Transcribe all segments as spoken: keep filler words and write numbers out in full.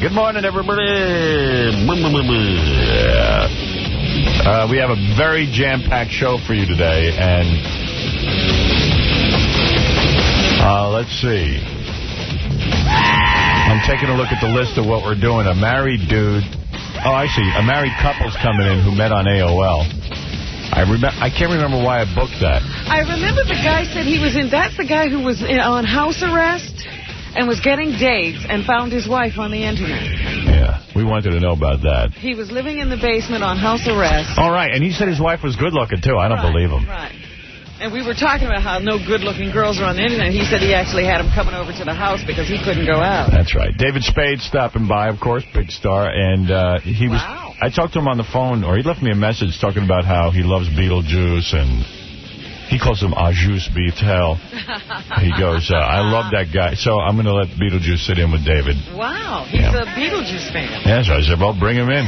Good morning, everybody. Uh, we have a very jam-packed show for you today, and uh, let's see. I'm taking a look at the list of what we're doing. A married dude. Oh, I see. A married couple's coming in who met on A O L. I remember. I can't remember why I booked that. I remember the guy said he was in. That's the guy who was in, on house arrest and was getting dates and found his wife on the internet. Yeah, we wanted to know about that. He was living in the basement on house arrest. All right, and he said his wife was good-looking, too. I don't right, believe him. Right. And we were talking about how no good-looking girls are on the internet. He said he actually had him coming over to the house because he couldn't go out. That's right. David Spade stopping by, of course, big star. And uh, he was. Wow. I talked to him on the phone, or he left me a message talking about how he loves Beetlejuice, and he calls him Ajus Beatel. He goes, uh, I love that guy. So I'm going to let Beetlejuice sit in with David. Wow, he's yeah. a Beetlejuice fan. Yeah, so I said, well, bring him in.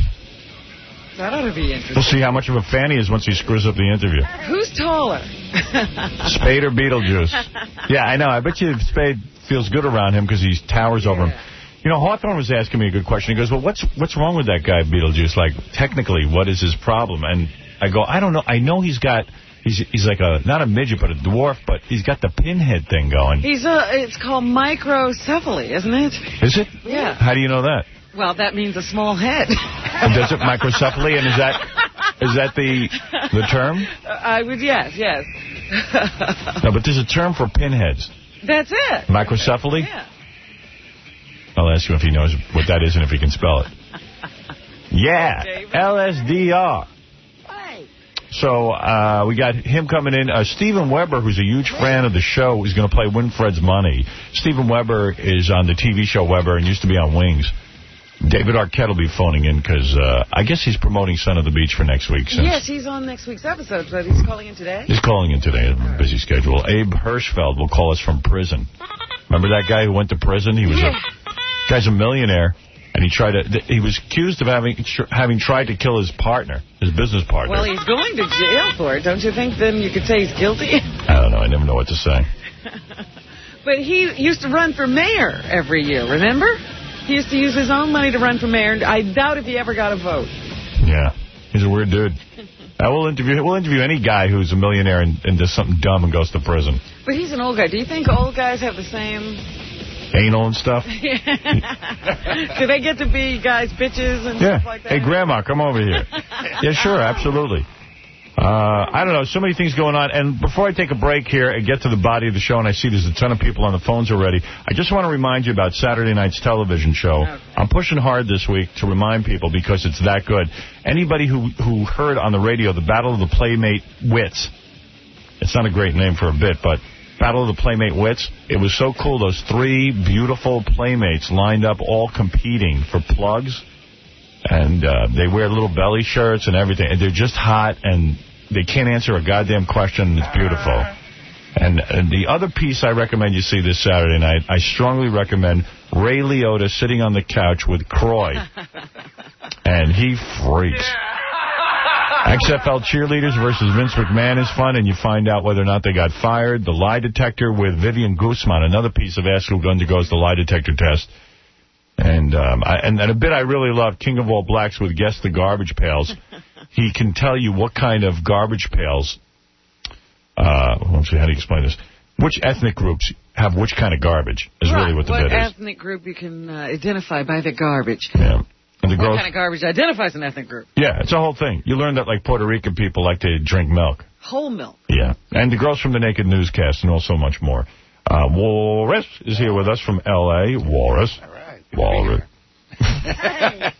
That ought to be interesting. We'll see how much of a fan he is once he screws up the interview. Who's taller? Spade or Beetlejuice? Yeah, I know. I bet you Spade feels good around him because he towers yeah. over him. You know, Hawthorne was asking me a good question. He goes, well, what's what's wrong with that guy, Beetlejuice? Like, technically, what is his problem? And I go, I don't know. I know he's got, he's he's like a, not a midget, but a dwarf, but he's got the pinhead thing going. He's a, it's called microcephaly, isn't it? Is it? Yeah. How do you know that? Well, that means a small head. And does it microcephaly? And is that is that the the term? I would, yes, yes. No, but there's a term for pinheads. That's it. Microcephaly? Yeah. I'll ask him if he knows what that is and if he can spell it. Yeah, L S D R. Right. So uh, we got him coming in. Uh, Steven Weber, who's a huge fan of the show, is going to play Winfred's Money. Steven Weber is on the T V show Weber and used to be on Wings. David Arquette will be phoning in because uh, I guess he's promoting Son of the Beach for next week. Since yes, he's on next week's episode, but he's calling in today? He's calling in today. A busy schedule. Abe Hirschfeld will call us from prison. Remember that guy who went to prison? He was yeah. a guy's a millionaire, and he tried to. He was accused of having having tried to kill his partner, his business partner. Well, he's going to jail for it. Don't you think then you could say he's guilty? I don't know. I never know what to say. But he used to run for mayor every year, remember? He used to use his own money to run for mayor, and I doubt if he ever got a vote. Yeah, he's a weird dude. I will interview. We'll interview any guy who's a millionaire and, and does something dumb and goes to prison. But he's an old guy. Do you think old guys have the same anal and stuff? Do they get to be guys' bitches and yeah. stuff like that? Hey, Grandma, come over here. Yeah, sure, absolutely. Uh, I don't know, so many things going on. And before I take a break here and get to the body of the show, and I see there's a ton of people on the phones already, I just want to remind you about Saturday night's television show. Okay. I'm pushing hard this week to remind people because it's that good. Anybody who, who heard on the radio the Battle of the Playmate Wits, it's not a great name for a bit, but Battle of the Playmate Wits, it was so cool. Those three beautiful playmates lined up all competing for plugs. And uh, they wear little belly shirts and everything. And they're just hot, and they can't answer a goddamn question, and it's beautiful. And, and the other piece I recommend you see this Saturday night, I strongly recommend Ray Liotta sitting on the couch with Croy. And he freaks. X F L cheerleaders versus Vince McMahon is fun, and you find out whether or not they got fired. The lie detector with Vivian Guzman, another piece of ass who undergoes the lie detector test. And, um, I, and and a bit I really love, King of All Blacks with Guess the Garbage Pails. He can tell you what kind of garbage pails, uh, let's see, how do you explain this? Which ethnic groups have which kind of garbage is right. really what the what bit is. What ethnic group you can uh, identify by the garbage. Yeah. And the what girls, kind of garbage identifies an ethnic group? Yeah, it's a whole thing. You learn that, like, Puerto Rican people like to drink milk. Whole milk. Yeah. And the girls from the Naked Newscast and also much more. Uh, Walrus is here with us from L A Walrus. All right. Walrus. I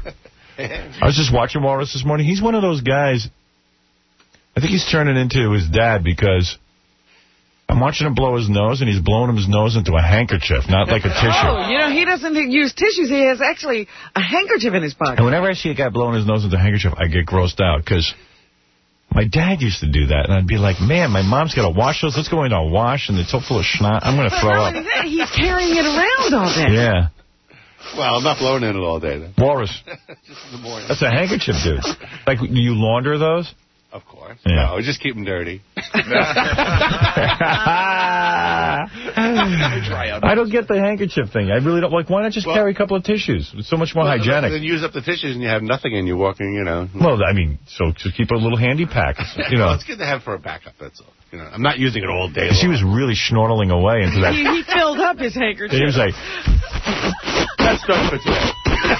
was just watching Walrus this morning. He's one of those guys, I think he's turning into his dad because I'm watching him blow his nose, and he's blowing his nose into a handkerchief, not like a tissue. Oh, you know, he doesn't use tissues. He has actually a handkerchief in his pocket. And whenever I see a guy blowing his nose into a handkerchief, I get grossed out because my dad used to do that, and I'd be like, man, my mom's got to wash those. Let's go into a wash, and it's so full of snot. I'm going to throw up. That, he's carrying it around all day. Yeah. Well, I'm not blowing in it all day, then. Walrus. Just in the morning. That's a handkerchief, dude. Like, do you launder those? Of course. Yeah. No, just keep them dirty. I don't get the handkerchief thing. I really don't. Like, why not just well, carry a couple of tissues? It's so much more well, hygienic. Then use up the tissues and you have nothing and you're walking, you know. Well, I mean, so just keep a little handy pack. You know. Well, it's good to have for a backup, that's all. You know, I'm not using it all day. He was really snortling away into that. He, he filled up his handkerchief. He was like, that's stuff for today.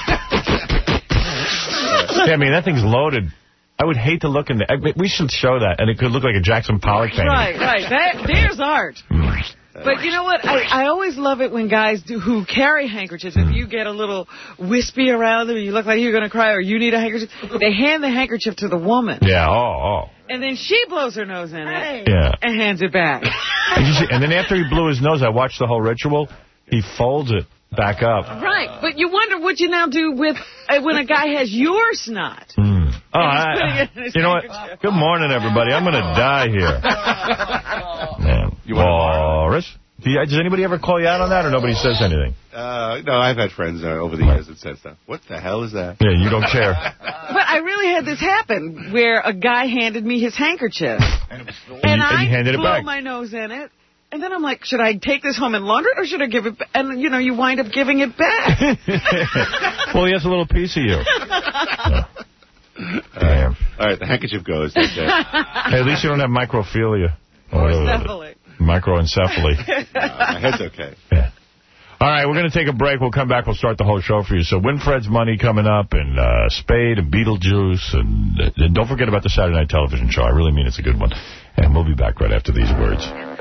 Yeah, I mean, that thing's loaded. I would hate to look in the... I mean, we should show that, and it could look like a Jackson Pollock painting. Right, right. That, there's art. Mm. But you know what? I, I always love it when guys do who carry handkerchiefs. If you get a little wispy around them, you look like you're going to cry, or you need a handkerchief, they hand the handkerchief to the woman. Yeah, oh, oh. And then she blows her nose in it yeah. and hands it back. And, you see, and then after he blew his nose, I watched the whole ritual. He folds it back up. Right, but you wonder what you now do with uh, when a guy has your snot. Mm. Oh, I, you know what? Good morning, everybody. I'm going to die here. Man. You Boris? Do you, does anybody ever call you out on that, or nobody says anything? Uh, no, I've had friends uh, over the years that said stuff. What the hell is that? Yeah, you don't care. But I really had this happen, where a guy handed me his handkerchief. And, and, and, I you handed it blew back. my nose in it. And then I'm like, should I take this home and launder it, or should I give it back? And, you know, you wind up giving it back. Well, he has a little piece of you. Yeah. Damn. All right, the handkerchief goes. Hey, at least you don't have microphilia. Or encephaly. Microencephaly. No, my head's okay. Yeah. All right, we're going to take a break. We'll come back. We'll start the whole show for you. So Winfred's Money coming up, and uh, Spade and Beetlejuice. And, uh, and don't forget about the Saturday Night Television show. I really mean it's a good one. And we'll be back right after these words.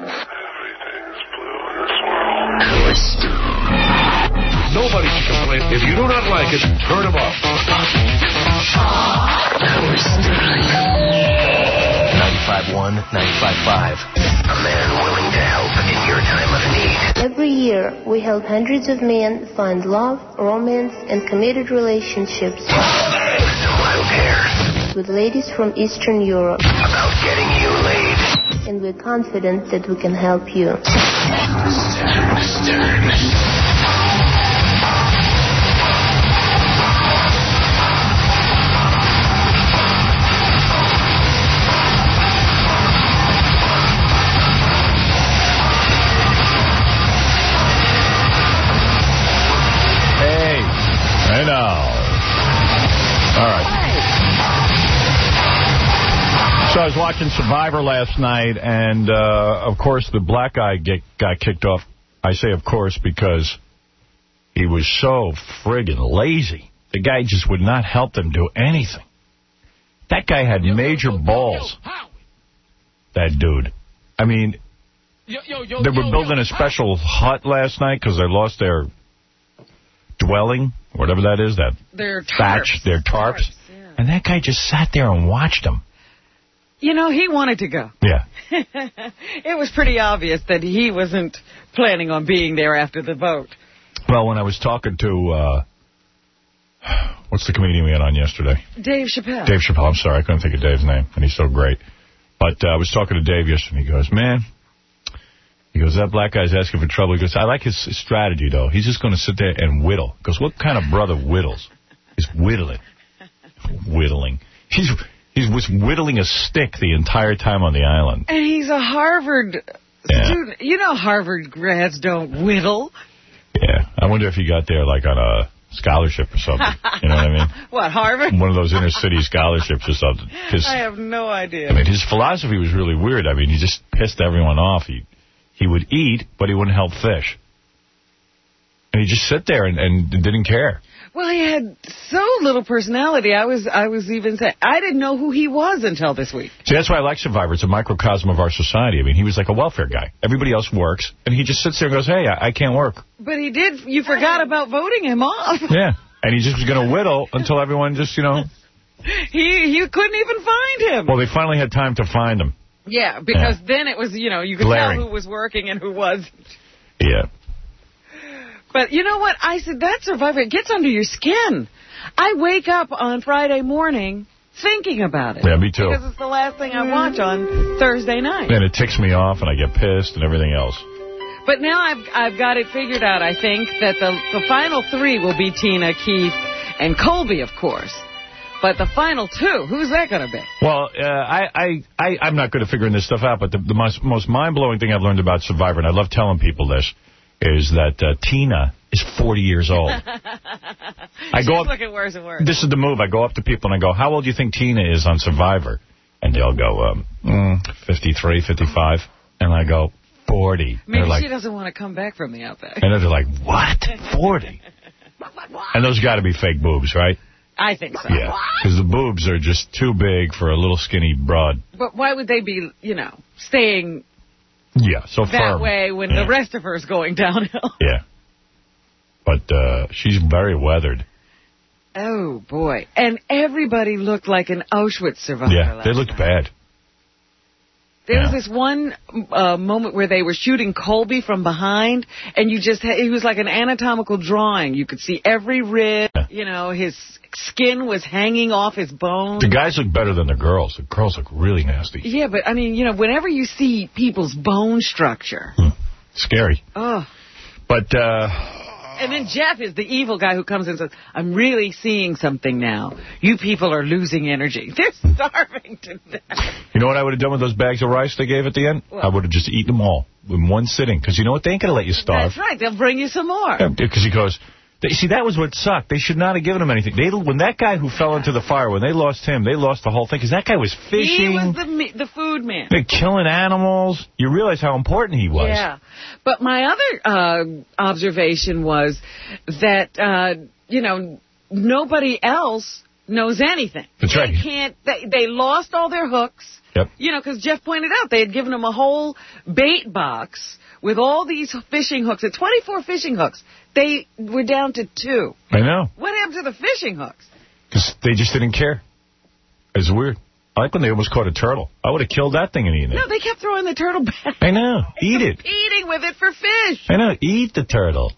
Nobody should complain. If you do not like it, turn them off. ninety-five point one, ninety-five point five. A man willing to help in your time of need. Every year, we help hundreds of men find love, romance, and committed relationships. With no wild hair. With ladies from Eastern Europe. About getting you laid. And we're confident that we can help you. Stern, Stern. I know. All right. So I was watching Survivor last night, and, uh, of course, the black guy get, got kicked off. I say, of course, because he was so friggin' lazy. The guy just would not help them do anything. That guy had major balls. That dude. I mean, they were building a special hut last night because they lost their dwelling, whatever that is, that their tarps. thatch, their tarps. tarps yeah. And that guy just sat there and watched them. You know, he wanted to go. Yeah. It was pretty obvious that he wasn't planning on being there after the vote. Well, when I was talking to, uh, what's the comedian we had on yesterday? Dave Chappelle. Dave Chappelle, I'm sorry, I couldn't think of Dave's name, and he's so great. But uh, I was talking to Dave yesterday, and he goes, man, he goes, that black guy's asking for trouble. He goes, I like his strategy, though. He's just going to sit there and whittle. He goes, what kind of brother whittles? He's whittling. Whittling. He's he was whittling a stick the entire time on the island. And he's a Harvard yeah. student. You know Harvard grads don't whittle. Yeah. I wonder if he got there, like, on a scholarship or something. You know what I mean? What, Harvard? One of those inner city scholarships or something. I have no idea. I mean, his philosophy was really weird. I mean, he just pissed everyone off. He He would eat, but he wouldn't help fish. And he'd just sit there and, and didn't care. Well, he had so little personality. I was I was even saying, I didn't know who he was until this week. See, that's why I like Survivor. It's a microcosm of our society. I mean, he was like a welfare guy. Everybody else works, and he just sits there and goes, hey, I, I can't work. But he did. You forgot about voting him off. Yeah, and he just was going to whittle until everyone just, you know. he, you couldn't even find him. Well, they finally had time to find him. Yeah, because yeah. then it was, you know, you could Glaring. tell who was working and who wasn't. Yeah. But you know what? I said, that Survivor, it gets under your skin. I wake up on Friday morning thinking about it. Yeah, me too. Because it's the last thing I watch on Thursday night. And it ticks me off, and I get pissed and everything else. But now I've I've got it figured out, I think, that the, the final three will be Tina, Keith, and Colby, of course. But the final two, who's that going to be? Well, uh, I, I, I, I'm not good at figuring this stuff out, but the, the most, most mind-blowing thing I've learned about Survivor, and I love telling people this, is that uh, Tina is forty years old. I She's go up, looking worse and worse. This is the move. I go up to people and I go, how old do you think Tina is on Survivor? And they'll go, um, mm, fifty-three, fifty-five. And I go, forty. Maybe like, she doesn't want to come back from the outback. And they're like, what? forty? And those got to be fake boobs, right? I think so. Yeah, because the boobs are just too big for a little skinny broad. But why would they be, you know, staying yeah, so that firm. way when yeah. the rest of her is going downhill? Yeah. But uh, she's very weathered. Oh, boy. And everybody looked like an Auschwitz survivor. Yeah, they looked night. bad. There yeah. was this one uh, moment where they were shooting Colby from behind, and you just had, it was like an anatomical drawing. You could see every rib, yeah. you know, his skin was hanging off his bones. The guys look better than the girls. The girls look really nasty. Yeah, but, I mean, you know, whenever you see people's bone structure. Hmm. Scary. Oh. But, uh... And then Jeff is the evil guy who comes in and says, I'm really seeing something now. You people are losing energy. They're starving to death. You know what I would have done with those bags of rice they gave at the end? What? I would have just eaten them all in one sitting. Because you know what? They ain't going to let you starve. That's right. They'll bring you some more. Because he goes... They, see, that was what sucked. They should not have given him anything. They, when that guy who fell into the fire, when they lost him, they lost the whole thing. Because that guy was fishing. He was the, me- the food man. They're killing animals. You realize how important he was. Yeah. But my other uh, observation was that, uh, you know, nobody else knows anything. That's they right. Can't, they, they lost all their hooks. Yep. You know, because Jeff pointed out they had given them a whole bait box with all these fishing hooks. At twenty-four fishing hooks, they were down to two. I know. What happened to the fishing hooks? Because they just didn't care. It's weird. I like when they almost caught a turtle. I would have killed that thing and eaten it. No, they kept throwing the turtle back. I know. Eat it. Eating with it for fish. I know. Eat the turtle.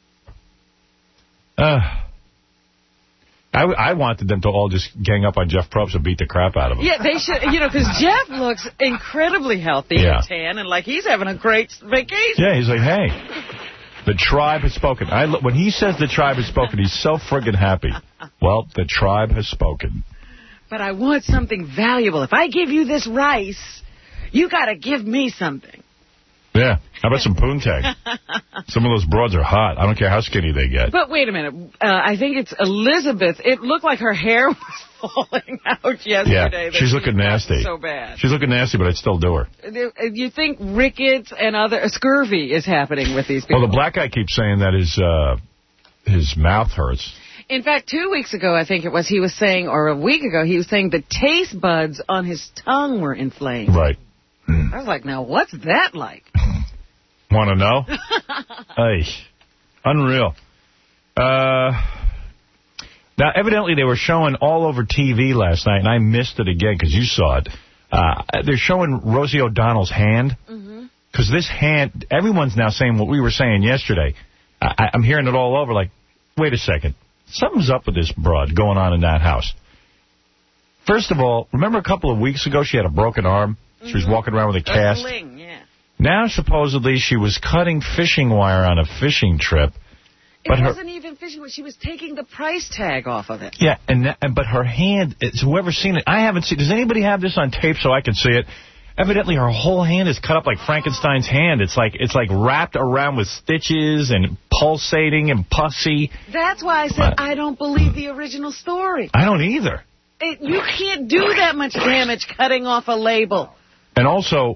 Uh, I, I wanted them to all just gang up on Jeff Probst and beat the crap out of him. Yeah, they should, you know, because Jeff looks incredibly healthy yeah. and tan and like he's having a great vacation. Yeah, he's like, hey, the tribe has spoken. I, when he says the tribe has spoken, he's so friggin' happy. Well, the tribe has spoken. But I want something valuable. If I give you this rice, you got to give me something. Yeah. How about some poontang? Some of those broads are hot. I don't care how skinny they get. But wait a minute. Uh, I think it's Elizabeth. It looked like her hair was falling out yesterday. Yeah, she's she looking nasty. So bad. She's looking nasty, but I'd still do her. You think rickets and other uh, scurvy is happening with these people? Well, the black guy keeps saying that his uh, his mouth hurts. In fact, two weeks ago, I think it was, he was saying, or a week ago, he was saying the taste buds on his tongue were inflamed. Right. I was like, now, what's that like? Want to know? Hey, unreal. Uh, now, evidently, they were showing all over T V last night, and I missed it again because you saw it. Uh, they're showing Rosie O'Donnell's hand. Because mm-hmm. this hand, everyone's now saying what we were saying yesterday. I, I'm hearing it all over like, wait a second. Something's up with this broad going on in that house. First of all, remember a couple of weeks ago she had a broken arm? She mm-hmm. was walking around with a cast. A sling, yeah. Now, supposedly, she was cutting fishing wire on a fishing trip. But it her, wasn't even fishing. She was taking the price tag off of it. Yeah, and, that, and but her hand, it's whoever's seen it, I haven't seen. Does anybody have this on tape so I can see it? Evidently, her whole hand is cut up like Frankenstein's hand. It's like it's like wrapped around with stitches and pulsating and pussy. That's why I said I don't believe the original story. I don't either. It, you can't do that much damage cutting off a label. And also,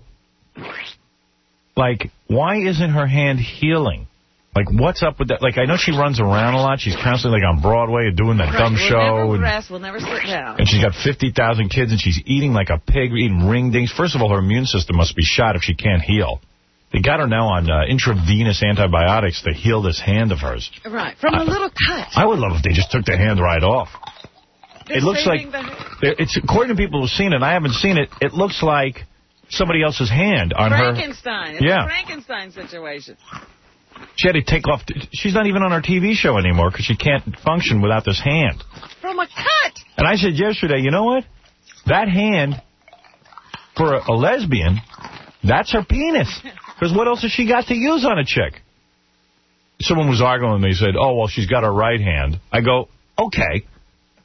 like, why isn't her hand healing? Like, what's up with that? Like, I know she runs around a lot. She's constantly, like, on Broadway doing that right. dumb we'll show. We'll never and, rest. We'll never sit down. And she's got fifty thousand kids, and she's eating like a pig, eating ring dings. First of all, her immune system must be shot if she can't heal. They got her now on uh, intravenous antibiotics to heal this hand of hers. Right, from a little cut. I would love if they just took the hand right off. They're it looks like, it's according to people who've seen it, I haven't seen it, it looks like somebody else's hand on Frankenstein. her. It's yeah. a Frankenstein situation. She had to take off. She's not even on our T V show anymore because she can't function without this hand. From a cut. And I said yesterday, you know what? That hand, for a, a lesbian, that's her penis. Because what else has she got to use on a chick? Someone was arguing with me. They said, oh, well, she's got her right hand. I go, okay.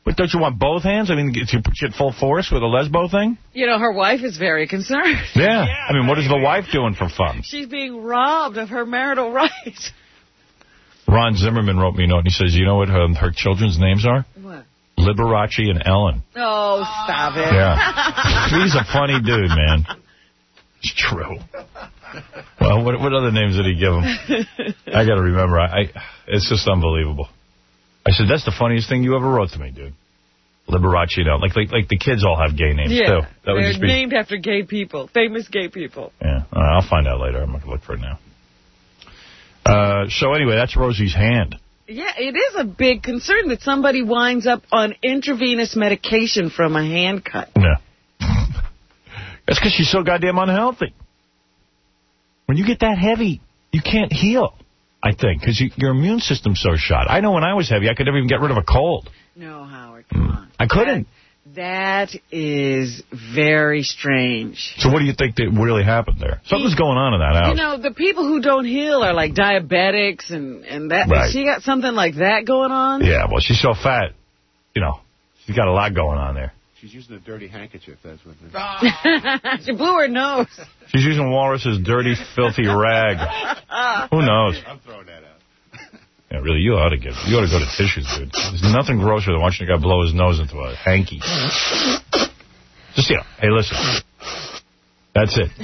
But don't you want both hands? I mean, to put you at full force with a lesbo thing? You know, her wife is very concerned. Yeah. yeah I mean, what is the wife doing for fun? She's being robbed of her marital rights. Ron Zimmerman wrote me a note, and he says, you know what her, her children's names are? What? Liberace and Ellen. Oh, stop it. Yeah. He's a funny dude, man. It's true. Well, what, what other names did he give him? I got to remember. I, I It's just unbelievable. I said, that's the funniest thing you ever wrote to me, dude. Liberace, you know, like, like like the kids all have gay names, yeah, too. That would they're just be... named after gay people, famous gay people. Yeah, uh, I'll find out later. I'm not going to look for it now. Uh, so anyway, that's Rosie's hand. Yeah, it is a big concern that somebody winds up on intravenous medication from a hand cut. Yeah. That's because she's so goddamn unhealthy. When you get that heavy, you can't heal. I think, because you, your immune system's so shot. I know when I was heavy, I could never even get rid of a cold. No, Howard, come on. I couldn't. That, that is very strange. So what do you think that really happened there? Something's going on in that house. You know, the people who don't heal are like diabetics and, and that. Right. She got something like that going on? Yeah, well, she's so fat, you know, she's got a lot going on there. She's using a dirty handkerchief, that's what it is. She blew her nose. She's using Walrus's dirty, filthy rag. Who knows? I'm throwing that out. Yeah, really, you ought to get, you ought to go to tissues, dude. There's nothing grosser than watching a guy blow his nose into a hanky. Just, you know, hey, listen. That's it.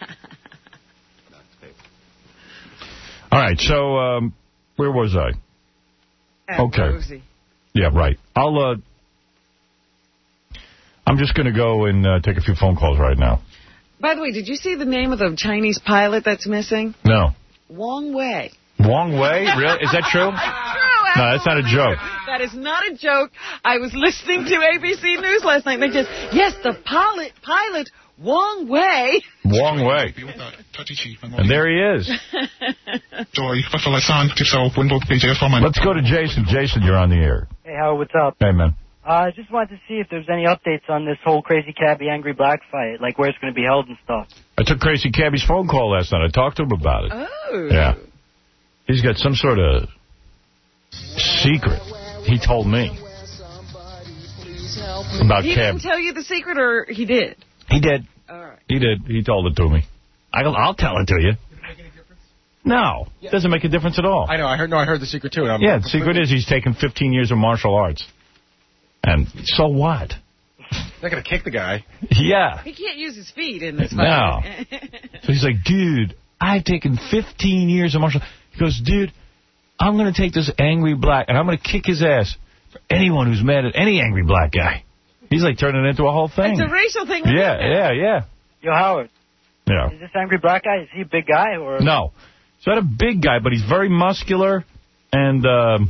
All right, so, um, where was I? At okay. Rosie. Yeah, right. I'll, uh, I'm just going to go and uh, take a few phone calls right now. By the way, did you see the name of the Chinese pilot that's missing? No. Wong Wei. Wong Wei? Really? Is that true? It's true. No, that's not a joke. That is not a joke. I was listening to A B C News last night, and they just, yes, the pilot, pilot, Wong Wei. Wong Wei. And there he is. Let's go to Jason. Jason, you're on the air. Hey, Howard, what's up? Hey, man. I uh, just wanted to see if there's any updates on this whole Crazy Cabbie Angry Black fight, like where it's going to be held and stuff. I took Crazy Cabbie's phone call last night. I talked to him about it. Oh. Yeah. He's got some sort of secret, he told me, about He Cab. didn't tell you the secret, or he did? He did. All right. He did. He told it to me. I'll, I'll tell it to you. No, it doesn't make a difference at all. I know. I heard. No, I heard the secret too. And I'm yeah, the secret is he's taken fifteen years of martial arts. And so what? They're going to kick the guy. Yeah. He can't use his feet in this fight. No. So he's like, dude, I've taken fifteen years of martial arts. He goes, dude, I'm going to take this angry black, and I'm going to kick his ass for anyone who's mad at any angry black guy. He's like turning it into a whole thing. It's a racial thing. Yeah, yeah, yeah. Yo, Howard. Yeah. Is this angry black guy, is he a big guy? Or? No. He's not a big guy, but he's very muscular and um,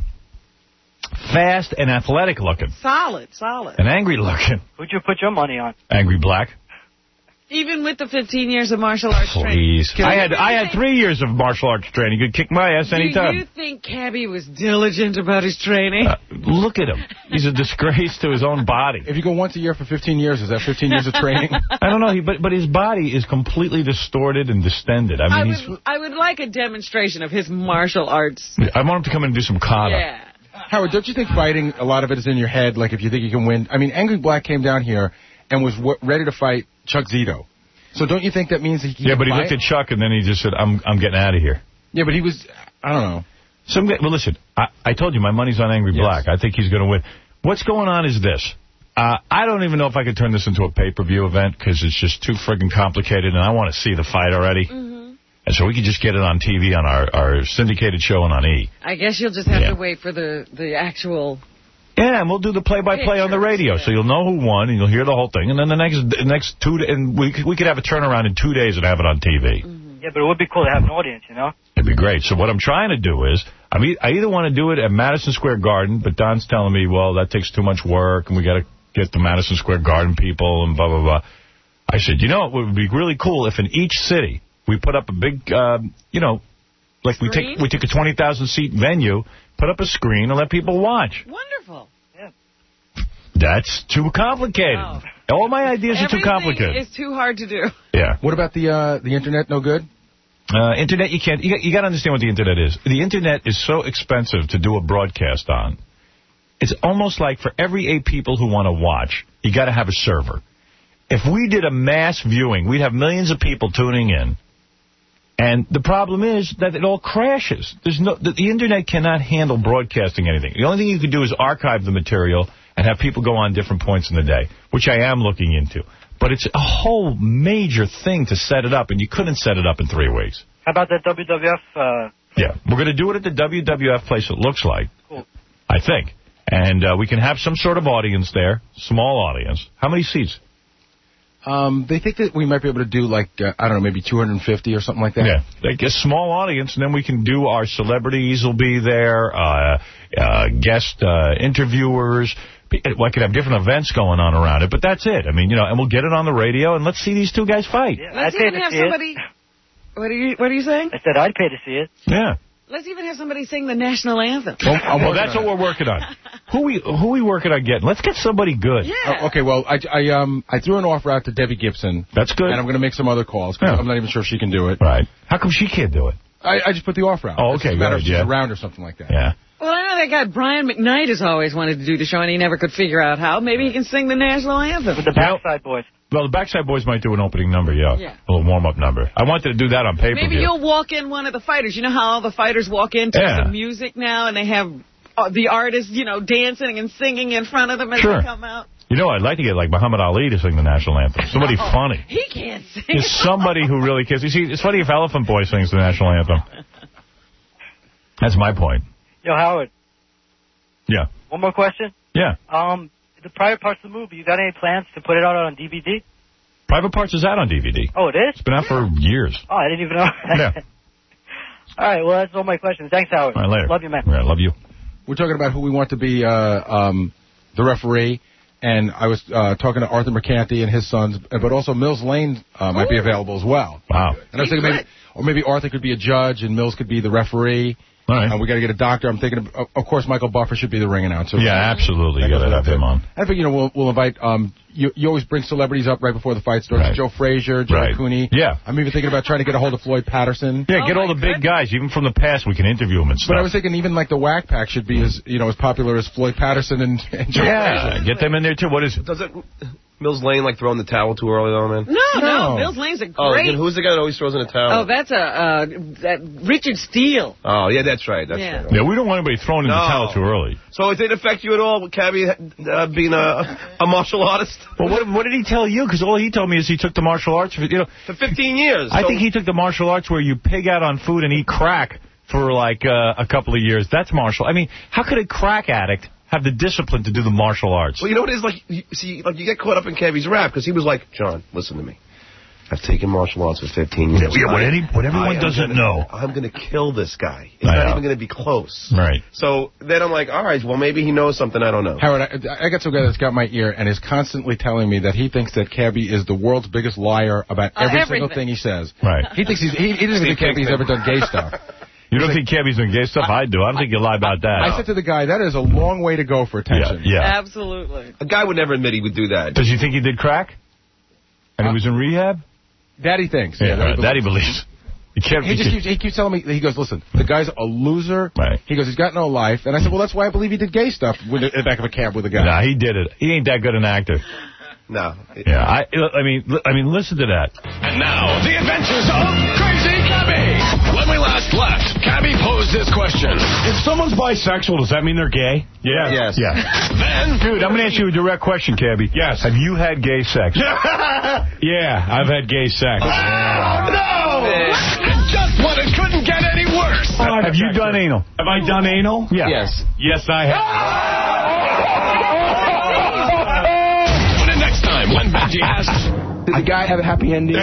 fast and athletic looking. Solid, solid. And angry looking. Who'd you put your money on? Angry black. Even with the fifteen years of martial arts Please. training. I had I had three years of martial arts training. You could kick my ass anytime. Do you think Cabbie was diligent about his training? Uh, look at him. He's a disgrace to his own body. If you go once a year for fifteen years, is that fifteen years of training? I don't know, he, but but his body is completely distorted and distended. I mean, I he's. would, I would like a demonstration of his martial arts. I want him to come in and do some kata. Yeah. Howard, don't you think fighting, a lot of it is in your head, like if you think you can win? I mean, Angry Black came down here and was w ready to fight Chuck Zito. So don't you think that means he can Yeah, but he fight? looked at Chuck and then he just said, I'm I'm getting out of here. Yeah, but he was, I don't know. Some guy, well, listen, I, I told you my money's on Angry Yes. Black. I think he's going to win. What's going on is this. Uh, I don't even know if I could turn this into a pay-per-view event because it's just too friggin' complicated, and I want to see the fight already. Mm-hmm. And so we could just get it on T V on our, our syndicated show and on E. I guess you'll just have Yeah. to wait for the, the actual... Yeah, and we'll do the play-by-play on the radio, yeah. so you'll know who won, and you'll hear the whole thing. And then the next the next two, and we could, we could have a turnaround in two days and have it on T V. Mm-hmm. Yeah, but it would be cool to have an audience, you know? It'd be great. So what I'm trying to do is, I mean, I either want to do it at Madison Square Garden, but Don's telling me, well, that takes too much work, and we got to get the Madison Square Garden people, and blah, blah, blah. I said, you know, it would be really cool if in each city we put up a big, um, you know, like we Screen? take we take a twenty thousand seat venue, put up a screen, and let people watch. Wonderful. That's too complicated. Wow. All my ideas Everything are too complicated. is too hard to do. Yeah. What about the uh, the internet? No good? Uh, internet, you can't. You got, you got to understand what the internet is. The internet is so expensive to do a broadcast on. It's almost like for every eight people who want to watch, you got to have a server. If we did a mass viewing, we'd have millions of people tuning in. And the problem is that it all crashes. There's no the, the Internet cannot handle broadcasting anything. The only thing you can do is archive the material and have people go on different points in the day, which I am looking into. But it's a whole major thing to set it up, and you couldn't set it up in three weeks. How about that W W F? Uh... Yeah, we're going to do it at the W W F place it looks like, cool. I think. And uh, we can have some sort of audience there, small audience. How many seats? Um, they think that we might be able to do, like, uh, I don't know, maybe two hundred fifty or something like that. Yeah, like a small audience, and then we can do our celebrities will be there, uh, uh, guest uh, interviewers. I could have different events going on around it, but that's it. I mean, you know, and we'll get it on the radio, and let's see these two guys fight. Yeah, let's I'd pay even to have see somebody... it. What are you What are you saying? I said I'd pay to see it. Yeah. Let's even have somebody sing the national anthem. Well, well that's what we're working on. Who we who we working on getting? Let's get somebody good. Yeah. Uh, okay, well, I, I um I threw an offer out to Debbie Gibson. That's good. And I'm going to make some other calls, because Yeah. I'm not even sure if she can do it. Right. How come she can't do it? I, I just put the offer out. Oh, It's okay, just a matter good, if she's yeah. around or something like that. Yeah. Well, I know that guy Brian McKnight has always wanted to do the show, and he never could figure out how. Maybe he can sing the national anthem. With the Backside Boys. Well, the Backside Boys might do an opening number, yeah. Yeah. A little warm-up number. I wanted to do that on pay-per-view. Maybe you'll walk in one of the fighters. You know how all the fighters walk into Yeah. the music now, and they have uh, the artists, you know, dancing and singing in front of them as Sure. they come out? You know, I'd like to get, like, Muhammad Ali to sing the national anthem. Somebody Oh, funny. He can't sing. There's somebody who really cares. You see, it's funny if Elephant Boy sings the national anthem. That's my point. Yo, Howard. Yeah. One more question. Yeah. Um, the private parts of the movie, you got any plans to put it out on D V D? Private Parts is out on D V D. Oh, it is? It's been out for years. Oh, I didn't even know. Yeah. All right, well, that's all my questions. Thanks, Howard. All right, later. Love you, man. Yeah, love you. We're talking about who we want to be uh, um, the referee, and I was uh, talking to Arthur McCanty and his sons, but also Mills Lane uh, might be available as well. Wow. And I was thinking maybe, or maybe Arthur could be a judge and Mills could be the referee. All right. Uh, we got to get a doctor. I'm thinking, of, of course, Michael Buffer should be the ring announcer. Yeah, absolutely. You got to have him on. I think, you know, we'll, we'll invite, um, you, you always bring celebrities up right before the fight starts. Right. Joe Frazier, Joe Right. Cooney. Yeah. I'm even thinking about trying to get a hold of Floyd Patterson. Yeah, Oh, get all my the big goodness. guys, even from the past. We can interview them and stuff. But I was thinking even like the Whack Pack should be as, you know, as popular as Floyd Patterson and, and Joe yeah, Frazier. get them in there, too. What is it? Does it Mills Lane like throwing the towel too early though, man? No, no, No. Mills Lane's a great... Oh, then who's the guy that always throws in a towel? Oh, that's a uh, that Richard Steele. Oh, yeah, that's right. That's Yeah. right. Yeah, we don't want anybody throwing in the No. towel too early. So it didn't affect you at all, Cabby, uh, being a, a martial artist? Well, what, what did he tell you? Because all he told me is he took the martial arts. For, you know, For fifteen years. I so think he took the martial arts where you pig out on food and eat crack for like uh, a couple of years. That's martial. I mean, how could a crack addict have the discipline to do the martial arts? Well, you know what it is? Like, you, see, like you get caught up in Cabby's rap because he was like, John, listen to me. I've taken martial arts for fifteen years. Yeah, what, any, what everyone I am doesn't gonna, know. I'm going to kill this guy. It's I not know. even going to be close. Right. So then I'm like, all right, well, maybe he knows something I don't know. Howard, I, I got some guy that's got my ear and is constantly telling me that he thinks that Cabby is the world's biggest liar about Uh, every everything. single thing he says. Right. He thinks he's, he, he doesn't even think Cabby's ever done gay stuff. You don't think Cabby's doing gay stuff? I do. I don't think you lie about that. I said to the guy, that is a long way to go for attention. Yeah, yeah. Absolutely. A guy would never admit he would do that. Does he think he did crack? And he was in rehab? That he thinks. Yeah, that right. That he believes. He, can't, He just keeps, he keeps telling me, he goes, listen, the guy's a loser. Right. He goes, he's got no life. And I said, well, that's why I believe he did gay stuff with the, in the back of a cab with a guy. Nah, he did it. He ain't that good an actor. No. Yeah, I, I mean, I mean, listen to that. And now, the adventures of Crazy Cabby. When we last left, Cabby posed this question. If someone's bisexual, does that mean they're gay? Yeah. Yes. Yeah. Then, Dude, I'm going to ask you a direct question, Cabby. Yes. Have you had gay sex? Yeah, I've had gay sex. oh, no! And just when it couldn't get any worse. Have you done anal? Have I done anal? Yeah. Yes. Yes, I have. Tune in next time when Benji asks, Did the guy have a happy ending?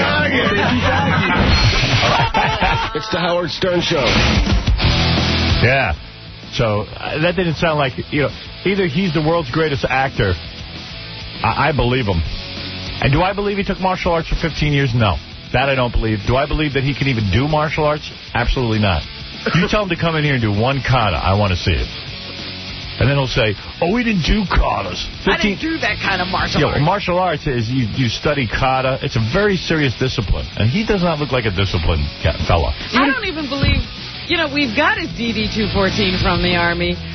it's the Howard Stern Show. Yeah. So uh, that didn't sound like, you know, either he's the world's greatest actor. I, I believe him. And do I believe he took martial arts for fifteen years? No. That I don't believe. Do I believe that he can even do martial arts? Absolutely not. You tell him to come in here and do one kata, I want to see it. And then he'll say, oh, we didn't do katas. I didn't do that kind of martial Yeah, arts. well, martial arts is you, you study kata. It's a very serious discipline. And he does not look like a disciplined fella. I don't even believe... You know, we've got his D D two fourteen from the Army,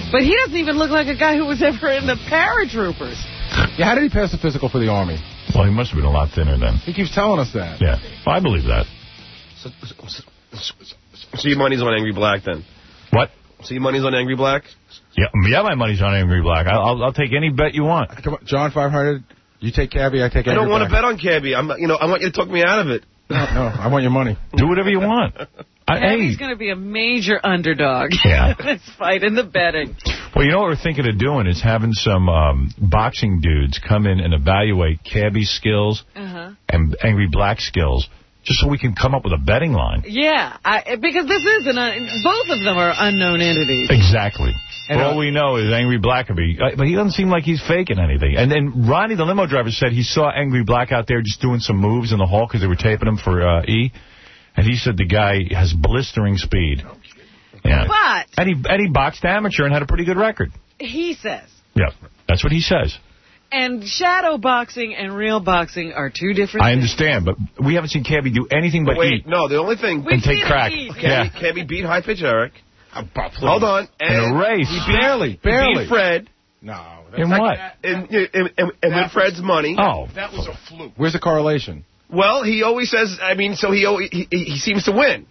But he doesn't even look like a guy who was ever in the paratroopers. Yeah, how did he pass the physical for the Army? Well, he must have been a lot thinner then. He keeps telling us that. Yeah, well, I believe that. So, so, so, so your money's on Angry Black, then? What? So your money's on Angry Black? Yeah, yeah, my money's on Angry Black. I'll, I'll, I'll take any bet you want. Come on, John, five hundred. You take Cabby, I take Angry I don't want Black. to bet on Cabby. I'm, you know, I want you to talk me out of it. No, no, I want your money. Do whatever you want. I, hey. He's going to be a major underdog Yeah. in this fight in the betting. Well, you know what we're thinking of doing is having some um, boxing dudes come in and evaluate Cabby's skills Uh-huh. and Angry Black's skills, just so we can come up with a betting line. Yeah, I, because this is an, un, both of them are unknown entities. Exactly. And For all uh, we know is Angry Black could be, uh, but he doesn't seem like he's faking anything. And then Ronnie, the limo driver, said he saw Angry Black out there just doing some moves in the hall because they were taping him for uh, E. And he said the guy has blistering speed. Yeah. But And he, and he boxed amateur and had a pretty good record. he says, Yeah, that's what he says. and shadow boxing and real boxing are two different I things. understand, but we haven't seen Cabby do anything but Wait, eat. no, the only thing... We've and take seen him crack. eat. Yeah. Cabby, Cabby beat High Pitch Eric. Hold on. In a race. He beat, Barely, he barely. beat Fred. No. In what? And, and, and, and with Fred's money. Oh. That was a fluke. Where's the correlation? Well, he always says, I mean, so he always, he, he seems to win.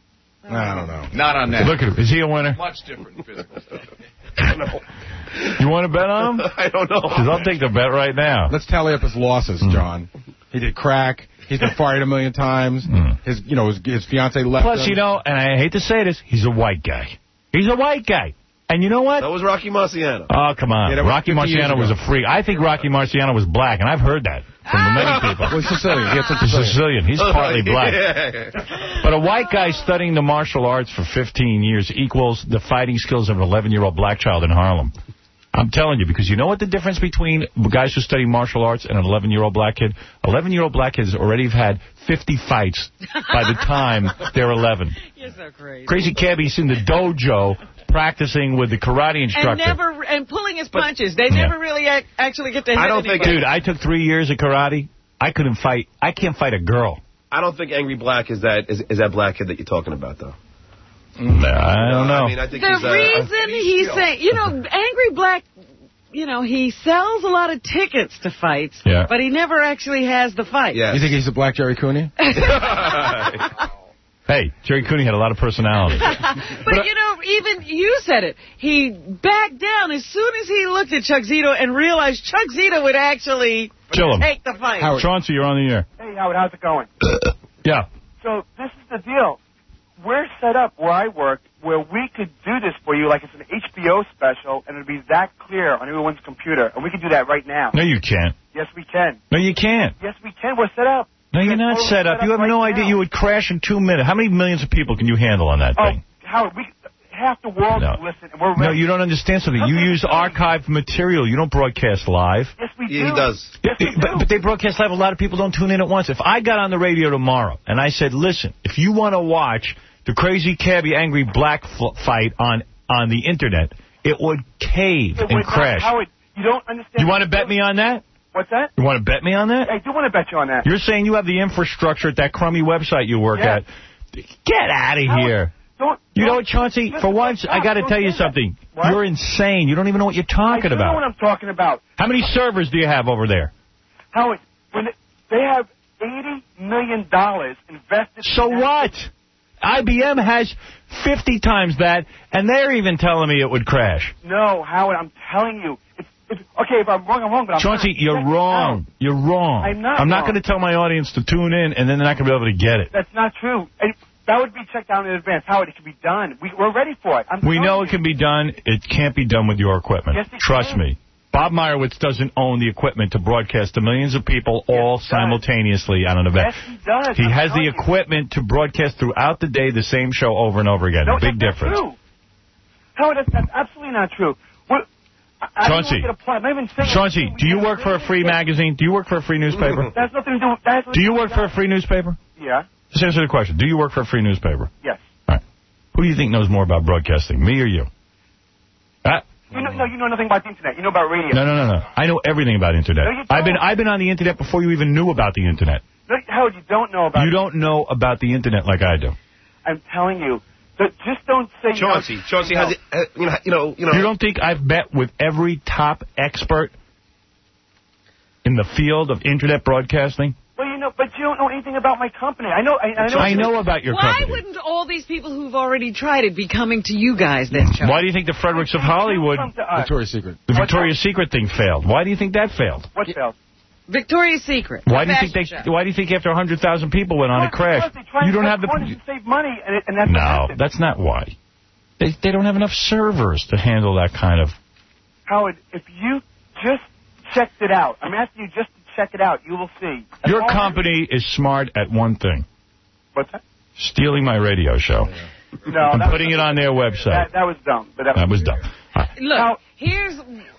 I don't know. Not on that. Look at him. Is he a winner? Much different physical stuff. I don't know. You want to bet on him? I don't know. Because I'll take the bet right now. Let's tally up his losses, John. He did crack. He's been fired a million times. Mm. His, you know, his, his fiance left Plus, him. you know, and I hate to say this, he's a white guy. He's a white guy. And you know what? That was Rocky Marciano. Oh, come on. Yeah, that was Rocky fifty years Marciano was a ago. freak. I think Rocky Marciano was black, and I've heard that from many people. Well, he's Sicilian. He had some He's Sicilian. Sicilian. He's partly black. Yeah. But a white guy studying the martial arts for fifteen years equals the fighting skills of an eleven-year-old black child in Harlem. I'm telling you, because you know what the difference between guys who study martial arts and an eleven-year-old black kid? eleven-year-old black kids already have had fifty fights by the time they're eleven. You're so crazy. Crazy Cabby's in the dojo practicing with the karate instructor. And never and pulling his punches. They never really ac actually get to hit I don't think- anybody. Dude, I took three years of karate. I couldn't fight. I can't fight a girl. I don't think Angry Black is that is, is that black kid that you're talking about, though. Mm, I don't know. I mean, I think The he's, uh, reason he's saying, you know, Angry Black, you know, he sells a lot of tickets to fights, Yeah. but he never actually has the fight. Yes. You think he's a black Jerry Cooney? Hey, Jerry Cooney had a lot of personality. But, you know, even you said it. He backed down as soon as he looked at Chuck Zito and realized Chuck Zito would actually Kill him. take the fight. Howard. Chauncey, you're on the air. Hey, Howard, how's it going? Yeah. So this is the deal. We're set up where I work where we could do this for you like it's an H B O special, and it'll be that clear on everyone's computer, and we can do that right now. No, you can't. Yes, we can. No, you can't. Yes, we can. We're set up. No, you're We're not totally set up. You have right no now. idea. You would crash in two minutes. How many millions of people can you handle on that Oh, thing? Howard, we half the world No. can listen, and we're No, ready. you don't understand something. You Okay, use so- archived material. You don't broadcast live. Yes, we Yeah, do. he does. Yes, we do. But, but they broadcast live. A lot of people don't tune in at once. If I got on the radio tomorrow and I said, listen, if you want to watch the Crazy Cabby Angry Black f- fight on, on the Internet, it would cave It and would not- crash. Howard, you don't understand. You want to bet me on that? What's that? You want to bet me on that? I do want to bet you on that. You're saying you have the infrastructure at that crummy website you work Yeah. at. Get out of Howard, here. Don't, You know don't- what, Chauncey? listen, For once, I got to don't tell you say that. something. What? You're insane. You don't even know what you're I talking do know what about. I'm talking about. How many servers do you have over there? Howard, when they, they have eighty million dollars invested. So in what? I B M has fifty times that, and they're even telling me it would crash. No, Howard, I'm telling you. It's, it's, okay, if I'm wrong, I'm wrong, but I'm Chauncey, not. you're Check it wrong. out. You're wrong. I'm not I'm not wrong. going to tell my audience to tune in, and then they're not going to be able to get it. That's not true. And that would be checked out in advance. Howard, it can be done. We, we're ready for it. I'm We telling know you. it can be done. It can't be done with your equipment. Yes, it Trust can. me. Bob Meyerowitz doesn't own the equipment to broadcast to millions of people all he does. simultaneously on an event. Yes, he does. He I'm has the telling you. equipment to broadcast throughout the day the same show over and over again. No, Big that's difference. Not true. Howard, that's, that's absolutely not true. What, I, I don't Chauncey. want to get a plot. I'm not even saying Chauncey, anything. do you work for a free magazine? Do you work for a free newspaper? That's nothing to do with that. Do you work for a free newspaper? Yeah. Just answer the question. Do you work for a free newspaper? Yes. All right. Who do you think knows more about broadcasting, me or you? Ah, You know, no, you know nothing about the internet. You know about radio. no, no, no, no. I know everything about internet. No, you I've been don't. I've been on the internet before you even knew about the internet. No, Howard, you don't know about You it. don't know about the internet like I do. I'm telling you, But just don't say Chauncey. no. Chauncey no. has, it, uh, you know, you know, you know. You don't think I've met with every top expert in the field of Internet broadcasting? Well, you know, but you don't know anything about my company. I know. I, I know, I know about your Why company. wouldn't all these people who've already tried it be coming to you guys then, Chuck? Why do you think the Fredericks of Hollywood, Victoria's Secret, the Victoria's Secret thing failed? Why do you think that failed? What failed? Victoria's Secret. Why do you think Fashion they? show. Why do you think after one hundred thousand people went on, it crashed? You don't have the. To save money, and, it, and that's what No, happened. that's not why. They they don't have enough servers to handle that kind of. Howard, if you just checked it out, I'm asking you just to check it out. You will see. As Your long as- company is smart at one thing: What's that? stealing my radio show No, and that putting was, it on their website. That, that was dumb. But that, That was dumb. Look, here's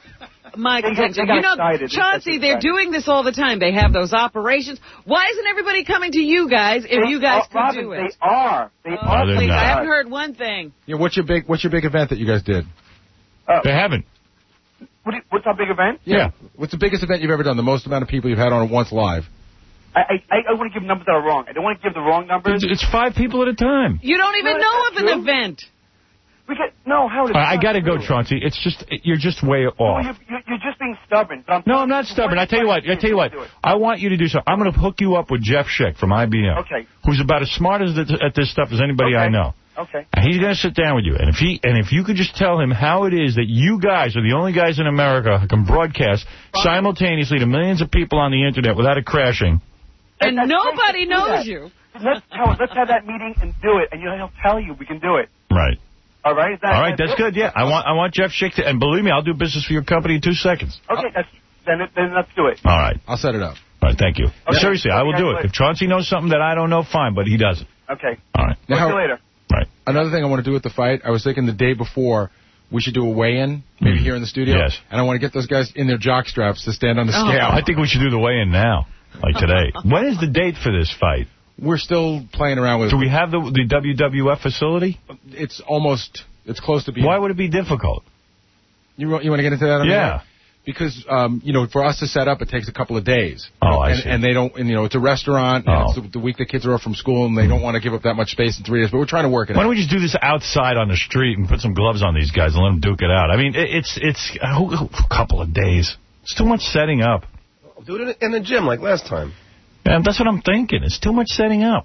my They got- contention. they got You know, excited. They Chauncey, got they're excited. doing this all the time. They have those operations. Why isn't everybody coming to you guys if They you guys are- could Robin, do They it? are. They Oh, are. they're please, not. I haven't heard one thing. Yeah, what's your big What's your big event that you guys did? They haven't. What do you, what's our big event? Yeah. What's the biggest event you've ever done? The most amount of people you've had on it once live? I I, I want to give numbers that are wrong. I don't want to give the wrong numbers. It's five people at a time. You don't even No, know that's of an not true. event. We get no. Howard, it's I, I not got to go, true. Chauncey. It's just you're just way No, off. you're, you're, you're just being stubborn. But I'm No, I'm not stubborn. I tell you what. I tell you what. I want you to do something. I'm going to hook you up with Jeff Schick from I B M. Okay. Who's about as smart as th- at this stuff as anybody I Okay. know. Okay. And he's going to sit down with you. And if he and if you could just tell him how it is that you guys are the only guys in America who can broadcast simultaneously to millions of people on the Internet without it crashing. And That's nobody great to do knows that. you. Let's Howard, let's have that meeting and do it, and he'll tell you we can do it. Right. All right. Is that, All right. That's good. Yeah. I want I want Jeff Schick to, and believe me, I'll do business for your company in two seconds. Okay. That's, then it- then let's do it. All right. I'll set it up. All right. Thank you. Okay. Seriously, I will do it. Okay. If Chauncey knows something that I don't know, fine, but he doesn't. Okay. All right. Now, See how- you later. Right. Another thing I want to do with the fight, I was thinking the day before we should do a weigh-in, maybe Mm. here in the studio. Yes. And I want to get those guys in their jock straps to stand on the Oh. scale. I think we should do the weigh-in now, like today. When is the date for this fight? We're still playing around with Do it. we have the the W W F facility? It's almost, it's close to being. Why would it be difficult? You, want- you want to get into that? on Yeah. there? Because, um, you know, for us to set up, it takes a couple of days. Oh, I and, see. and they don't, and, you know, it's a restaurant, and Oh. it's the, the week the kids are off from school, and they don't want to give up that much space in three days, but we're trying to work it Why out. don't we just do this outside on the street and put some gloves on these guys and let them duke it out? I mean, it, it's it's a whole- a couple of days. It's too much setting up. Do it in the gym like last time. And that's what I'm thinking. It's too much setting up.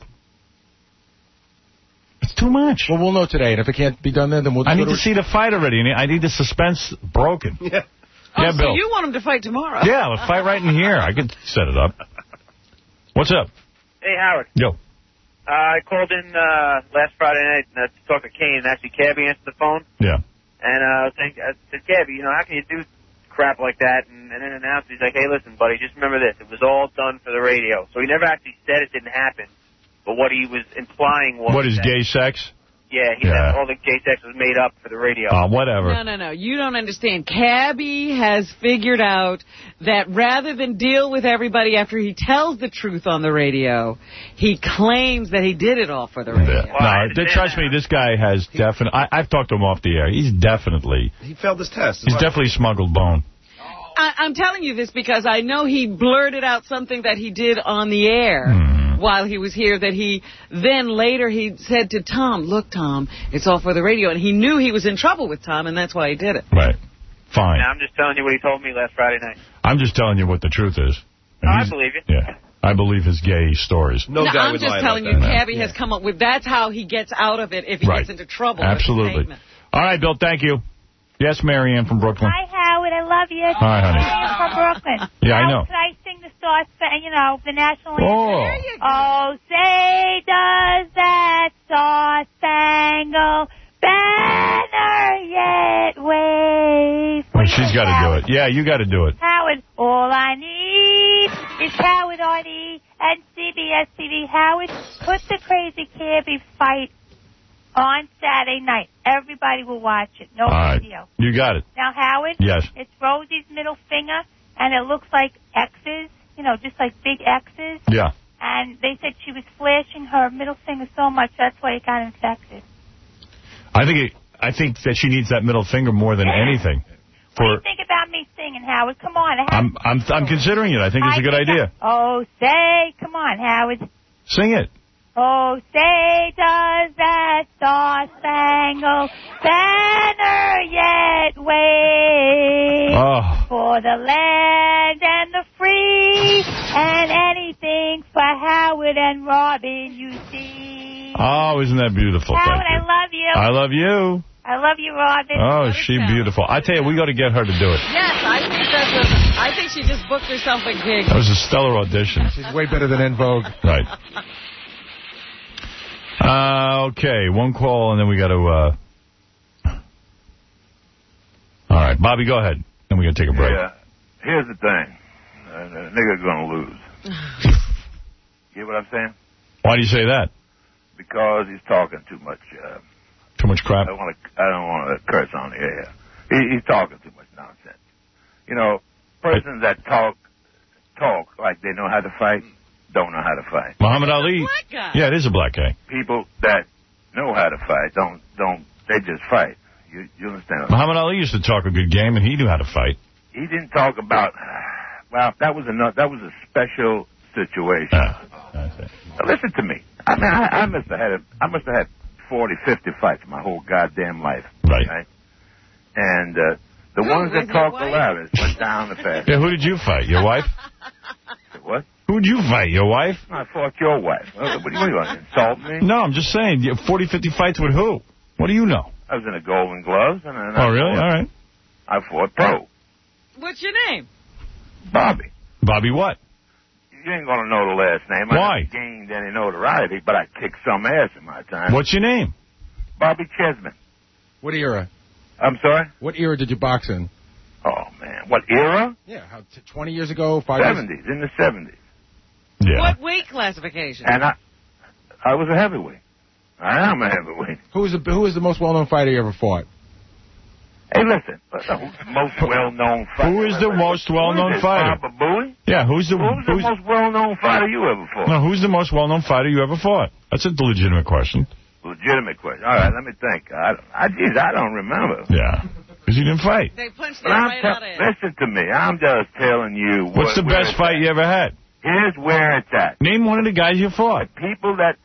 It's too much. Well, we'll know today, and if it can't be done then, then we'll just I go need to see the fight already. I need the suspense broken. Yeah. Oh, Yeah, so Bill. you want him to fight tomorrow? Yeah, let's fight right in here. I could set it up. What's up? Hey, Howard. Yo. Uh, I called in uh, last Friday night uh, to talk to Kane, and actually Cabby answered the phone. Yeah. And uh, I was saying, I said, Cabby, you know, how can you do crap like that and, and then announce it? He's like, hey, listen, buddy, just remember this. It was all done for the radio. So he never actually said it didn't happen. But what he was implying was What is that, gay sex? Yeah, he Yeah. said all the gay sex was made up for the radio. Uh, whatever. No, no, no. You don't understand. Cabby has figured out that rather than deal with everybody after he tells the truth on the radio, he claims that he did it all for the radio. Yeah. No, th- trust me, this guy has definitely... I've talked to him off the air. He's definitely... He failed his test. He's definitely smuggled bone. I, I'm telling you this because I know he blurted out something that he did on the air Mm. while he was here that he then later he said to Tom, look, Tom, it's all for the radio. And he knew he was in trouble with Tom, and that's why he did it. Right. Fine. Now, I'm just telling you what he told me last Friday night. I'm just telling you what the truth is. And I he's- believe you. Yeah. I believe his gay stories. No Now, guy I'm would just lie telling about you, that. Cabby has come up with, that's how he gets out of it if he Right. gets into trouble. with the Absolutely. statement. All right, Bill, thank you. Yes, Marianne from Brooklyn. Hi, Howard. I love you. Hi, honey. I'm from Brooklyn. Yeah, I Howard, know. Could I sing the Star Spangled, you know, the national anthem? Oh. Oh, say does that Star Spangled Banner yet wave? Oh, she's got to do it. Yeah, you got to do it. Howard, all I need is Howard R D and C B S T V. Howard, put the Crazy Cabby fight on Saturday night. Everybody will watch it. No All right. big deal. You got it. Now, Howard, Yes. it's Rosie's middle finger, and it looks like X's, you know, just like big X's. Yeah. And they said she was flashing her middle finger so much, that's why it got infected. I think it, I think that she needs that middle finger more than anything. What do you For think about me singing, Howard? Come on. Howard. I'm I'm I'm considering it. I think it's a good I think idea. I- oh, say, come on, Howard. Sing it. Oh, say does that star-spangled banner yet wave Oh. for the land and the free and anything for Howard and Robin, you see. Oh, isn't that beautiful? Howard, Thank you. I love you. I love you. I love you, Robin. Oh, is she beautiful. I tell you, we got to get her to do it. Yes, I think that's a, I think she just booked herself a gig. That was a stellar audition. She's way better than En Vogue. Right. Uh, okay, one call, and then we got to... Uh... All right, Bobby, go ahead. Then we got to take a break. Yeah. Here's the thing. Uh, the nigga's going to lose. Get what I'm saying? Why do you say that? Because he's talking too much. Uh, too much crap? I don't want to I don't want to curse on the air. He, he's talking too much nonsense. You know, persons that talk, talk like they know how to fight, don't know how to fight. Muhammad Ali. Yeah, it is a black guy. People that know how to fight don't don't they just fight. You you understand? Muhammad Ali used to talk a good game, and he knew how to fight. He didn't talk about. Well, that was enough. That was a special situation. Uh, now, listen to me. I mean, I, I must have had a, I must have had forty, fifty fights my whole goddamn life. Right. right? And uh, the Ooh, ones that with talk your the wife? loudest went down the fastest. Yeah, who did you fight? Your wife? What? Who did you fight? Your wife? I fought your wife. What do you want to insult me? No, I'm just saying. You have forty, fifty fights with who? What do you know? I was in the Golden Gloves. And, and Oh, I really? Fought, All right. I fought pro. What's your name? Bobby. Bobby what? You ain't going to know the last name. Why? I haven't gained any notoriety, but I kicked some ass in my time. What's your name? Bobby Chesman. What era? I'm sorry? What era did you box in? Oh, man. What era? Yeah, how, t- twenty years ago? Five seventies, in the seventies. Yeah. What weight classification? And I I was a heavyweight. I am a heavyweight. Who was the Who was the most well-known fighter you ever fought? Hey, listen. The most well-known fighter. Who is the most well-known Who is fighter? Baba Booey? Yeah, who's the... Who's the who's, most well-known fighter you ever fought? no, who's the most well-known fighter you ever fought? That's a legitimate question. Legitimate question. All right, let me think. I, I, geez, I don't remember. Yeah, because you didn't fight. They punched But that I'm right te- out of it. listen to me. I'm just telling you. What's what, the best fight you ever had? Here's where it's at. Name one of the guys you fought. People that...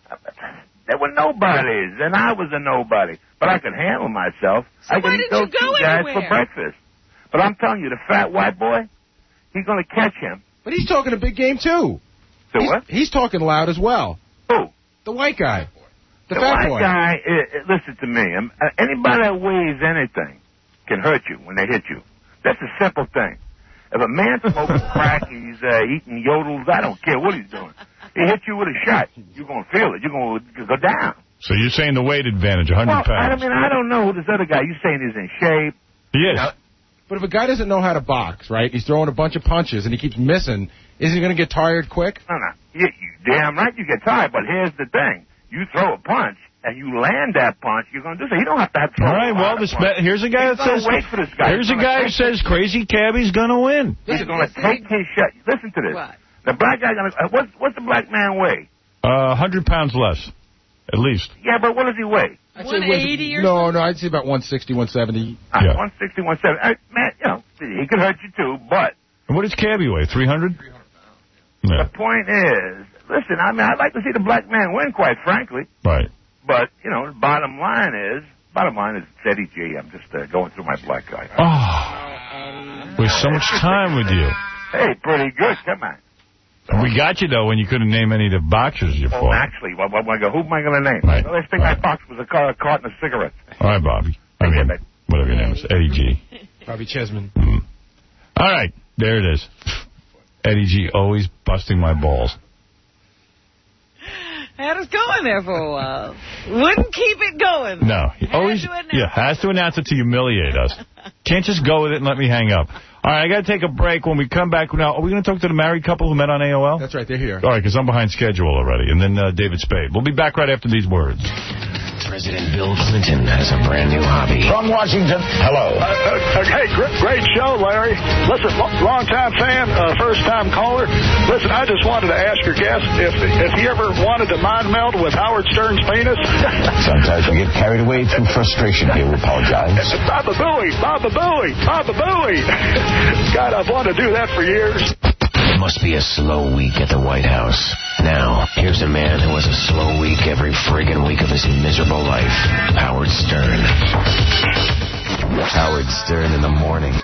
They were nobodies, and I was a nobody. But I could handle myself. So I why could eat didn't those you go two guys anywhere? for breakfast. But I'm telling you, the fat white boy, he's going to catch him. But he's talking a big game, too. So he's, what? He's talking loud as well. Who? The white guy. The, The fat white boy. guy, uh, uh, listen to me. Um, uh, anybody that weighs anything can hurt you when they hit you. That's a simple thing. If a man smokes crack, he's uh, eating yodels, I don't care what he's doing. He hits you with a shot. You're going to feel it. You're going to go down. So you're saying the weight advantage, one hundred Well, I pounds. mean, I don't know who this other guy, you're saying he's in shape. He is. But if a guy doesn't know how to box, right, he's throwing a bunch of punches and he keeps missing, isn't he going to get tired quick? No, no. You, you damn right you get tired, but here's the thing. You throw a punch, and you land that punch, you're going to do so. You don't have to have to throw All right, a lot well, of this punches. be- here's a guy He's that gonna says... wait for this guy. Here's He's a gonna guy who take says Crazy Cabby's going to win. He's going to take his shot. Listen to this. What? The black guy going to... Uh, what's, what's the black man weigh? Uh, one hundred pounds less, at least. Yeah, but what does he weigh? I'd say one eighty or No, no, I'd say about one sixty, one seventy. Uh, Yeah. one sixty, one seventy. Uh, man, you know, he could hurt you too, but And what does Cabby weigh, three hundred? Yeah. the point is, listen, I mean, I'd like to see the black man win, quite frankly. Right. But, you know, the bottom line is, bottom line is it's Eddie G. I'm just uh, going through my black guy. Oh, we waste so much time with you. Hey, pretty good. Come on. We got you, though, when you couldn't name any of the boxers you Oh, fought. actually, what, what, what, who am I going to name? Right. The last thing I boxed was a, car, a carton of cigarettes. All right, Bobby. I mean, whatever your name is. Eddie G. Bobby Chesman. Mm. All right, there it is. Eddie G. always busting my balls. Had us going there for a while. Wouldn't keep it going. No, he Had always to announce. yeah has to announce it to humiliate us. Can't just go with it and let me hang up. All right, I got to take a break. When we come back now, are we going to talk to the married couple who met on A O L? That's right, they're here. All right, because I'm behind schedule already. And then uh, David Spade. We'll be back right after these words. President Bill Clinton has a brand new hobby. From Washington, hello. Uh, uh, hey, great, great show, Larry. Listen, long-time fan, uh, first-time caller. Listen, I just wanted to ask your guest if if he ever wanted to mind meld with Howard Stern's penis. Sometimes we get carried away through frustration here. We apologize. Baba Booey, Baba Booey, Baba Booey. God, I've wanted to do that for years. must be a slow week at the White House. Now, here's a man who has a slow week every friggin' week of his miserable life. Howard Stern. Howard Stern in the morning.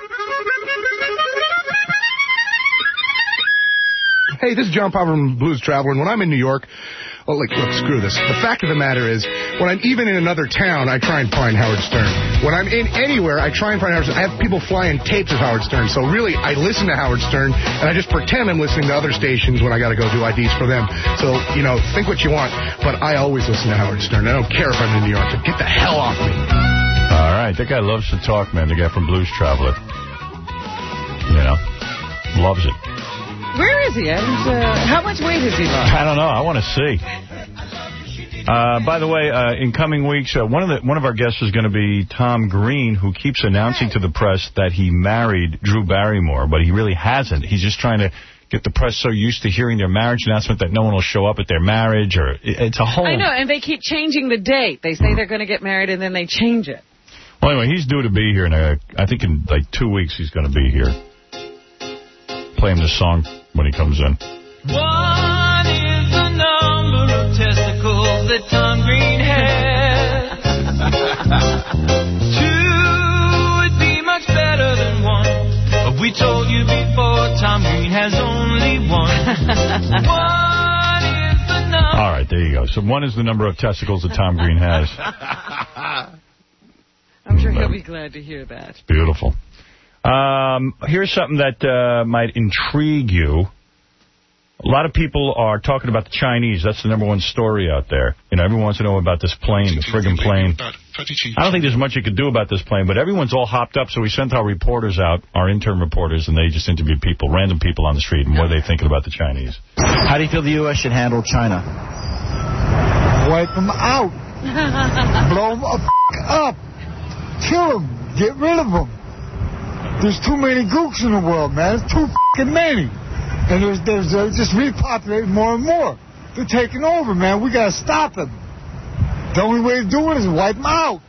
Hey, this is John Popper from Blues Traveler, and when I'm in New York, well, look, look, screw this. The fact of the matter is, when I'm even in another town, I try and find Howard Stern. When I'm in anywhere, I try and find Howard Stern. I have people flying tapes of Howard Stern, so really, I listen to Howard Stern, and I just pretend I'm listening to other stations when I got to go do I Ds for them. So, you know, think what you want, but I always listen to Howard Stern. I don't care if I'm in New York, so get the hell off me. All right, that guy loves to talk, man, the guy from Blues Traveler. You know, loves it. Where is he, Adams? Uh, how much weight has he lost? I don't know. I want to see. Uh, by the way, uh, in coming weeks, uh, one of the one of our guests is going to be Tom Green, who keeps announcing to the press that he married Drew Barrymore, but he really hasn't. He's just trying to get the press so used to hearing their marriage announcement that no one will show up at their marriage, or it's a whole... I know, and they keep changing the date. They say they're going to get married, and then they change it. Well, anyway, he's due to be here, in a, I think in like two weeks he's going to be here. Play him the song when he comes in. One is the number of testicles that Tom Green has. Two would be much better than one, but we told you before Tom Green has only one. One is the number. All right, there you go. So one is the number of testicles that Tom Green has. I'm sure he'll be glad to hear that. It's beautiful. Um, here's something that uh, might intrigue you. A lot of people are talking about the Chinese. That's the number one story out there. You know, everyone wants to know about this plane, the friggin' plane. I don't think there's much you could do about this plane, but everyone's all hopped up, so we sent our reporters out, our intern reporters, and they just interviewed people, random people on the street, and what are they thinking about the Chinese? How do you feel the U S should handle China? Wipe them out. Blow them up. Kill them. Get rid of them. There's too many gooks in the world, man. There's too f***ing many. And there's, there's uh, just repopulating more and more. They're taking over, man. We got to stop them. The only way to do it is wipe them out.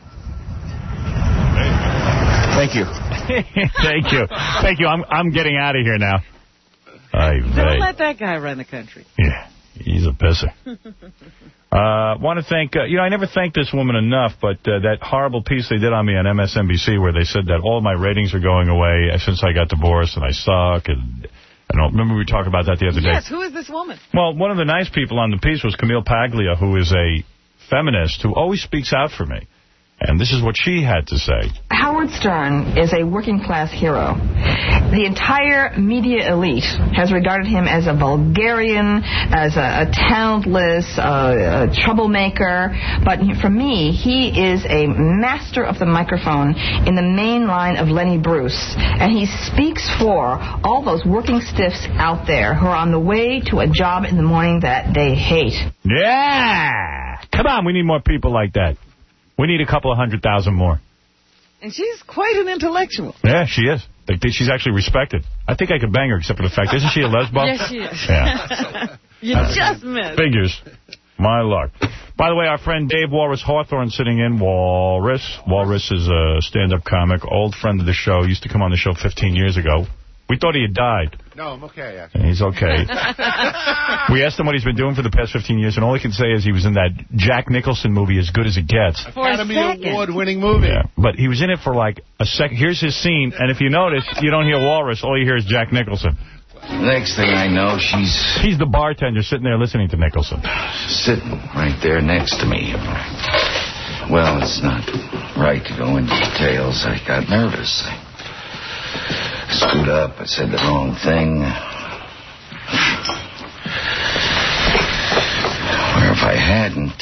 Thank you. Thank you. Thank you. I'm I'm getting out of here now. Aye, Don't vey. let that guy run the country. Yeah, he's a pisser. uh, want to thank, uh, you know, I never thanked this woman enough, but uh, that horrible piece they did on me on M S N B C where they said that all my ratings are going away since I got divorced and I suck. And I don't remember we talked about that the other day. Yes, who is this woman? Well, one of the nice people on the piece was Camille Paglia, who is a feminist who always speaks out for me. And this is what she had to say. Howard Stern is a working-class hero. The entire media elite has regarded him as a vulgarian, as a, a talentless, uh, a troublemaker. But for me, he is a master of the microphone in the main line of Lenny Bruce. And he speaks for all those working stiffs out there who are on the way to a job in the morning that they hate. Yeah! Come on, we need more people like that. We need a couple of hundred thousand more. And she's quite an intellectual. Yeah, she is. They think she's actually respected. I think I could bang her, except for the fact, isn't she a lesbo? Yes, she is. Yeah. You uh, just missed. Figures. My luck. By the way, our friend Dave Walrus Hawthorne sitting in. Walrus. Walrus is a stand-up comic, old friend of the show. Used to come on the show fifteen years ago. We thought he had died. No, I'm okay, actually. He's okay. We asked him what he's been doing for the past fifteen years, and all he can say is he was in that Jack Nicholson movie, As Good as It Gets. For Academy a Award-winning movie. Yeah, but he was in it for like a second. Here's his scene, and if you notice, you don't hear Walrus. All you hear is Jack Nicholson. Next thing I know, she's... He's the bartender sitting there listening to Nicholson. sitting right there next to me. Well, it's not right to go into details. I got nervous. I screwed up. I said the wrong thing. Or if I hadn't,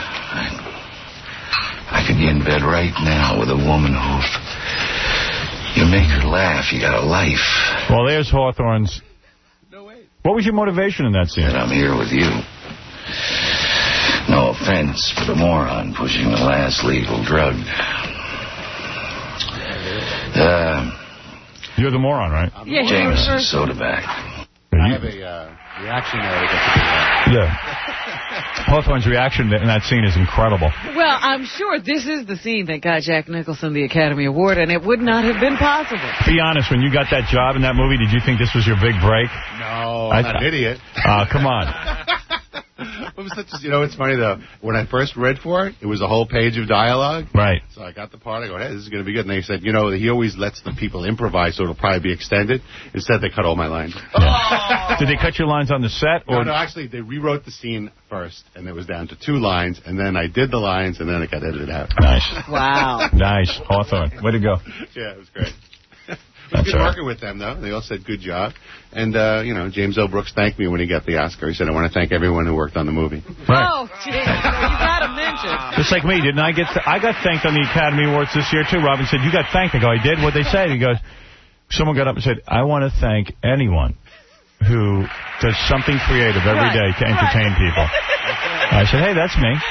I, I could be in bed right now with a woman who, if you make her laugh, you got a life. Well, there's Hawthorne's. No way. What was your motivation in that scene? That I'm here with you. No offense for the moron pushing the last legal drug. Uh... You're the moron, right? Yeah, Jameson soda back. You have a uh, reaction there. Yeah. Hawthorne's reaction in that scene is incredible. Well, I'm sure this is the scene that got Jack Nicholson the Academy Award, and it would not have been possible. Be honest, when you got that job in that movie, did you think this was your big break? No, I'm I, not an idiot. Oh, uh, come on. It was such a, you know, it's funny, though. When I first read for it, it was a whole page of dialogue. Right. So I got the part. I go, hey, this is going to be good. And they said, you know, he always lets the people improvise, so it'll probably be extended. Instead, they cut all my lines. Yeah. Did they cut your lines on the set? Or? No, no, actually, they rewrote the scene first, and it was down to two lines, and then I did the lines, and then it got edited out. Nice. Wow. Nice. Hawthorne. Way to go. Yeah, it was great. It was good right. working with them, though. They all said good job. And, uh, you know, James L. Brooks thanked me when he got the Oscar. He said, I want to thank everyone who worked on the movie. Right. Oh, geez. You got to mention. Just like me, didn't I get th I got thanked on the Academy Awards this year, too. Robin said, you got thanked. I go, I did? What'd they say? He goes, someone got up and said, I want to thank anyone who does something creative every right. day to entertain right. people. I said, hey, that's me.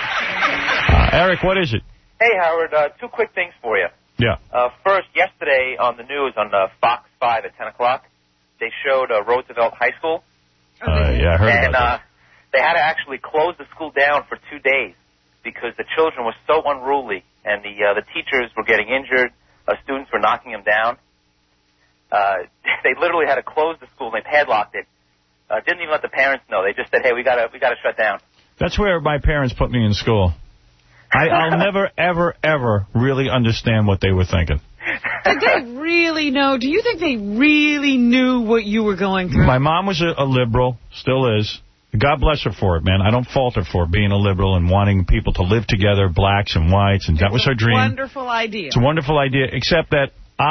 Uh, Eric, what is it? Hey, Howard, uh, two quick things for you. Yeah. Uh, first, yesterday on the news on uh, Fox five at ten o'clock, they showed uh, Roosevelt High School. Uh, yeah, I heard and, about that. Uh, they had to actually close the school down for two days because the children were so unruly, and the uh, the teachers were getting injured, uh, students were knocking them down. Uh, they literally had to close the school, and they padlocked it. Uh, didn't even let the parents know. They just said, hey, we gotta we gotta shut down. That's where my parents put me in school. I, I'll never, ever, ever really understand what they were thinking. Did they really know? Do you think they really knew what you were going through? My mom was a, a liberal, still is. God bless her for it, man. I don't fault her for being a liberal and wanting people to live together, blacks and whites, and that was her dream. Wonderful idea. It's a wonderful idea, except that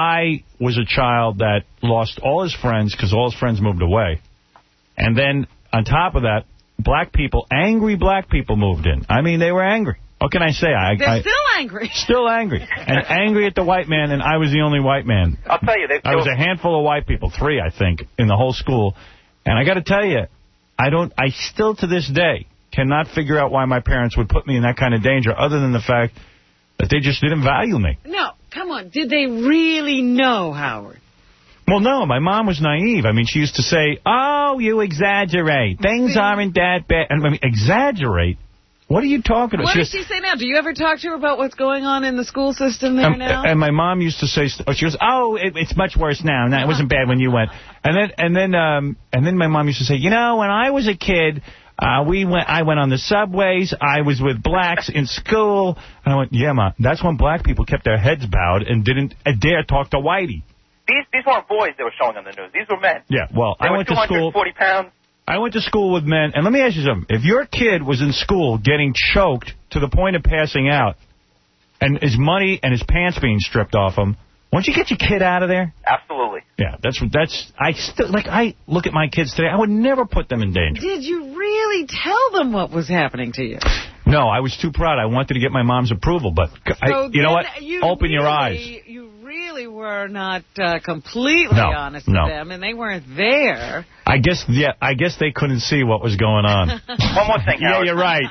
I was a child that lost all his friends because all his friends moved away. And then, on top of that, black people, angry black people moved in. I mean, they were angry. What can I say? I, They're I, still angry. Still angry. And angry at the white man, and I was the only white man. I'll tell you. They, I was a handful of white people, three, I think, in the whole school. And I got to tell you, I don't. I still, to this day, cannot figure out why my parents would put me in that kind of danger, other than the fact that they just didn't value me. No, come on. Did they really know, Howard? Well, no, my mom was naive. I mean, she used to say, oh, you exaggerate. Things aren't that bad. I mean, exaggerate? What are you talking about? What she does she say now? Do you ever talk to her about what's going on in the school system there um, now? And my mom used to say, oh, she goes, oh, it, it's much worse now. No, it wasn't bad when you went. And then, and then, um, and then my mom used to say, you know, when I was a kid, uh, we went. I went on the subways. I was with blacks in school. And I went, yeah, Ma, that's when black people kept their heads bowed and didn't uh, dare talk to whitey. These these weren't boys they were showing on the news. These were men. Yeah, well, they I were went to school. two hundred forty pounds. I went to school with men, and let me ask you something. If your kid was in school getting choked to the point of passing out, and his money and his pants being stripped off him, won't you get your kid out of there? Absolutely. Yeah, that's that's. I still like. I look at my kids today. I would never put them in danger. Did you really tell them what was happening to you? No, I was too proud. I wanted to get my mom's approval, but so I, you know what? You Open really, your eyes. You really were not uh, completely no, honest no. with them, and they weren't there. I guess, yeah, I guess they couldn't see what was going on. One more thing, Yeah, Howard. you're right.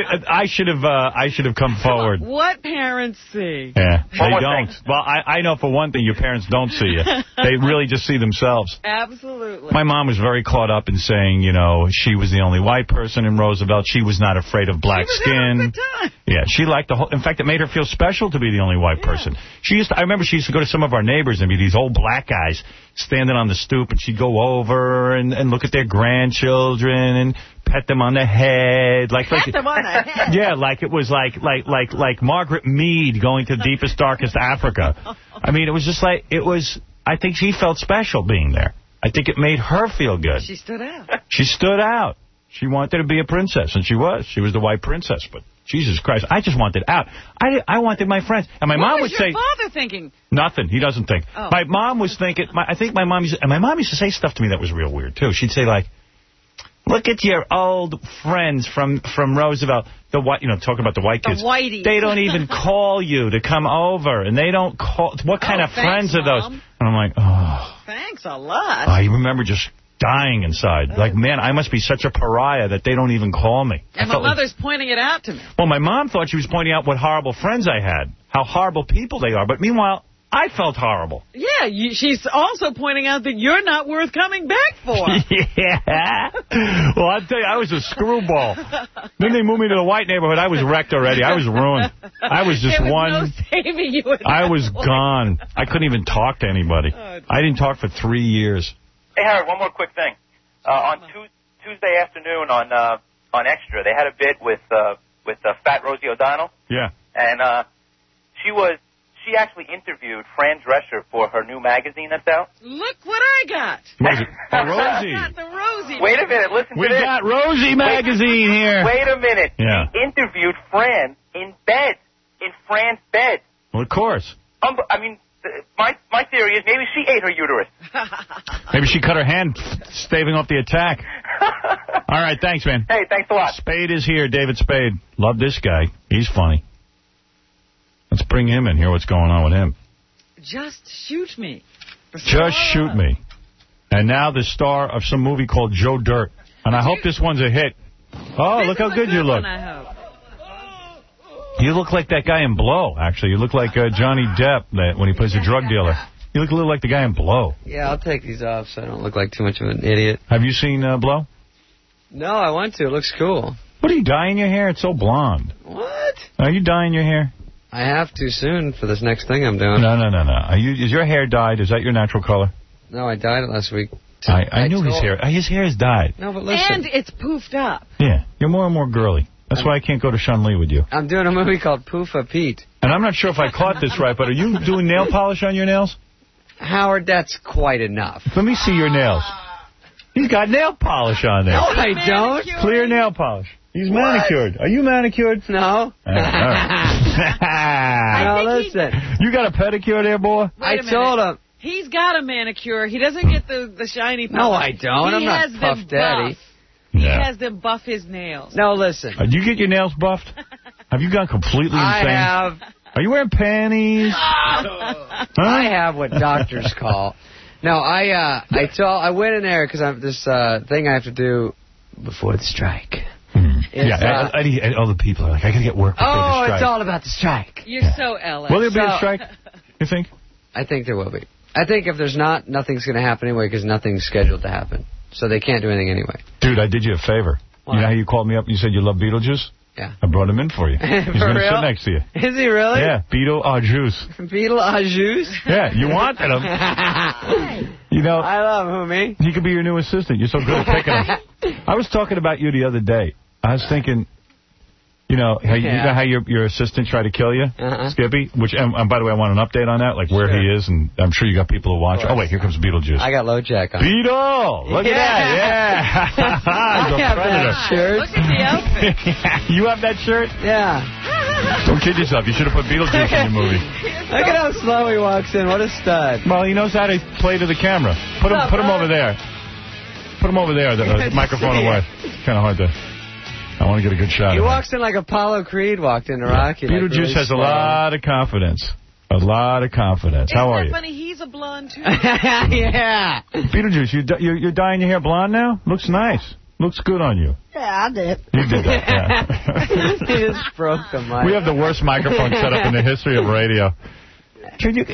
I should have, uh, I should have come forward. What parents see? Yeah, One they more don't. thing. Well, I, I know for one thing, your parents don't see you. They really just see themselves. Absolutely. My mom was very caught up in saying, you know, she was the only white person in Roosevelt. She was not afraid of black she was skin. having a good time. Yeah, she liked the whole. In fact, it made her feel special to be the only white Yeah. person. She used to, I remember she used to go to some of our neighbors and be these old black guys standing on the stoop, and she'd go over and, and look at their grandchildren and pet them on the head, like Pet like them on the head. yeah, like it was like like like like Margaret Mead going to deepest darkest Africa. I mean, it was just like it was. I think she felt special being there. I think it made her feel good. She stood out. She stood out. She wanted to be a princess, and she was. She was the white princess, but Jesus Christ, I just wanted out. I I wanted my friends. And my what mom was would your say... father thinking? Nothing. He doesn't think. Oh. My mom was thinking... My, I think my mom used to, and my mom used to say stuff to me that was real weird, too. She'd say, like, look at your old friends from, from Roosevelt. The white, you know, talking about the white The kids. whiteies. They don't even call you to come over, and they don't call... What kind Oh, of thanks, friends are those? Mom. And I'm like, oh... Thanks a lot. I remember just dying inside. Like, man, I must be such a pariah that they don't even call me. I and my felt like- mother's pointing it out to me. Well, my mom thought she was pointing out what horrible friends I had, how horrible people they are. But meanwhile, I felt horrible. Yeah, you, she's also pointing out that you're not worth coming back for. Yeah. Well, I'll tell you, I was a screwball. Then they moved me to the white neighborhood. I was wrecked already. I was ruined. I was just there was one. no saving you at I that was point. gone. I couldn't even talk to anybody. Oh, I didn't talk for three years. Hey, Howard, one more quick thing. Uh, on tu- Tuesday afternoon on uh, on Extra, they had a bit with uh, with uh, Fat Rosie O'Donnell. Yeah. And uh, she was she actually interviewed Fran Drescher for her new magazine that's out. Look what I got. Rosie. Oh, Rosie. I got the Rosie. Wait a minute, listen We to this. got Rosie magazine here. Wait a minute. Yeah. She interviewed Fran in bed, in Fran's bed. Well, of course. Um, I mean, th- my my theory is maybe she ate her uterus. Maybe she cut her hand staving off the attack. All right, thanks, man. Hey, thanks a lot. Spade is here, David Spade. Love this guy. He's funny. Let's bring him in, hear what's going on with him. Just shoot me. Just shoot me. And now the star of some movie called Joe Dirt. And I hope this one's a hit. Oh, This look how is a good you look. one, I hope. You look like that guy in Blow, actually. You look like uh, Johnny Depp that when he plays a drug dealer. You look a little like the guy in Blow. Yeah, I'll take these off so I don't look like too much of an idiot. Have you seen uh, Blow? No, I want to. It looks cool. What, are you dyeing your hair? It's so blonde. What? Are you dyeing your hair? I have to soon for this next thing I'm doing. No, no, no, no. Are you, is your hair dyed? Is that your natural color? No, I dyed it last week. I, I, knew his told- hair. His hair is dyed. No, but listen. And it's poofed up. Yeah, you're more and more girly. That's why I can't go to Shun Lee with you. I'm doing a movie called Poofa Pete. And I'm not sure if I caught this right, but are you doing nail polish on your nails? Howard, that's quite enough. Let me see your nails. He's got nail polish on there. No, I don't. Clear nail polish. He's manicured. Are you manicured? No. All right. No, listen. You got a pedicure there, boy? Wait I a minute. told him. He's got a manicure. He doesn't get the, the shiny polish. No, I don't. He I'm not has them Puff Daddy. buff. He Yeah. has them buff his nails. No, listen. Uh, do you get your nails buffed? Have you gone completely I insane? have. Are you wearing panties? Huh? I have what doctors call. No, I uh, I told I went in there because I have this uh, thing I have to do before the strike. Hmm. It's, Yeah, uh, I, I, I, all the people are like, I got to get work before the Oh, strike. it's all about the strike. You're so Ellen. Will there be a So- strike, you think? I think there will be. I think if there's not, nothing's going to happen anyway because nothing's scheduled to happen. So they can't do anything anyway. Dude, I did you a favor. What? You know how you called me up and you said you love Beetlejuice? Yeah. I brought him in for you. He's For going to real? sit next to you. Is he really? Yeah, Beetle Juice. Beetle Ajus? Yeah, you wanted him. You know, I love him, me. he could be your new assistant. You're so good at picking him. I was talking about you the other day. I was thinking, you know, how, you Yeah. know how your your assistant tried to kill you, Uh-huh. Skippy? Which, and, and by the way, I want an update on that, like where Sure. he is, and I'm sure you got people to watch. Of course. Oh, wait, here comes Beetlejuice. I got low jack on. Beetle! Look Yeah. at that, yeah! He's a I have predator. that shirt. Look at the outfit. You have that shirt? Yeah. Don't kid yourself. You should have put Beetlejuice in your movie. Look at how slow he walks in. What a stud. Well, he knows how to play to the camera. Put him, What's up, put him brother? over there. Put him over there. The, the microphone see away. It's kind of hard to. I want to get a good shot. He of walks in like Apollo Creed walked into Rocky. like Beetlejuice really has slow. a lot of confidence. A lot of confidence. How are Isn't you? that funny? He's a blonde, too. Yeah. Beetlejuice, you, you're, you're dyeing your hair blonde now? Looks nice. Looks good on you. Yeah, I did. You did that, yeah. He just broke the mic. We have the worst microphone set up in the history of radio. Can you...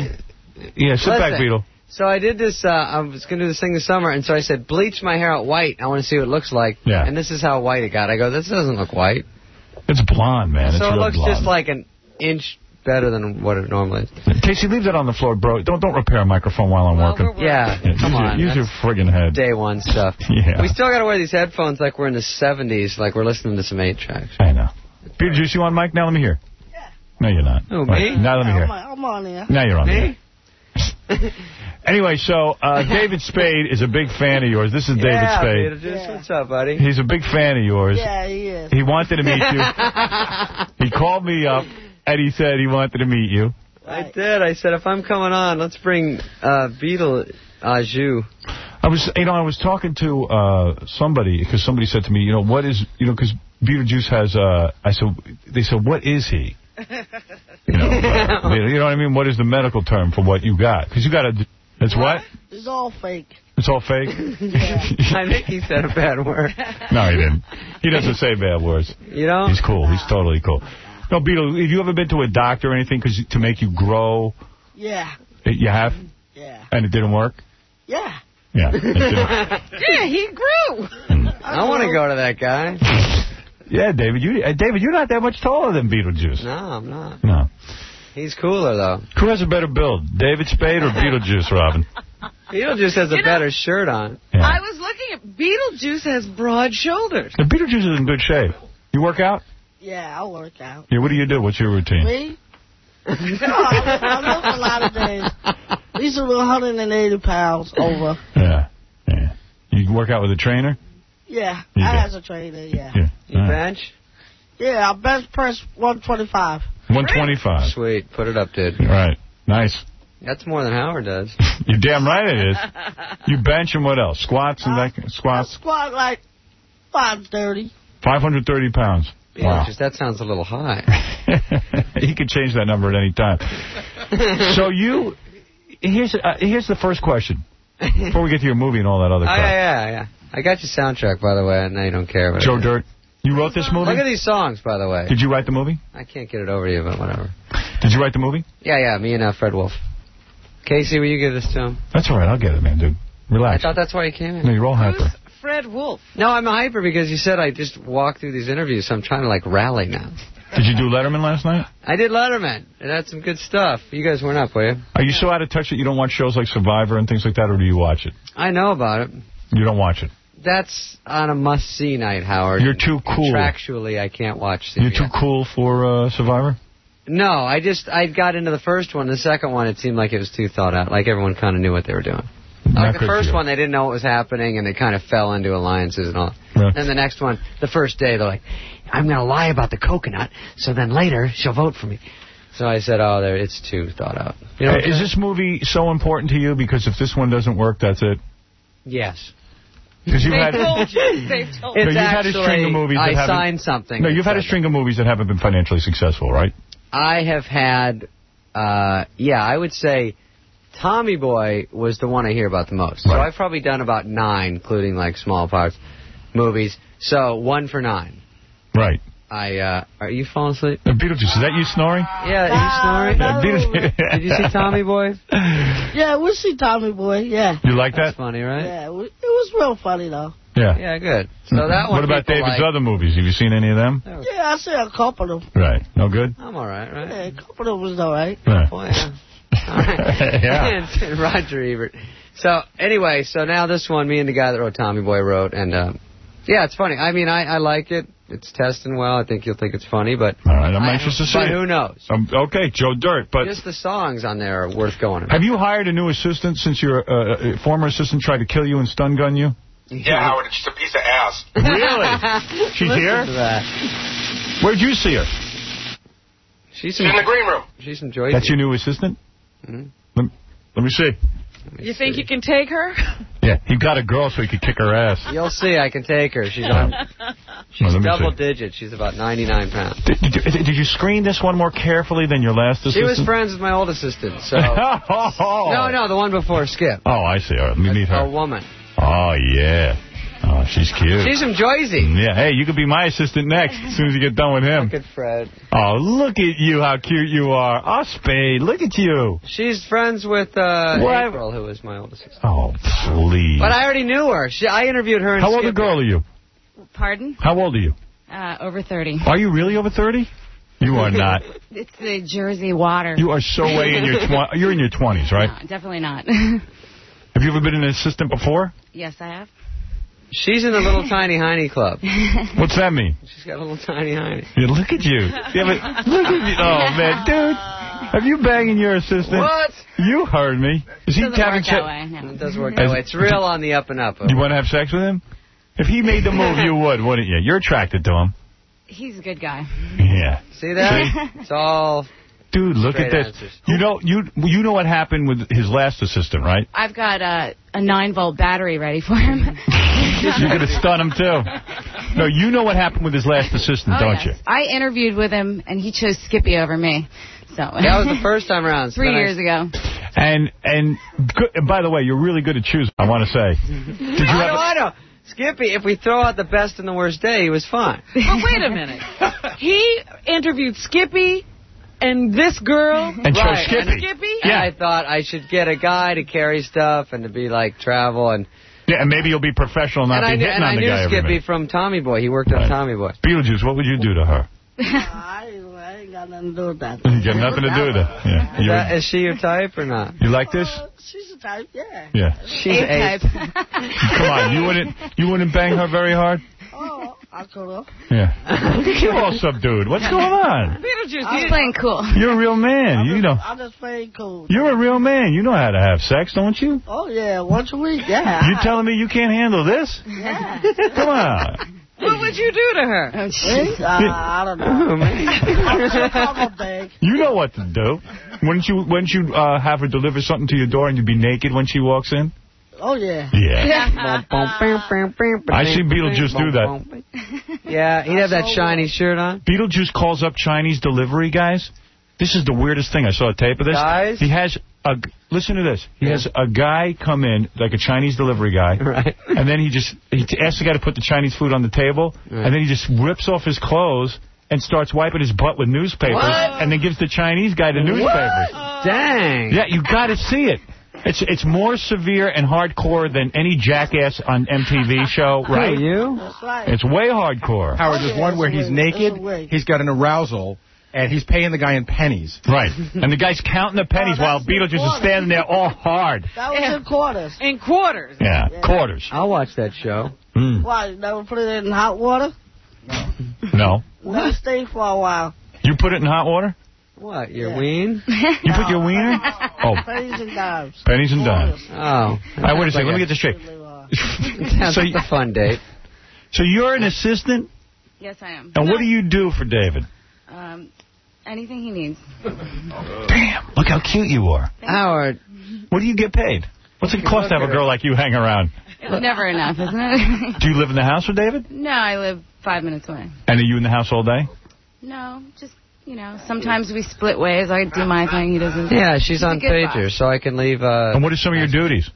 Yeah, sit back, Listen. Beetle. So I did this, uh, I was going to do this thing this summer, and so I said, bleach my hair out white. I want to see what it looks like. Yeah. And this is how white it got. I go, this doesn't look white. It's blonde, man. It's so it real looks blonde. just like an inch better than what it normally is. Casey, leave that on the floor, bro. Don't don't repair a microphone while I'm Well, working. we're working. Yeah, Yeah, come use on. Your, use your that's friggin' head. day one stuff. Yeah. We still got to wear these headphones like we're in the seventies, like we're listening to some eight tracks. I know. Beetlejuice, you on mic now? Let me hear. Yeah. No, you're not. Who, Wait, me? Now let me hear. I'm on, I'm on here. Now you're on Me? there. Anyway, so uh, David Spade is a big fan of yours. This is David yeah, Spade. Beetlejuice, Yeah. what's up, buddy? He's a big fan of yours. Yeah, he is. He wanted to meet you. He called me up, and he said he wanted to meet you. I did. I said, if I'm coming on, let's bring uh, Beetle Aju. I was, you know, I was talking to uh, somebody, because somebody said to me, you know, what is, you know, because Beetlejuice has, uh, I said, they said, what is he? You know, uh, you know what I mean? What is the medical term for what you got? Because you got a, it's what? It's all fake. It's all fake? I think he said a bad word. No, he didn't. He doesn't say bad words. You know? He's cool. He's totally cool. No, Beetle, have you ever been to a doctor or anything 'cause to make you grow Yeah. You have? Yeah. And it didn't work? Yeah. Yeah. It didn't. Yeah, he grew. I want to go to that guy. Yeah, David, you, uh, David, you're not that much taller than Beetlejuice. No, I'm not. No. He's cooler, though. Who has a better build, David Spade or Beetlejuice, Robin? Beetlejuice has a You know, better shirt on. Yeah. I was looking at Beetlejuice has broad shoulders. The Beetlejuice is in good shape. You work out? Yeah, I work out. Yeah, what do you do? What's your routine? Me? no, I, I live a lot of days. I used to be one hundred eighty pounds over. Yeah. Yeah. You work out with a trainer? Yeah, You I do. have a trainer, yeah. Yeah. You All right. bench? Yeah, I bench press one twenty-five. one twenty-five. Sweet. Put it up, dude. Right. Nice. That's more than Howard does. You're damn right it is. You bench and what else? Squats and that I squats? squat like five thirty. five hundred thirty pounds. Yeah, Wow. just that sounds a little high. He could change that number at any time. So you, here's uh, here's the first question. Before we get to your movie and all that other Oh, crap. yeah, yeah, yeah. I got your soundtrack, by the way. I know you don't care. But Joe Dirt, you wrote this movie? Look at these songs, by the way. Did you write the movie? I can't get it over to you, but whatever. Did you write the movie? Yeah, yeah, me and uh, Fred Wolf. Casey, will you give this to him? That's all right. I'll get it, man, dude. Relax. I thought that's why you came in. No, you're all hyper. Fred Wolf. No, I'm hyper because you said I just walked through these interviews, so I'm trying to, like, rally now. Did you do Letterman last night? I did Letterman. It had some good stuff. You guys weren't up, were you? Are you so out of touch that you don't watch shows like Survivor and things like that, or do you watch it? I know about it. You don't watch it. That's on a must-see night, Howard. You're too cool. Contractually, I can't watch C B S. You're too cool for uh, Survivor? No, I just, I got into the first one. The second one, it seemed like it was too thought out. Like everyone kind of knew what they were doing. Not Like the good for first you. one, they didn't know what was happening, and they kind of fell into alliances and all. Right. Then the next one, the first day, they're like, I'm going to lie about the coconut, so then later she'll vote for me. So I said, oh, there, it's too thought out. You know, Hey, is this movie so important to you? Because if this one doesn't work, that's it? Yes. Because you've They had... told you. They told No, you. It's you've had a actually, string of movies that I haven't... signed something. No, that you've had a said string of movies that haven't been financially successful, right? I have had, uh, yeah, I would say Tommy Boy was the one I hear about the most. So Right. I've probably done about nine, including like small parts, movies. So one for nine. Right. I, uh, are you falling asleep? Uh, Beetlejuice, is that you snoring? Yeah, you snoring? Uh, Beetlejuice. Did you see Tommy Boy? Yeah, we see Tommy Boy, yeah. You like That's that? funny, right? Yeah, it was, it was real funny, though. Yeah. Yeah, good. So that one What about people David's like. other movies? Have you seen any of them? Yeah, I see a couple of them. Right. No good? I'm all right, right? Yeah, a couple of them was all right. Right. Boy, yeah. All right. Yeah. and, and Roger Ebert. So anyway, so now this one, me and the guy that wrote Tommy Boy wrote, and um, yeah, it's funny. I mean, I, I like it. It's testing well. I think you'll think it's funny, but All right, I'm I- anxious to see But it. who knows? Um, okay, Joe Dirt, but Just the songs on there are worth going to. have you hired a new assistant since your uh, uh, former assistant tried to kill you and stun gun you? Yeah, Howard, it's just a piece of ass. Really? She's Listen here? to that. Where'd you see her? She's, She's in the green room. She's some joy. That's your new assistant? Mhm. Let, let me see. You think you can take her? Yeah, he got a girl so he could kick her ass. You'll see. I can take her. She's on. She's Well, let me double see. digits. She's about ninety-nine pounds. Did, did, you, did you screen this one more carefully than your last She assistant? was friends with my old assistant. So oh. no, no, the one before Skip. Oh, I see. All right, let me meet A her. woman. Oh, yeah. Oh, she's cute. She's from Jersey. Yeah, hey, you could be my assistant next as soon as you get done with him. Look at Fred. Oh, look at you, how cute you are. Oh, Spade, look at you. She's friends with uh, What? April, who was my old assistant. Oh, please. But I already knew her. She, I interviewed her. And How old a Skip. girl are you? Pardon? How old are you? Uh, over thirty. Are you really over thirty? You are not. It's the Jersey water. You are so way in your twenties. You're in your twenties, right? No, definitely not. Have you ever been an assistant before? Yes, I have. She's in the little tiny hiney club. What's that mean? She's got a little tiny hiney. Yeah, look at you. Yeah, but look at you. Oh, man, dude. Have you banging your assistant? What? You heard me. Is he Doesn't having work sex? that way. No. It does work As- that way. It's real on the up and up. You want to have sex with him? If he made the move, you would, wouldn't you? You're attracted to him. He's a good guy. Yeah. See that? It's all. Dude, look Straight at this. answers. You know, you you know what happened with his last assistant, right? I've got a, a nine volt battery ready for him. You're going to stun him, too. No, you know what happened with his last assistant, Oh, don't yes. I interviewed with him, and he chose Skippy over me. So That was the first time around. So three then I- years ago. you? And, and, good, and by the way, you're really good at choosing, I want to say. Did you I have know, a- I know. Skippy, if we throw out the best and the worst day, he was fine. But wait a minute. He interviewed Skippy, and this girl. And show Right. Skippy. Skippy? Yeah. I thought I should get a guy to carry stuff and to be like travel and. Yeah, and maybe you'll be professional, not and be I knew, hitting and on I the knew guy every Skippy minute. from Tommy Boy. He worked on Right. Tommy Boy. Beetlejuice, what would you do to her? I, I ain't got nothing to do with that. You got nothing to do with it. Yeah. Is, You, that, is she your type or not? you like this? She's a type, yeah. Yeah. She's A-type. Come on, you wouldn't you wouldn't bang her very hard? Oh, I could have. Yeah. You're all subdued. What's going on? Beetlejuice, I was you- playing cool. You're a real man. You know. I'm just playing cool. You're a real man. You know how to have sex, don't you? Oh, yeah, once a week, yeah. You telling me you can't handle this? Yeah. Come on. What would you do to her? Uh, I don't know. I'm sure I'm a bag. You know what to do. Wouldn't you Wouldn't you uh, have her deliver something to your door and you'd be naked when she walks in? Oh, yeah. Yeah. I I see Beetlejuice do that. Yeah, he'd have that shiny shirt on. Beetlejuice calls up Chinese delivery guys. This is the weirdest thing. I saw a tape of this. Guys? He has a... Listen to this. He Yeah. has a guy come in, like a Chinese delivery guy. Right. And then he just... He asks the guy to put the Chinese food on the table. Right. And then he just rips off his clothes and starts wiping his butt with newspapers. What? And then gives the Chinese guy the newspapers. Dang. Yeah, you got to see it. It's it's more severe and hardcore than any jackass on M T V show, right? Hey, you? That's right. It's way hardcore. Howard, there's one where he's naked, he's got an arousal, and he's paying the guy in pennies. Right. And the guy's counting the pennies Oh, while that's the Beetlejuice is quarters. standing there all hard. That was in quarters. In quarters. Yeah, Yeah. quarters. I'll watch that show. Mm. Why, you never put it in hot water? No. Let it stay for a while. You put it in hot water? What, your Yeah. ween? You put your wiener? Oh, Pennies and dimes. pennies and dimes. Oh. All right, wait a second. Let me get this straight. Sounds So like you- a fun date. So you're an assistant, Yes, I am. and what do you do for David? Um, anything he needs. Damn, look how cute you are. Howard. What do you get paid? What's it cost to have a girl like you hang around? It's never enough, isn't it? Do you live in the house with David? No, I live five minutes away. And are you in the house all day? No, just, you know, sometimes we split ways. I do my thing, he doesn't. Yeah, she's He's a on good pager, boss. so I can leave. Uh, And what are some of your duties?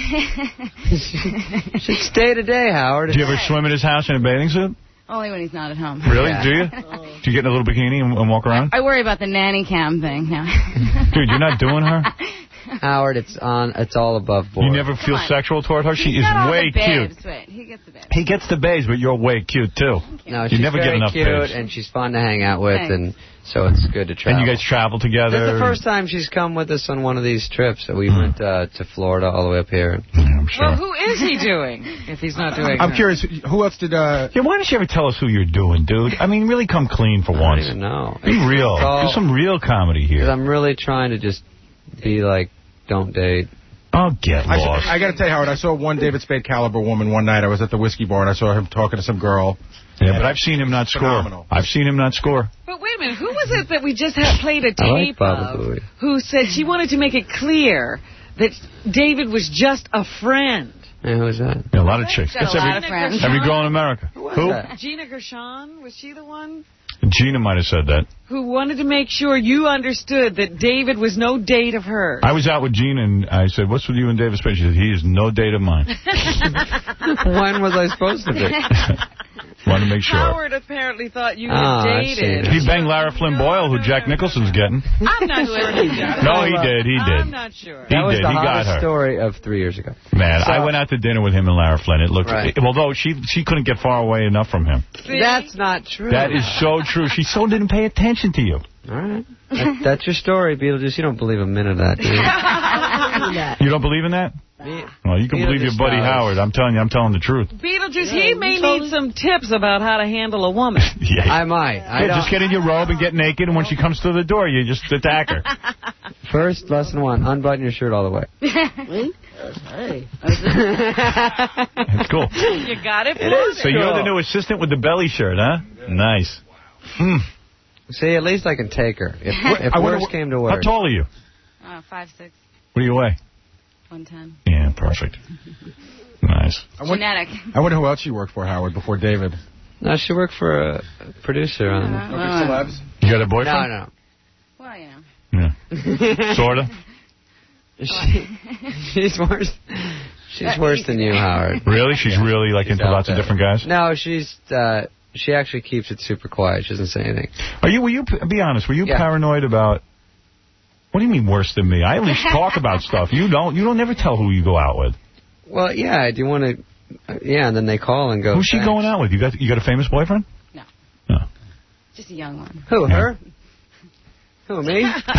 It's day to day, Howard. Do you ever swim in his house in a bathing suit? Only when he's not at home. Really? Yeah. Do you? Do you get in a little bikini and, and walk around? I worry about the nanny cam thing now. Dude, you're not doing her? Howard, it's on. It's all above board. You never feel on. sexual toward her? She He's is got all way the babes. cute. Wait, he gets the babes. He gets the babes, but you're way cute, too. No, You she's never get very enough cute, babes. and she's fun to hang out with, Thanks. and so it's good to travel. And you guys travel together? This is the first time she's come with us on one of these trips. So we Hmm. went uh, to Florida all the way up here. Yeah, I'm sure. Well, who is he doing if he's not doing I'm that? curious, who else did... Uh, Yeah, why don't you ever tell us who you're doing, dude? I mean, really come clean for I don't once. even know. Be real. It's all- Do some real comedy Because here. I'm really trying to just be like, don't date. Oh, get I, lost. I got to tell you, Howard, I saw one David Spade caliber woman one night. I was at the whiskey bar, and I saw him talking to some girl. Yeah, but I've seen him not score. Phenomenal. I've seen him not score. But wait a minute, who was it that we just had played a I like tape Baba of Booey. who said she wanted to make it clear that David was just a friend? Yeah, who was that? Yeah, a lot of chicks. Got That's a lot every, of friends. every girl in America. Who? that? Gina Gershon, was she the one Gina might have said that. who wanted to make sure you understood that David was no date of hers? I was out with Gina, and I said, what's with you and David Spade? She said, he is no date of mine. When was I supposed to be? Wanted to make sure. Howard apparently thought you Oh, had I've seen dated. it. He banged Lara Flynn Boyle, who Jack Nicholson's getting. I'm not sure he did. No, he did. He I'm did. not sure. He That was did. the He got hottest her. story of three years ago. Man, So- I went out to dinner with him and Lara Flynn. It looked, Right. although she she couldn't get far away enough from him. See? That's not true. That is so true. She so didn't pay attention to you. All right. That, that's your story, Beetlejuice. You don't believe a minute of that, do you? You don't believe in that? Me- Well, you can believe your Beetlejuice buddy knows. Howard. I'm telling you, I'm telling the truth. Beetlejuice, he may need some tips about how to handle a woman. Yeah. I might. I Yeah, don't. just get in your robe and get naked, and when she comes through the door, you just attack her. First, lesson one, unbutton your shirt all the way. Me? Hey. That's cool. You got it. It is. So you're the Cool. new assistant with the belly shirt, huh? Nice. Hmm. See, at least I can take her. If, if I wonder worse wh- came to How worse. tall are you? Uh, five, six, What do you weigh? one ten. Yeah, perfect. Nice. I wonder, Genetic. I wonder who else she worked for, Howard, before David. No, she worked for a producer on. Uh, Celebs? You got a No, boyfriend? no. well, you know. Yeah. Sorta? She, she's worse. She's worse than you, Howard. Really? She's really like into out lots of there. different guys? No, she's uh, She actually keeps it super quiet. She doesn't say anything. Are you? Were you? Be honest. Were you Yeah. paranoid about? What do you mean worse than me? I at least talk about stuff. You don't. You don't never tell who you go out with. Well, yeah. Do you want to? Uh, yeah, and then they call and go. Who's she thanks. going out with? You got? You got a famous boyfriend? Just a young one. Who? Her? Who? Me?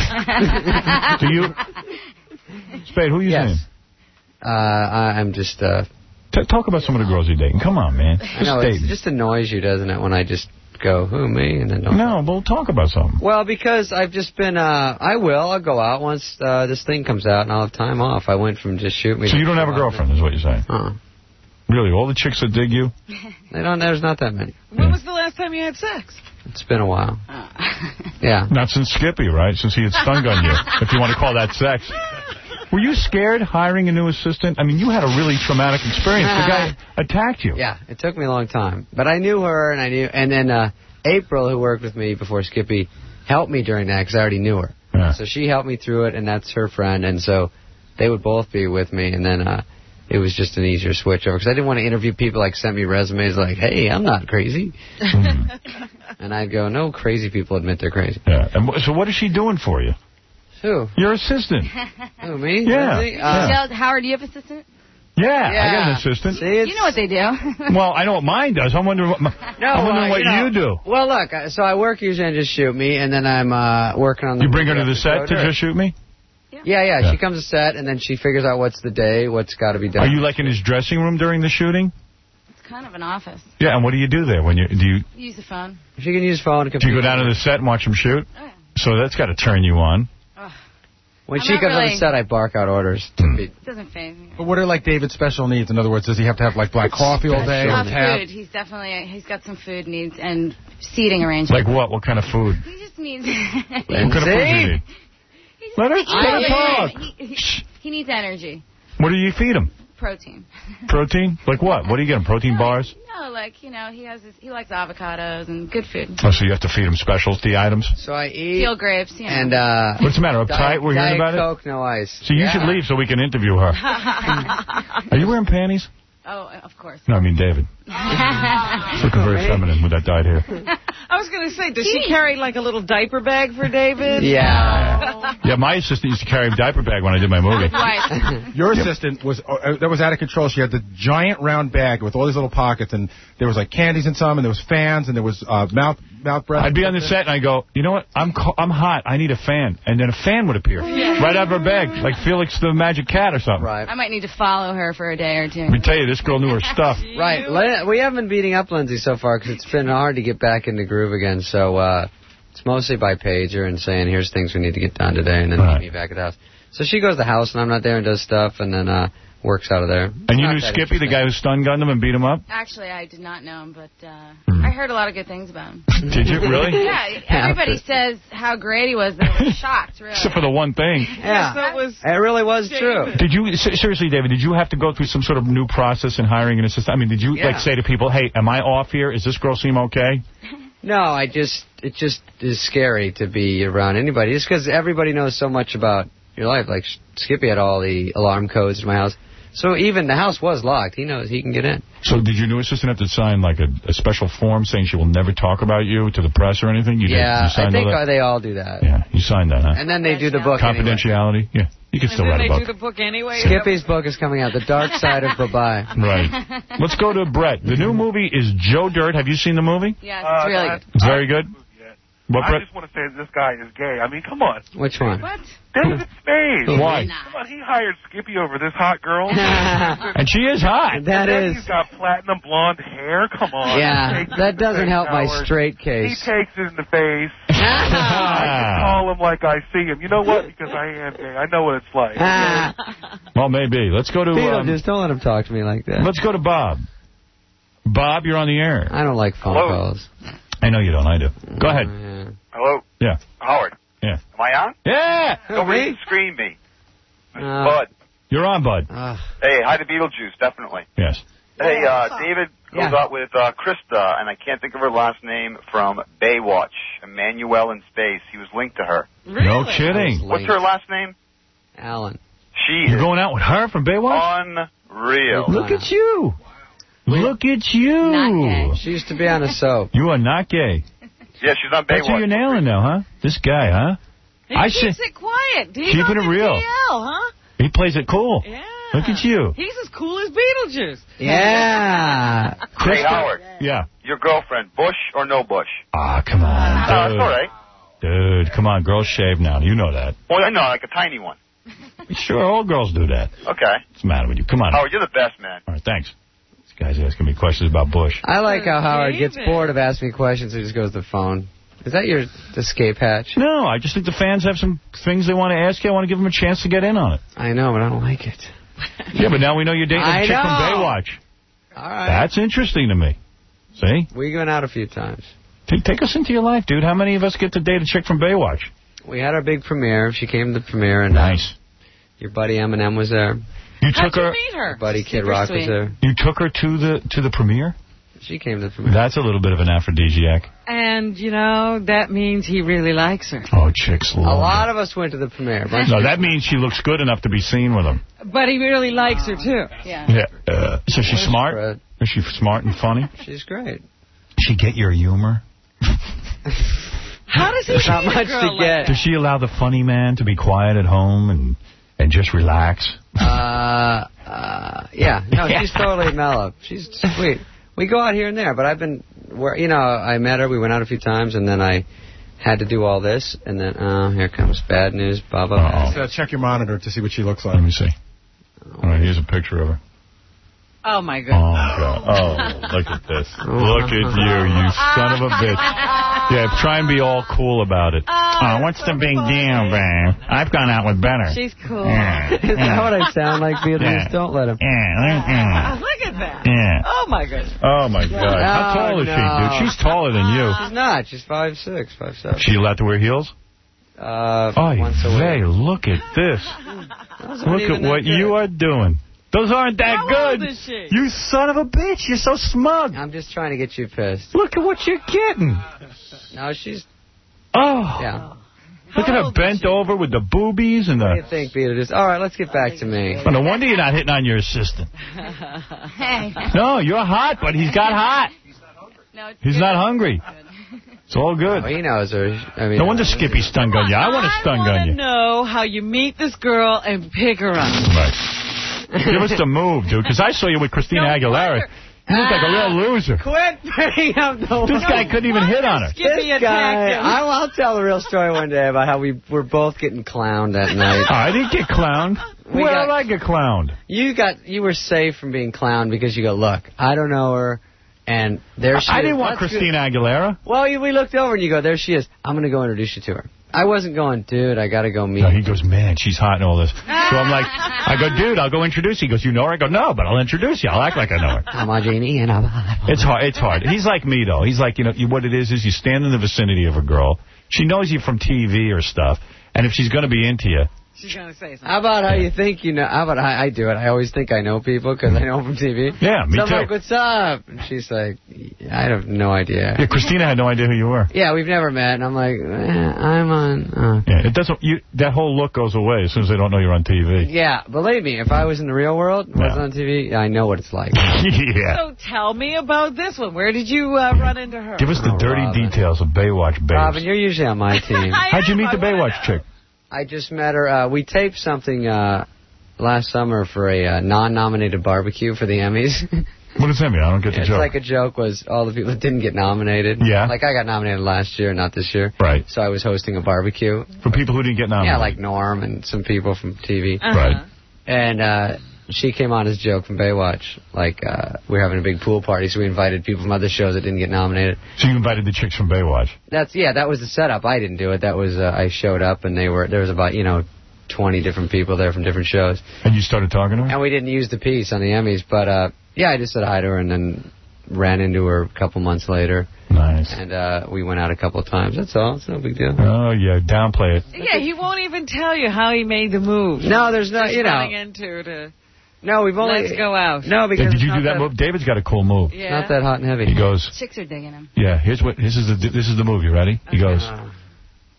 Do you? Spade, who are you Yes. saying? Uh, I, I'm just. Uh, T talk about some of the girls you're dating. Come on, man. I know Just it just annoys you, doesn't it, when I just go, who, me, and then don't. No, we'll talk about something. Well, because I've just been, uh, I will, I'll go out once uh, this thing comes out and I'll have time off. I went from just shoot me. So to you don't have a show girlfriend, is what you're saying? Uh-uh. Really? All the chicks that dig you? They don't, there's not that many. When was the last time you had sex? It's been a while. Yeah. Not since Skippy, right? Since he had stun gunned you, if you want to call that sex. Were you scared hiring a new assistant? I mean, you had a really traumatic experience. The guy attacked you. Yeah, it took me a long time. But I knew her, and I knew, and then uh, April, who worked with me before Skippy, helped me during that because I already knew her. Yeah. So she helped me through it, and that's her friend, and so they would both be with me, and then uh, it was just an easier switch over because I didn't want to interview people like sent me resumes like, hey, I'm not crazy. And I'd go, no, crazy people admit they're crazy. Yeah. And wh- so what is she doing for you? Who? Your assistant. Who, me? Yeah. Lindsay? Uh, Michelle, Howard, do you have an assistant? Yeah, I got Yeah. an assistant. See, it's, You know what they do. Well, I know what mine does. I'm wondering what, my, no, I'm wondering uh, what you, know, you do. Well, look, uh, so I work usually and just shoot me, and then I'm uh, working on the... You bring her to the episode. set to Sure. just shoot me? Yeah, yeah, Yeah. she comes to set, and then she figures out what's the day, what's got to be done. Are you like in his dressing room during the shooting? It's kind of an office. Yeah, and what do you do there? When you do you Use the phone. She can use phone and do computer. you go down to the set and watch him shoot? Oh, yeah. So that's got to turn you on. When I'm she not comes on really- the set, I bark out orders. To be, It doesn't phase me. But what are, like, David's special needs? In other words, does he have to have, like, black coffee all day? Uh, Or tab? food. He's definitely, he's got some food needs and seating arrangements. Like what? What kind of food? He just needs... What kind of food do you need? Let her, let her talk. He, he, he needs energy. What do you feed him? Protein. Protein? Like what? What do you get him? Protein bars? No, like, you know, he has his, he likes avocados and good food. Oh, so you have to feed him specialty items? so I eat, Peel grapes, you know. and... Uh, What's the matter? Uptight? Diet, We're hearing Diet about Coke, no ice. it? So you Yeah. should leave so we can interview her. Are you wearing panties? Oh, of course. No, I mean David. It's looking very feminine with that dyed hair. I was going to say, does she carry like a little diaper bag for David? Yeah. Yeah, my assistant used to carry a diaper bag when I did my movie. Your assistant was uh, that was out of control. She had the giant round bag with all these little pockets, and there was like candies in some, and there was fans, and there was uh, mouth mouth breath. I'd be on the set and I go, you know what? I'm co- I'm hot. I need a fan, and then a fan would appear Yeah. right out of her bag, like Felix the Magic Cat or something. Right. I might need to follow her for a day or two. Let me tell you, this girl knew her stuff. Right. Lin- We haven't been beating up Lindsay so far because it's been hard to get back in the groove again. So uh, it's mostly by pager and saying, here's things we need to get done today, and then Right. meet me back at the house. So she goes to the house, and I'm not there and does stuff, and then uh, works out of there. And you knew Skippy, the guy who stun gunned him and beat him up? Actually, I did not know him, but uh, Hmm. I heard a lot of good things about him. Did you really? Yeah, everybody says how great he was. They were shocked, really. Except for the one thing. Yeah. That was It really was true. Did you, se- seriously, David, did you have to go through some sort of new process in hiring an assistant? I mean, did you, Yeah. like, say to people, hey, am I off here? Is this girl seem okay? No, I just, it just is scary to be around anybody. Just because everybody knows so much about your life. Like, Skippy had all the alarm codes in my house. So even the house was locked. He knows he can get in. So did your new assistant have to sign, like, a, a special form saying she will never talk about you to the press or anything? You yeah, did? You signed I think all that? they all do that. Yeah, you signed that, huh? And then they do the book anyway. Confidentiality? Yeah, you can and still then write they a book. do the book anyway. Skippy's book is coming out, The Dark Side of Bye-Bye. Right. Let's go to Brett. The new movie is Joe Dirt. Have you seen the movie? Yes, Uh, it's really I- good. It's very good. What, I Brett? just want to say that this guy is gay. I mean, come on. Which one? What? David Spade. Why? Come on, he hired Skippy over this hot girl. And she is hot. That and then is. He's got platinum blonde hair. Come on. Yeah, He takes that it in the doesn't face, help my Howard. straight He case. takes it in the face. I can call him like I see him. You know what? Because I am gay. I know what it's like. Well, maybe. Let's go to um, Beetlejuice, don't let him talk to me like that. let's go to Bob. Bob, you're on the air. I don't like phone Hello? calls. I know you don't. I do. Go ahead. Yeah. Hello, Yeah. Howard. Yeah. Am I on? Yeah. Nobody me? screen me. Uh, Bud. You're on, Bud. uh, Hey, hi to Beetlejuice, definitely. Yes. Hey, uh, David goes Yeah. out with uh, Krista, and I can't think of her last name, from Baywatch, Emmanuel in Space. He was linked to her. Really? No kidding. What's her last name? Alan. She You're is going out with her from Baywatch? unreal. Look at you. Look at you. Not gay. She used to be on a soap. You are not gay. Yeah, she's on Baywatch. That's who you're nailing now, huh? This guy, huh? He I keeps say, it quiet. He's keeping on it real. T L, huh? He plays it cool. Yeah. Look at you. He's as cool as Beetlejuice. Yeah. Hey, Howard. Yeah. Your girlfriend, Bush or no Bush? Ah, come on, No, dude. it's all right. Dude, come on. Girls shave now. You know that. Well, I know, like a tiny one. Sure, all girls do that. Okay. What's the matter with you? Come on. Howard, you're the best, man. All right, thanks. This guy's asking me questions about Bush. I like how Howard gets bored of asking me questions and just goes to the phone. Is that your escape hatch? No, I just think the fans have some things they want to ask you. I want to give them a chance to get in on it. I know, but I don't like it. Yeah, but now we know you're dating I a chick know. from Baywatch. All right. That's interesting to me. See? We went out a few times. Take, take us into your life, dude. How many of us get to date a chick from Baywatch? We had our big premiere. She came to the premiere. And, nice. Uh, your buddy Eminem was there. You How'd took you her. meet her? Your buddy Kid Super Rock sweet. was there. You took her to the to the premiere? She came to the premiere. That's a little bit of an aphrodisiac. And, you know, that means he really likes her. Oh, chicks love A lot of us went to the premiere. No, that means she looks good enough to be seen with him. But he really likes her, too. Yeah. Yeah. Uh, so she's smart? Fred. Is she smart and funny? She's great. She get your humor? How does he There's not treat a much girl to like get. that? Does she allow the funny man to be quiet at home and and just relax? Uh, uh, yeah. No, she's totally mellow. She's sweet. We go out here and there, but I've been, where you know, I met her, we went out a few times, and then I had to do all this, and then, oh, here comes bad news, blah, blah, blah. So check your monitor to see what she looks like. Let me see. All right, here's a picture of her. Oh, my Oh, God. God. Oh, look at this. Look at you, you son of a bitch. Yeah, try and be all cool about it. Oh, what's the big deal, babe? I've gone out with better. She's cool. Yeah. Is that what I sound like, Beatrice? Yeah. Don't let him. Yeah, yeah. Look at that. Yeah. Oh, my goodness. Oh, my God. How Oh, tall is she, no. dude? She's taller than you. She's not. She's five six, five seven. She allowed to wear heels? Uh, Oh, once a week. hey, look at this. Those aren't Look even at that what good. you are doing. Those aren't that How good. old is she? You son of a bitch. You're so smug. I'm just trying to get you pissed. Look at what you're getting. No, she's... Oh. Yeah. Look at her bent over with the boobies and What do you the... think, Beatrice? All right, let's get back to me. Oh, no wonder you're not hitting on your assistant. Hey. No, you're hot, but he's got hot. No, it's He's good. not hungry. It's all good. Oh, he knows her. I mean, No wonder Skippy stun gun you. I want to stun I gun want you. to know how you meet this girl and pick her up. Right. Give us the move, dude, because I saw you with Christina No Aguilera. wonder. You look like a real loser. Quit bringing up the... This guy couldn't even hit on her. Skippy This attacked guy, him. I'll, I'll tell the real story one day about how we were both getting clowned that night. Oh, I didn't get clowned. We Where got- did I get clowned? You got, you were safe from being clowned because you go, look, I don't know her, and there she I is. didn't want That's Christina good. Aguilera. Well, you, we looked over and you go, there she is. I'm going to go introduce you to her. I wasn't going, dude, I got to go meet No, her. he goes, man, she's hot and all this. So I'm like, I go, dude, I'll go introduce you. He goes, you know her? I go, no, but I'll introduce you. I'll act like I know her. I'm a genie and I'm It's hard. It's hard. He's like me, though. He's like, you know, you, what it is is you stand in the vicinity of a girl. She knows you from T V or stuff. And if she's going to be into you, She's going to say something. How about how you think you know? How about how I do it? I always think I know people because I know them from T V. Yeah, me so I'm too. like, what's up? And she's like, I have no idea. yeah, Christina had no idea who you were. Yeah, we've never met. And I'm like, eh, I'm on. Uh. Yeah, it doesn't. You that whole look goes away as soon as they don't know you're on T V. Yeah, believe me, if I was in the real world, wasn't Yeah. on T V, I know what it's like. Yeah. So tell me about this one. Where did you uh, run into her? Give us the Oh, dirty Robin. details of Baywatch babes. Robin, you're usually on my team. How'd you meet the Baywatch chick? I just met her. Uh, we taped something uh, last summer for a uh, non-nominated barbecue for the Emmys. What does that mean? I don't get the It's joke. like a joke was all the people that didn't get nominated. Yeah. Like I got nominated last year, not this year. Right. So I was hosting a barbecue. For people who didn't get nominated. Yeah, like Norm and some people from T V. Uh-huh. Right. And uh, she came on as a joke from Baywatch. Like uh, we were having a big pool party, so we invited people from other shows that didn't get nominated. So you invited the chicks from Baywatch. That's yeah, that was the setup. I didn't do it. That was uh, I showed up and they were there was about you know twenty different people there from different shows. And you started talking to her? And we didn't use the piece on the Emmys, but uh, yeah, I just said hi to her and then ran into her a couple months later. Nice. And uh, we went out a couple of times. That's all. It's no big deal. Oh, yeah, downplay it. Yeah, he won't even tell you how he made the move. No, there's no, Just you know. running into to. No, we've only. Let's go out. No, because Hey, did it's you not do that move? David's got a cool move. Yeah. Not that hot and heavy. He goes, Chicks are digging him. yeah, here's what, this is the, this is the move. You ready? He goes, Uh,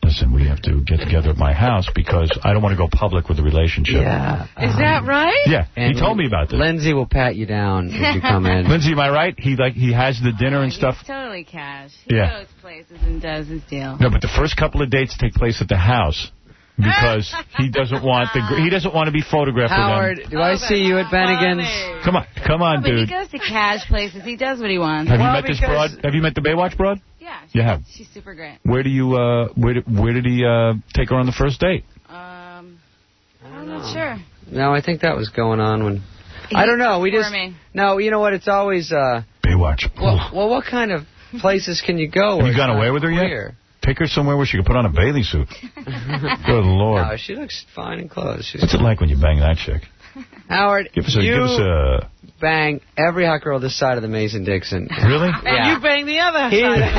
listen, we have to get together at my house because I don't want to go public with the relationship. Yeah. Is that right? Yeah, And he told me about this. Lindsay will pat you down if you come in. Lindsay, am I right? He like he has the dinner and stuff. He's totally cash. He Yeah. goes places and does his deal. No, but the first couple of dates take place at the house because he doesn't want the he doesn't want to be photographed Howard, with them. do I see you at Bennigan's? Come on, come on, No, but he dude. goes to cash places. He does what he wants. Have you Well, met this because- broad? Have you met the Baywatch broad? Yeah. You have. She's super great. Where do you uh where did, where did he uh take her on the first date? Um, I'm not sure. No, I think that was going on when... I don't know. We For just... me. No, you know what? It's always... Uh, Baywatch. well, well, what kind of places can you go? Have you gone away with her yet? Take her somewhere where she can put on a bathing suit. Good Lord. No, she looks fine in clothes. She's What's it like when you bang that chick? Howard, Give us a, you give us a... bang every hot girl this side of the Mason-Dixon. Really? And Yeah. you bang the other He- side.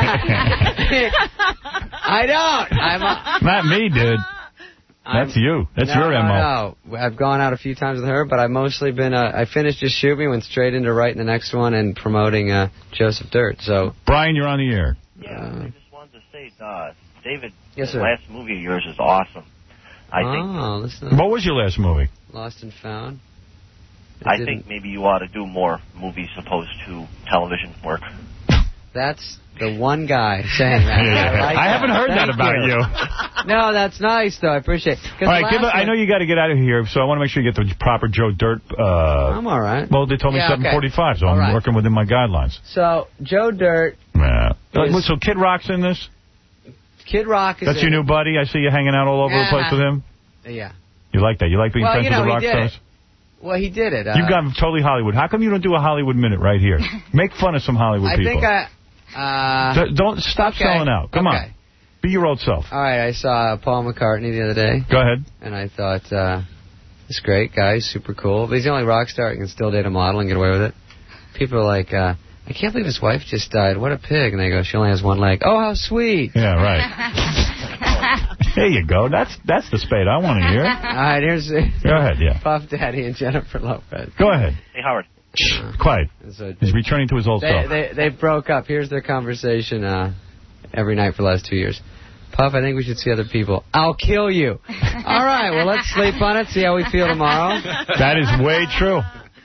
I don't. I'm a, Not me, dude. That's you. That's no, your no, M O. No, I've gone out a few times with her, but I've mostly been, uh, I finished Just Shoot Me, went straight into writing the next one and promoting uh, Joseph Dirt. So, Brian, you're on the air. Yeah, I just wanted to say, uh, David, Yes, the sir. last movie of yours is awesome. I think oh, listen. What was your last movie? Lost and Found. It I didn't- think maybe you ought to do more movies opposed to television work. That's the one guy saying that. I, like I that. haven't heard that Thank about you. No, that's nice, though. I appreciate it. 'Cause All right, the give a, last I know one- you got to get out of here, so I want to make sure you get the proper Joe Dirt. Uh, I'm all right. Well, they told me Yeah, okay. seven forty-five, so All I'm right. working within my guidelines. So, Joe Dirt, Yeah. Is- So Kid Rock's in this? Kid Rock is That's in your new buddy? I see you hanging out all over the place Uh-huh. with him? Yeah. You like that? You like being Well, friends you know, with the he rock did stars? it. Well, he did it. Uh, You've gone totally Hollywood. How come you don't do a Hollywood minute right here? Make fun of some Hollywood I people. think I... Uh, D- don't stop okay. selling out. Come Okay. on. Be your old self. All right, I saw Paul McCartney the other day. Go ahead. And I thought, uh, this great guy, he's super cool. But he's the only rock star who can still date a model and get away with it. People are like, uh, I can't believe his wife just died. What a pig. And they go, she only has one leg. Oh, how sweet. Yeah, right. There you go. That's that's the spade I want to hear. All right, here's Go ahead, yeah. Puff Daddy and Jennifer Lopez. Go ahead. Hey, Howard. Quiet. So He's returning to his old They, self. they they broke up. Here's their conversation uh, every night for the last two years. Puff, I think we should see other people. I'll kill you. All right, well, let's sleep on it, see how we feel tomorrow. That is way true.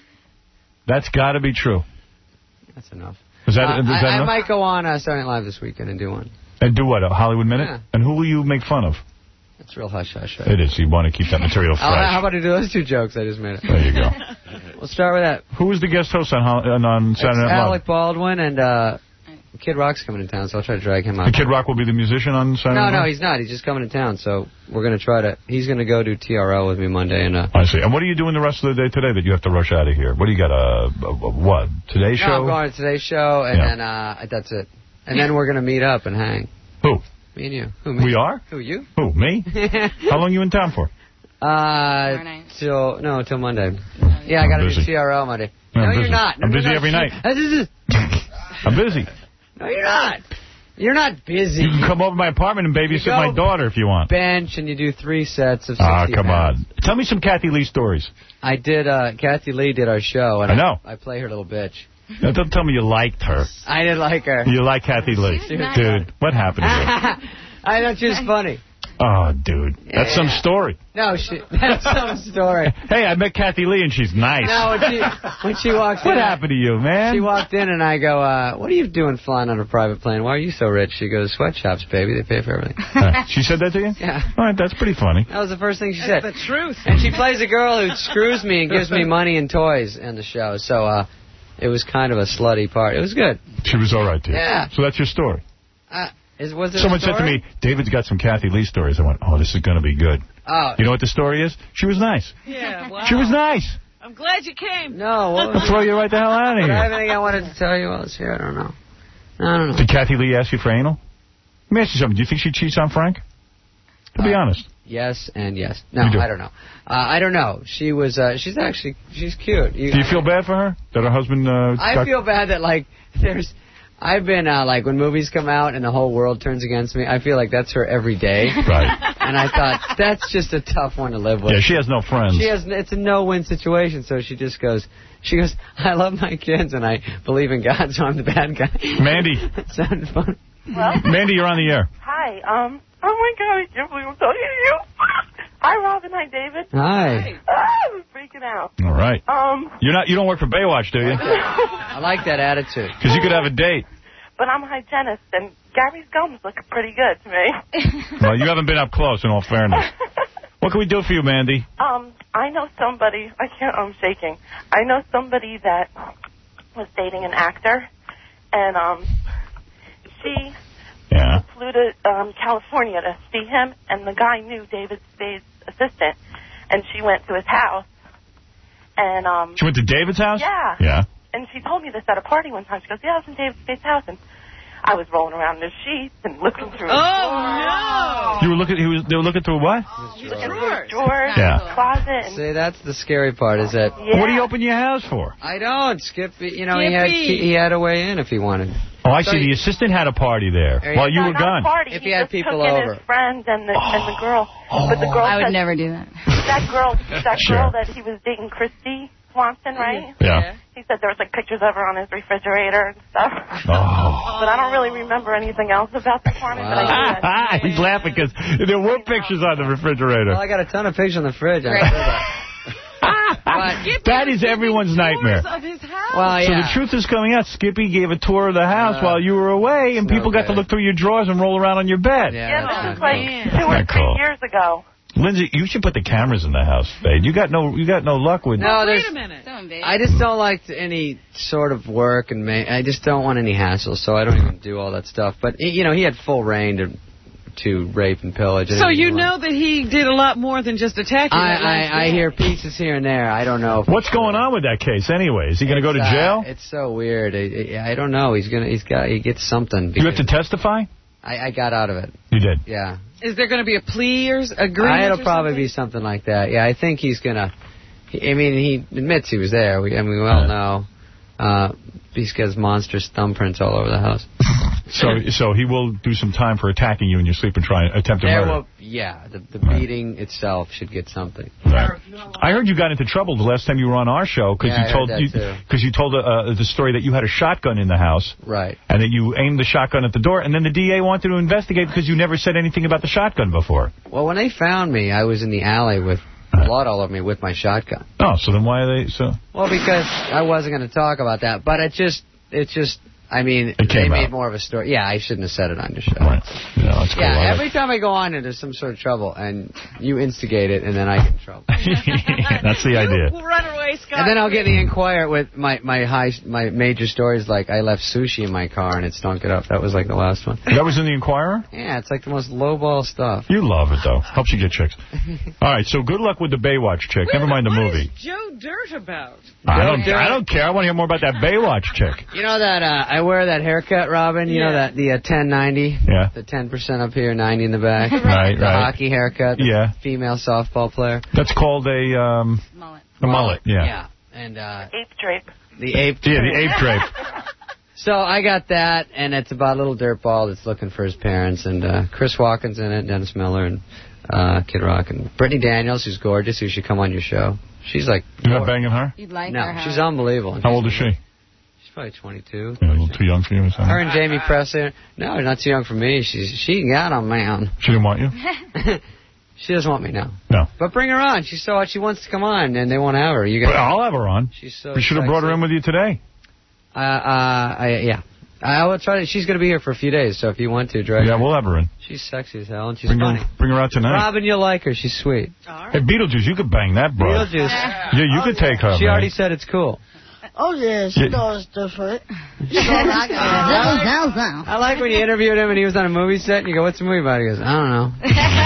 That's got to be true. That's enough. Is that, Uh, is that I, I enough? might go on uh, Saturday Night Live this weekend and do one. And do what, a Hollywood Minute? Yeah. And who will you make fun of? It's real hush-hush. Right? It is. You want to keep that material fresh. I'll- how about I do those two jokes I just made? There you go. We'll start with that. Who was the guest host on, Hol- on, on Saturday It's Night Live? Alec Baldwin and uh, Kid Rock's coming to town, so I'll try to drag him out. The Kid Rock will be the musician on Saturday No, Night no, Live? he's not. He's just coming to town, so we're going to try to... He's going to go do T R L with me Monday. and. Uh, I see. And what are you doing the rest of the day today that you have to rush out of here? What do you got, a, a, a what, Today Show? No, I'm going to Today's Show, and Yeah. then uh, that's it. And then we're going to meet up and hang. Who? Me and you. Who, me? We are? Who, you? Who, me? How long you in town for? Uh, till no, till Monday. Yeah, I got to do busy. T R L Monday. Yeah, no, I'm you're busy. not. No, I'm no, busy no, every shit. night. I'm busy. No, you're not. You're not busy. You can come over to my apartment and babysit You go my daughter if you want. Bench and you do three sets of sixty Ah, come pounds. on. Tell me some Kathy Lee stories. I did. Uh, Kathy Lee did our show, and I know. I, I play her little bitch. Now, don't tell me you liked her. I did like her. You like Kathy Lee. She was Dude, what happened to you? I thought she was funny. Oh, dude. That's some story. No, she, that's some story. Hey, I met Kathy Lee, and she's nice. No, when she, when she walked What in, happened to you, man? She walked in, and I go, uh, what are you doing flying on a private plane? Why are you so rich? She goes, sweatshops, baby. They pay for everything. Uh, she said that to you? Yeah. All right, that's pretty funny. That was the first thing she That's said. the truth. And she plays a girl who screws me and gives me money and toys in the show. So uh, it was kind of a slutty part. It was good. She was all right to you. Yeah. So that's your story. Uh, is, was it Someone a said to story? me, David's got some Kathy Lee stories. I went, oh, this is going to be good. Oh. You know what the story is? She was nice. Yeah, wow. She was nice. I'm glad you came. No, what was I'll throw you right the hell out of Did I have here. anything I wanted to tell you while I was here? I don't know. I don't know. Did Kathy Lee ask you for anal? Let me ask you something. Do you think she cheats on Frank? To be Uh, honest. Yes and yes. No, You do. I don't know. Uh, I don't know. She was. Uh, she's actually. She's cute. Do you feel bad for her? That her husband... Uh, I got- feel bad that like there's. I've been uh, like when movies come out and the whole world turns against me. I feel like that's her every day. Right. And I thought that's just a tough one to live with. Yeah, she has no friends. She has. It's a no-win situation. So she just goes. She goes. I love my kids and I believe in God, so I'm the bad guy. Mandy. That sounded fun. Well, Mandy, you're on the air. hi. Um. Oh my God! I can't believe I'm talking to you. Hi, Robin. Hi, David. Hi. Ah, I'm freaking out. All right. Um. You're not. You don't work for Baywatch, do you? I like that attitude. Because you could have a date. But I'm a hygienist, and Gary's gums look pretty good to me. Well, you haven't been up close, in all fairness. What can we do for you, Mandy? Um. I know somebody. I can't. I'm shaking. I know somebody that was dating an actor, and um, she. Yeah. flew to um, California to see him, and the guy knew David Spade's assistant, and she went to his house, and um. She went to David's house? Yeah. Yeah. And she told me this at a party one time. She goes, "Yeah, I was in David Spade's house," and I was rolling around in the sheets and looking through. Oh no! You were looking. He was. They were looking through what? Drawers, drawers, Yeah. closet. And See, that's the scary part. Is that Yeah. What do you open your house for? I don't. Skippy, you know, he had Skippy. he had a way in if he wanted. Oh, I So see. you- The assistant had a party there There while you you No, were not a gone. party. If he he had just people took in over. his friend and the and the girl, but the girl I would said, never do that. that girl, that Sure. girl that he was dating, Christy Swanson, right? Yeah. He said there was like pictures of her on his refrigerator and stuff. Oh. But I don't really remember anything else about the party. But I knew that. He's laughing because there were pictures on the refrigerator. Well, I got a ton of pictures on the fridge. I said that. But, That is everyone's nightmare. Of his house. well, So yeah. the truth is coming out. Skippy gave a tour of the house Uh, while you were away, and no people got to good. look through your drawers and roll around on your bed. Yeah, Yeah, that's this not was like good. two or Not three cool. years ago. Lindsay, you should put the cameras in the house, Spade. You got no, you got no luck with. No, Wait there's. a minute. Don't be. I just don't like any sort of work, and ma- I just don't want any hassle, so I don't even do all that stuff. But you know, he had full reign to to rape and pillage. So anything you he know wanted. that he did a lot more than just attack you. that last I, I, I day. hear pieces here and there. I don't know. If What's going on with that case, anyway? Is he going to go to It's, uh, jail? It's so weird. I, I, I don't know. He's gonna. He's got. He gets something. Do you have to because testify? I, I got out of it. You did. Yeah. Is there going to be a plea or s- agreement? I, it'll or probably something? be something like that. Yeah, I think he's gonna. He, I mean, he admits he was there. We, I mean, we all know. Uh, he's got his monstrous thumbprints all over the house. So, so he will do some time for attacking you in your sleep and try and attempt to There murder. will, yeah, the, the beating itself should get something. Right. I heard you got into trouble the last time you were on our show because Yeah, I you heard told that you too. because you told uh, the story that you had a shotgun in the house. Right. And that you aimed the shotgun at the door, and then the D A wanted to investigate because you never said anything about the shotgun before. Well, when they found me, I was in the alley with blood all over me with my shotgun. Oh, so then why are they so? Well, because I wasn't going to talk about that, but it just, it just, I mean, It they came made out. more of a story. Yeah, I shouldn't have said it on your show. Right. Yeah, that's cool. I Yeah, like- every time I go on and there's some sort of trouble, and you instigate it, and then I get in trouble. That's the idea. We'll run away, Scott. And then I'll get the Inquirer with my my high my major stories like I left sushi in my car and it stunk it up. That was like the last one. That was in the Inquirer? Yeah, it's like the most lowball stuff. You love it, though. Helps you get chicks. All right, so good luck with the Baywatch chick. Never mind the What movie. is Joe Dirt about? I don't I don't care. I want to hear more about that Baywatch chick. You know that uh, I wear that haircut, Robin? You know Yeah. that the uh, ten ninety? Yeah. The ten percent up here, ninety in the back. Right, the right. hockey haircut. The Yeah. female softball player. That's called a um Mullet. a mullet. Yeah. Yeah. And uh, Ape drape. the ape. Yeah, the ape drape. So I got that, and it's about a little dirtball that's looking for his parents, and uh, Chris Walken's in it, Dennis Miller, and uh, Kid Rock, and Brittany Daniels, who's gorgeous, who should come on your show. She's like... You're not banging her? You'd like No, her, she's Howard. unbelievable. How old is she? She's probably twenty-two. Yeah, a little too young for you or something? Her and Jamie Presley. No, not too young for me. She's she got a man. She didn't want you? She doesn't want me now. No. But bring her on. She's so she wants to come on, and they won't have her. You But got. I'll have her on. She's so. We should have brought her sexy. in with you today. Uh, uh, I, yeah. I will try to. She's going to be here for a few days, so if you want to, drag Yeah, her. we'll have her in. She's sexy as hell, and she's Bring funny. her, bring her out tonight. Robin, you'll like her. She's sweet. Hey, Beetlejuice, you could bang that, bro. Beetlejuice. Yeah, you could take her, She man. already said it's cool. Oh, yeah, she Yeah. knows different. She knows I got I like when you interviewed him and he was on a movie set and you go, what's the movie about? He goes, I don't know.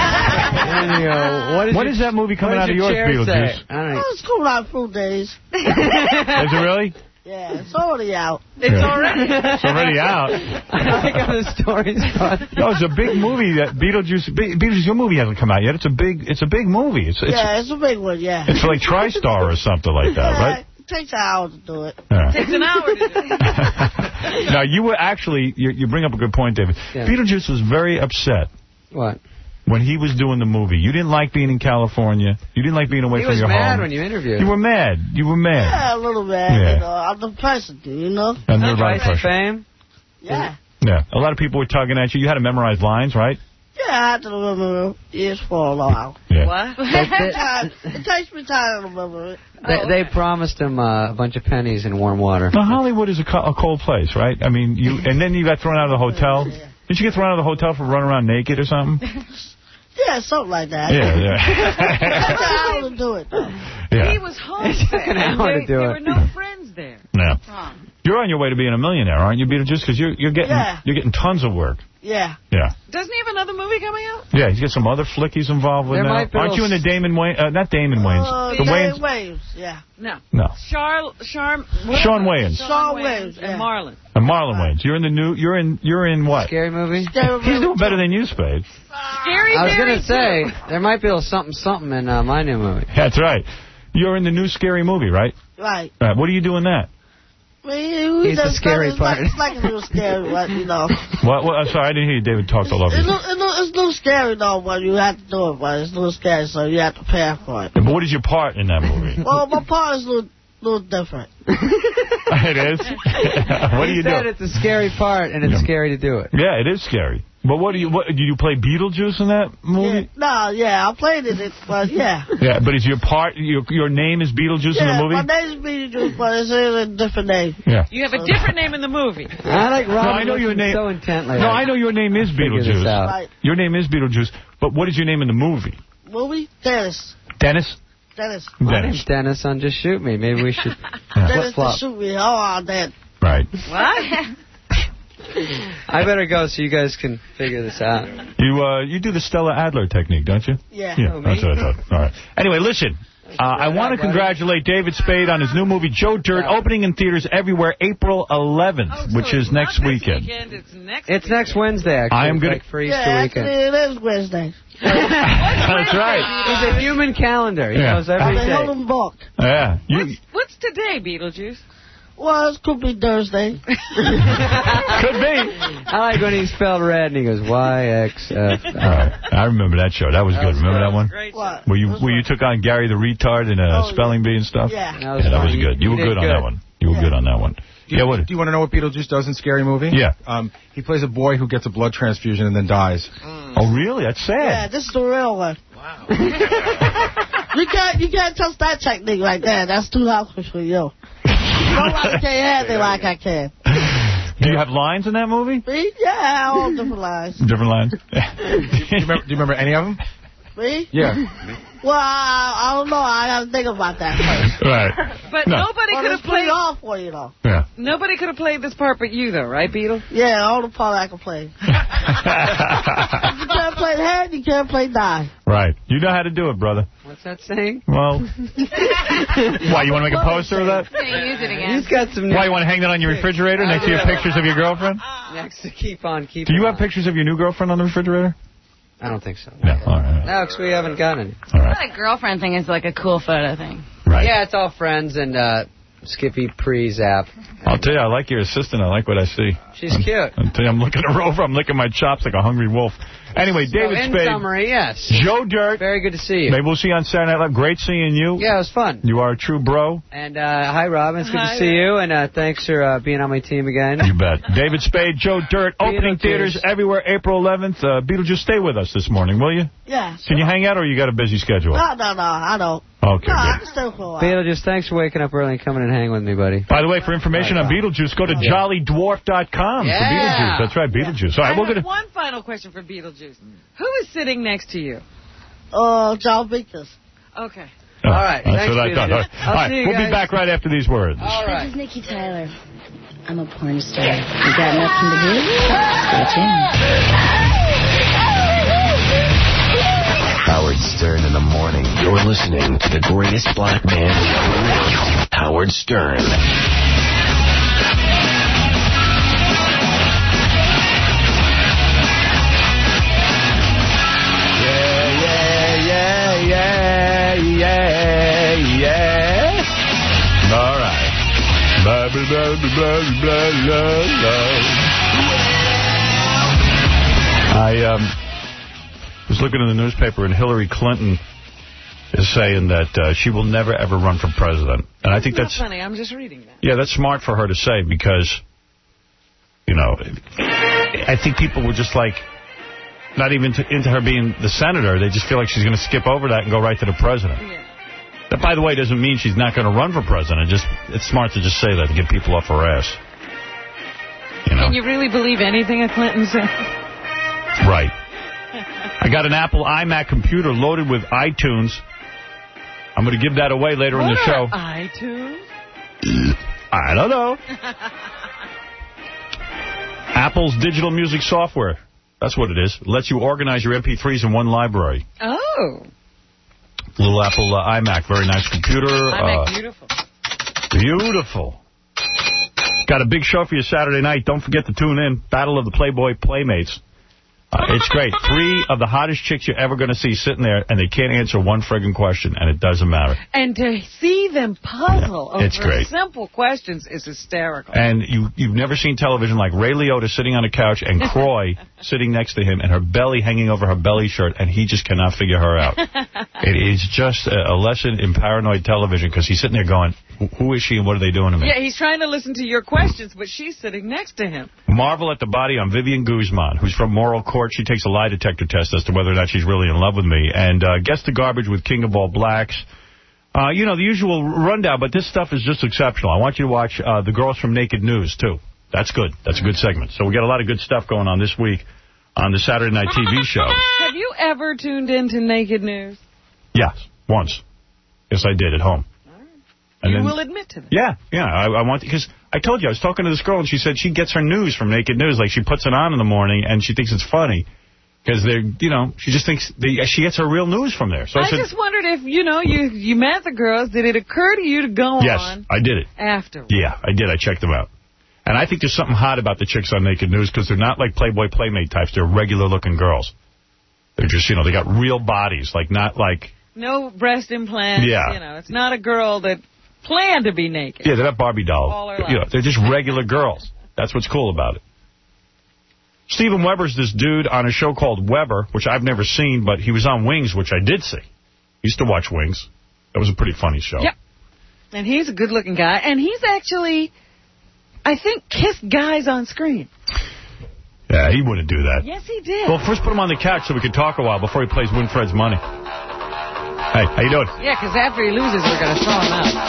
And you go, what is, When your, is that movie coming what out does of your yours, chair Beetlejuice? say? I don't know. Oh, it's cool out fruit days. Is it really? Yeah, it's already out. It's Yeah. already. It's already out. I like how the story's fun. No, it's a big movie. That Beetlejuice, Be- Beetlejuice, your movie hasn't come out yet. It's a big, it's a big movie. It's, it's, Yeah, it's a big one, yeah. it's like TriStar or something like that, right? It takes an hour to do it. Yeah. Takes an hour to do it. Now, you were actually, you, you bring up a good point, David. Yeah. Beetlejuice was very upset What? when he was doing the movie. You didn't like being in California. You didn't like being away He from was your mad home. when you interviewed You him. were mad. You were mad. Yeah, a little bit. Yeah. You know, I'm the president, you know? And they're Price right of pressure. Fame? Yeah. Yeah. A lot of people were tugging at you. You had to memorize lines, right? Yeah, I have to remember it for a while. Yeah. What? It takes me time, it takes me time to remember it. They, they promised him uh, a bunch of pennies in warm water. Now, Hollywood is a, co a cold place, right? I mean, you and then you got thrown out of the hotel. Did you get thrown out of the hotel for running around naked or something? Yeah, something like that. Yeah, yeah. That's how to do it, though. Yeah. He was homesick. an hour there, to do there it. were no friends there. Yeah. You're on your way to being a millionaire, aren't you, Beetlejuice? Because you're you're getting Yeah. you're getting tons of work. Yeah. Yeah. Doesn't he have another movie coming out? Yeah, he's got some other flickies involved with There now. might be Aren't you in the Damon Wayans? Uh, not Damon Wayans. Uh, the Dave Wayans. Wayans, yeah. No. No. Char, Char, Sean Wayans. Sean Wayans Wayans, and yeah. Marlon. And Marlon Wayans. You're in the new. You're in. You're in what? Scary movie? Scary He's doing better than you, Spade. Scary I was Mary going to say, there might be a little something something in uh, my new movie. That's right. You're in the new Scary movie, right? Right. Right. What are you doing that? I mean, we He's the just- scary it's part. Like, it's like a little scary, but, you know. What? what I'm sorry, I didn't hear you. David talked all over It's, you. a- it's, a- it's a little scary, though, but you have to do it, but it's a little scary, so you have to pay for it. But what is your part in that movie? Well, my part is a little, little different. It is? What do He you do? said it's a scary part, and it's Yeah. scary to do it. Yeah, it is scary. But what do you? What do you play Beetlejuice in that movie? No, yeah, I played it, it- but yeah. Yeah, but is your part? Your your name is Beetlejuice Yeah, in the movie? my name's Beetlejuice, but it's a different name. Yeah. You have a different name in the movie. I like No, Robin I know your looking name. so intently. No, I know your name is Figure this Beetlejuice. out. Right. Your name is Beetlejuice. But what is your name in the movie? Movie? Dennis. Dennis. Dennis. My Dennis. name's Dennis on Just Shoot Me. Maybe we should Dennis to flip-flop. shoot me. Oh, I'm dead. Right. What? I better go so you guys can figure this out. You uh you do the Stella Adler technique, don't you? Yeah. Yeah, Oh, that's me? what I thought. All right. Anyway, listen. Uh, I want to congratulate David Spade on his new movie, Joe Dirt, opening in theaters everywhere April eleventh, Oh, which so is it's not next weekend. weekend. It's next It's next Wednesday, actually. I am It's gonna- like for Yeah, Easter actually, weekend. it is Wednesday. That's right. He's a human calendar. He Yeah. knows every They day. hold them book. Yeah. You, What's, what's today, Beetlejuice? Well, it could be Thursday. could be. I like when he spelled red and he goes Y X F. All right. I remember that show. That was good. Remember that one? Great. What? Where you where you took on Gary the retard in a Oh, spelling bee and stuff? Yeah. That was, Yeah, that was fun. good. You were did good on that one. You were Yeah. good on that one. Do you, Yeah, what? do you want to know what Beetlejuice does in Scary Movie? Yeah. Um, he plays a boy who gets a blood transfusion and then dies. Oh, really? That's sad. Yeah, this is the real one. Wow. you can't you can't touch that technique like that. That's too hard for you. Nobody can handle it like I can. Do you have lines in that movie? Me? Yeah, all different lines. Different lines? do, you remember, do you remember any of them? Me? Yeah. Well, I, I don't know. I got to think about that first. Right. But No. nobody Well, could it's have played. pretty hard for you, though. Yeah. Nobody could have played this part but you, though, right, Beetle? Yeah, all the part I can play. You can't play head, you can't play die. Right. You know how to do it, brother. What's that saying? Well, why, you want to make a poster of that? Gonna use it again. He's got some Why, you want to hang that on your refrigerator next to your pictures of your girlfriend? next to keep on keeping Do you have on. pictures of your new girlfriend on the refrigerator? I don't think so. No. All right. No, because we haven't gotten any. All I right. thought a girlfriend thing is like a cool photo thing. Right. Yeah, it's all friends and uh, Skippy pre-zap. I'll tell you, I like your assistant. I like what I see. She's cute. I'll tell you, I'm looking her over. I'm licking my chops like a hungry wolf. Anyway, David so in Spade. summary, yes. Joe Dirt. Very good to see you. Maybe we'll see you on Saturday Night Live. Great seeing you. Yeah, it was fun. You are a true bro. And uh, hi, Robin. It's good Hi to see there. you. And uh, thanks for uh, being on my team again. You bet. David Spade, Joe Dirt, opening Beetlejuice. theaters everywhere April eleventh. Uh, Beetlejuice, stay with us this morning, will you? Yeah. Sure. Can you hang out or you got a busy schedule? No, no, no, I don't. Okay, No, I good. can stay for a while. Beetlejuice, thanks for waking up early and coming and hanging with me, buddy. By the way, for information on Beetlejuice, go to jolly dwarf dot com Yeah. for Beetlejuice. That's right, Beetlejuice. All right, I we're have gonna. one final question for Beetlejuice. Who is sitting next to you? Uh, John Vickers. Okay. Oh, All right, That's thanks, what I thought. All Beetlejuice. right, I'll All right, see you we'll be guys. back right after these words. All This right. is Nikki Tyler. I'm a porn star. You got nothing to do? Stay tuned. Howard Stern in the morning. You're listening to the greatest black man in the world, Howard Stern. Yeah, yeah, yeah, yeah, yeah. All right. Blah, blah, blah, blah, blah, blah, blah. I um, was looking in the newspaper, and Hillary Clinton is saying that uh, she will never, ever run for president. And I think Not that's... funny. I'm just reading that. Yeah, that's smart for her to say because, you know... I think people were just like, not even to, into her being the senator. They just feel like she's going to skip over that and go right to the president. Yeah. That, by the way, doesn't mean she's not going to run for president. Just It's smart to just say that to get people off her ass. You know? Can you really believe anything a Clinton says? Right. I got an Apple iMac computer loaded with iTunes. I'm going to give that away later what in the show. iTunes? I don't know. Apple's digital music software. That's what it is. It lets you organize your M P threes in one library. Oh. Little Apple uh, iMac. Very nice computer. iMac, uh, beautiful. Beautiful. Got a big show for you Saturday night. Don't forget to tune in. Battle of the Playboy Playmates. Uh, it's great. Three of the hottest chicks you're ever going to see sitting there, and they can't answer one friggin' question, and it doesn't matter. And to see them puzzle Yeah, it's over great. simple questions is hysterical. And you, you've never seen television like Ray Liotta sitting on a couch and Croy sitting next to him and her belly hanging over her belly shirt, and he just cannot figure her out. It is just a, a lesson in paranoid television, because he's sitting there going, who is she and what are they doing to me? Yeah, he's trying to listen to your questions, but she's sitting next to him. Marvel at the body on Vivian Guzman, who's from Moral Court. She takes a lie detector test as to whether or not she's really in love with me. And uh, Guess the Garbage with King of All Blacks. Uh, you know, the usual rundown, but this stuff is just exceptional. I want you to watch uh, The Girls from Naked News, too. That's good. That's a good segment. So we got a lot of good stuff going on this week on the Saturday Night T V show. Have you ever tuned into Naked News? Yes, once. Yes, I did at home. And you then, will admit to that. Yeah, yeah. I, I want because I told you I was talking to this girl and she said she gets her news from Naked News. Like she puts it on in the morning and she thinks it's funny because they're, you know, she just thinks they, she gets her real news from there. So I, I said, just wondered if you know you you met the girls. Did it occur to you to go yes, on? Yes, I did it. After. Yeah, I did. I checked them out. And I think there's something hot about the chicks on Naked News because they're not like Playboy Playmate types. They're regular-looking girls. They're just, you know, they got real bodies, like not like... No breast implants. Yeah. You know, it's not a girl that planned to be naked. Yeah, they're not Barbie dolls. All her You know, life. they're just regular girls. That's what's cool about it. Steven Weber's this dude on a show called Weber, which I've never seen, but he was on Wings, which I did see. Used to watch Wings. That was a pretty funny show. Yep. And he's a good-looking guy. And he's actually, I think, kissed guys on screen. Yeah, he wouldn't do that. Yes, he did. Well, first put him on the couch so we can talk a while before he plays Winfred's Money. Hey, how you doing? Yeah, because after he loses, we're going to throw him out.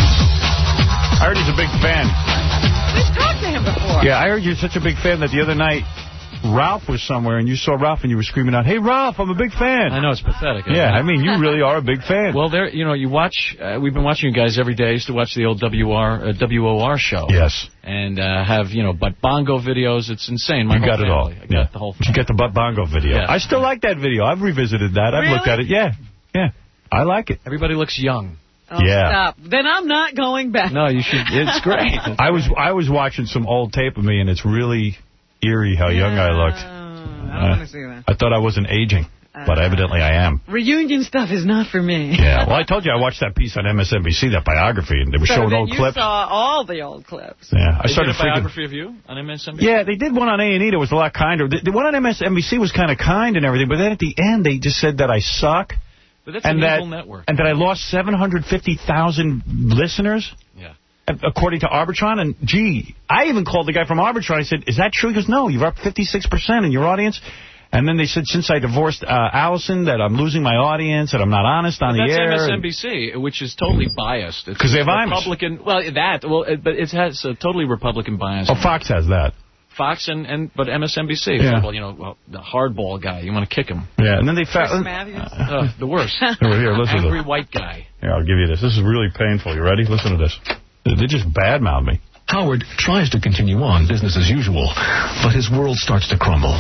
I heard he's a big fan. We've talked to him before. Yeah, I heard you're such a big fan that the other night Ralph was somewhere and you saw Ralph and you were screaming out, "Hey, Ralph, I'm a big fan." I know, it's pathetic. Yeah, it? I mean, you really are a big fan. Well, there, you know, you watch, uh, we've been watching you guys every day. I used to watch the old W R, uh, W O R show. Yes. And uh, have, you know, butt bongo videos. It's insane. My you whole got it family. all. I got yeah. the whole Did you get the butt bongo video? Yeah. I still like that video. I've revisited that. I've Really? looked at it. Yeah. Yeah. I like it. Everybody looks young. Oh, yeah. stop. Then I'm not going back. No, you should. It's great. I was I was watching some old tape of me, and it's really eerie how young I looked. I don't want to see that. I thought I wasn't aging, but evidently I am. Reunion stuff is not for me. Yeah. Well, I told you I watched that piece on M S N B C, that biography, and they were So showing then old you clips. saw all the old clips. Yeah. I They started did a freaking. biography of you on M S N B C? Yeah, they did one on A and E that was a lot kinder. The, the one on M S N B C was kind of kind and everything, but then at the end they just said that I suck. But that's and an that, evil network. And that I lost seven hundred fifty thousand listeners? Yeah. According to Arbitron. And, gee, I even called the guy from Arbitron. I said, is that true? He goes, no, you're up fifty-six percent in your audience. And then they said, since I divorced uh, Allison, that I'm losing my audience, that I'm not honest on But the that's air. M S N B C, which is totally biased. Because they have Imus. Republican. Well, that. Well, it, but it has a totally Republican bias. Oh, Fox has that. Fox and, and but M S N B C. Yeah. Well, you know, well, the hardball guy. You want to kick him. Yeah, and then they Chris found... Matthews. Uh, the worst. Here, here, listen to Angry this. white guy. Here, I'll give you this. This is really painful. You ready? Listen to this. They just badmouth me. Howard tries to continue on business as usual, but his world starts to crumble.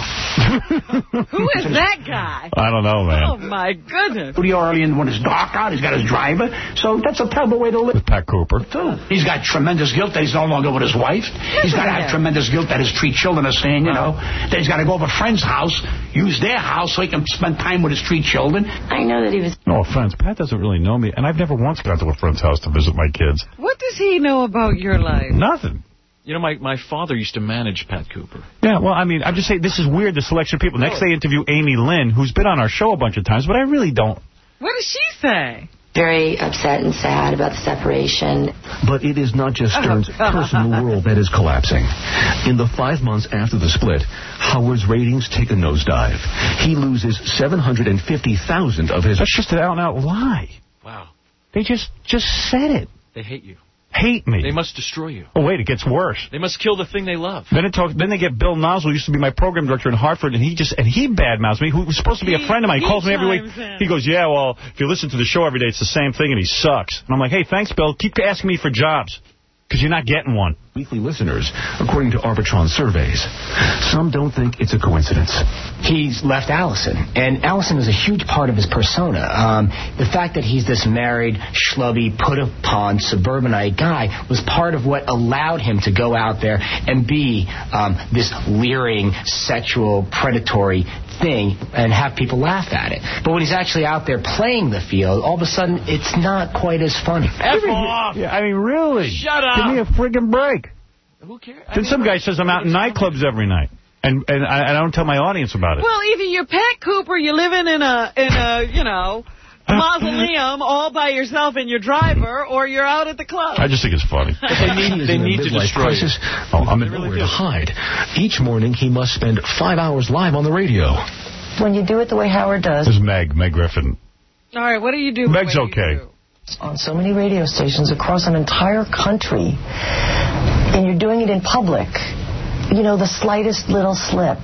Who is that guy? I don't know, man. Oh, my goodness. Woody Orlean, when it's dark out, he's got his driver. So that's a terrible way to live. With Pat Cooper. Too. He's got tremendous guilt that he's no longer with his wife. He's got to have tremendous guilt that his three children are staying, you know. That he's got to go over a friend's house, use their house so he can spend time with his three children. I know that he was... No offense. Pat doesn't really know me, and I've never once gone to a friend's house to visit my kids. What does he know about your life? Nothing. You know, my, my father used to manage Pat Cooper. Yeah, well, I mean, I'm just saying, this is weird, the selection of people. Next they interview Amy Lynn, who's been on our show a bunch of times, but I really don't. What does she say? very upset and sad about the separation. But it is not just Stern's personal world that is collapsing. In the five months after the split, Howard's ratings take a nosedive. He loses seven hundred fifty thousand of his... That's just an out-and-out lie. Wow. They just just said it. They hate you. Hate me. They must destroy you. Oh, wait, it gets worse. They must kill the thing they love. Then it talk, Then they get Bill Nozzle, who used to be my program director in Hartford, and he just and he badmouths me, who was supposed to be he, a friend of mine. He calls me every week. In. He goes, yeah, well, if you listen to the show every day, it's the same thing, and he sucks. And I'm like, hey, thanks, Bill. Keep asking me for jobs, because you're not getting one. Weekly listeners, according to Arbitron surveys. Some don't think it's a coincidence. He's left Allison, and Allison is a huge part of his persona. Um, the fact that he's this married, schlubby, put-upon, suburbanite guy was part of what allowed him to go out there and be um, this leering, sexual, predatory thing and have people laugh at it. But when he's actually out there playing the field, all of a sudden, it's not quite as funny. F off! Yeah, I mean, really? Shut up! Give me a friggin' break. Who cares? Then some guy says I'm out in nightclubs every night, and and I, I don't tell my audience about it. Well, either you're Pat Cooper, you're living in a in a you know mausoleum all by yourself and your driver, or you're out at the club. I just think it's funny. But they need they need to destroy crisis. you. Oh, I'm nowhere to hide. Each morning he must spend five hours live on the radio. When you do it the way Howard does. This is Meg, Meg Griffin. All right, what do you do? Meg's okay. On so many radio stations across an entire country, and you're doing it in public, you know, the slightest little slip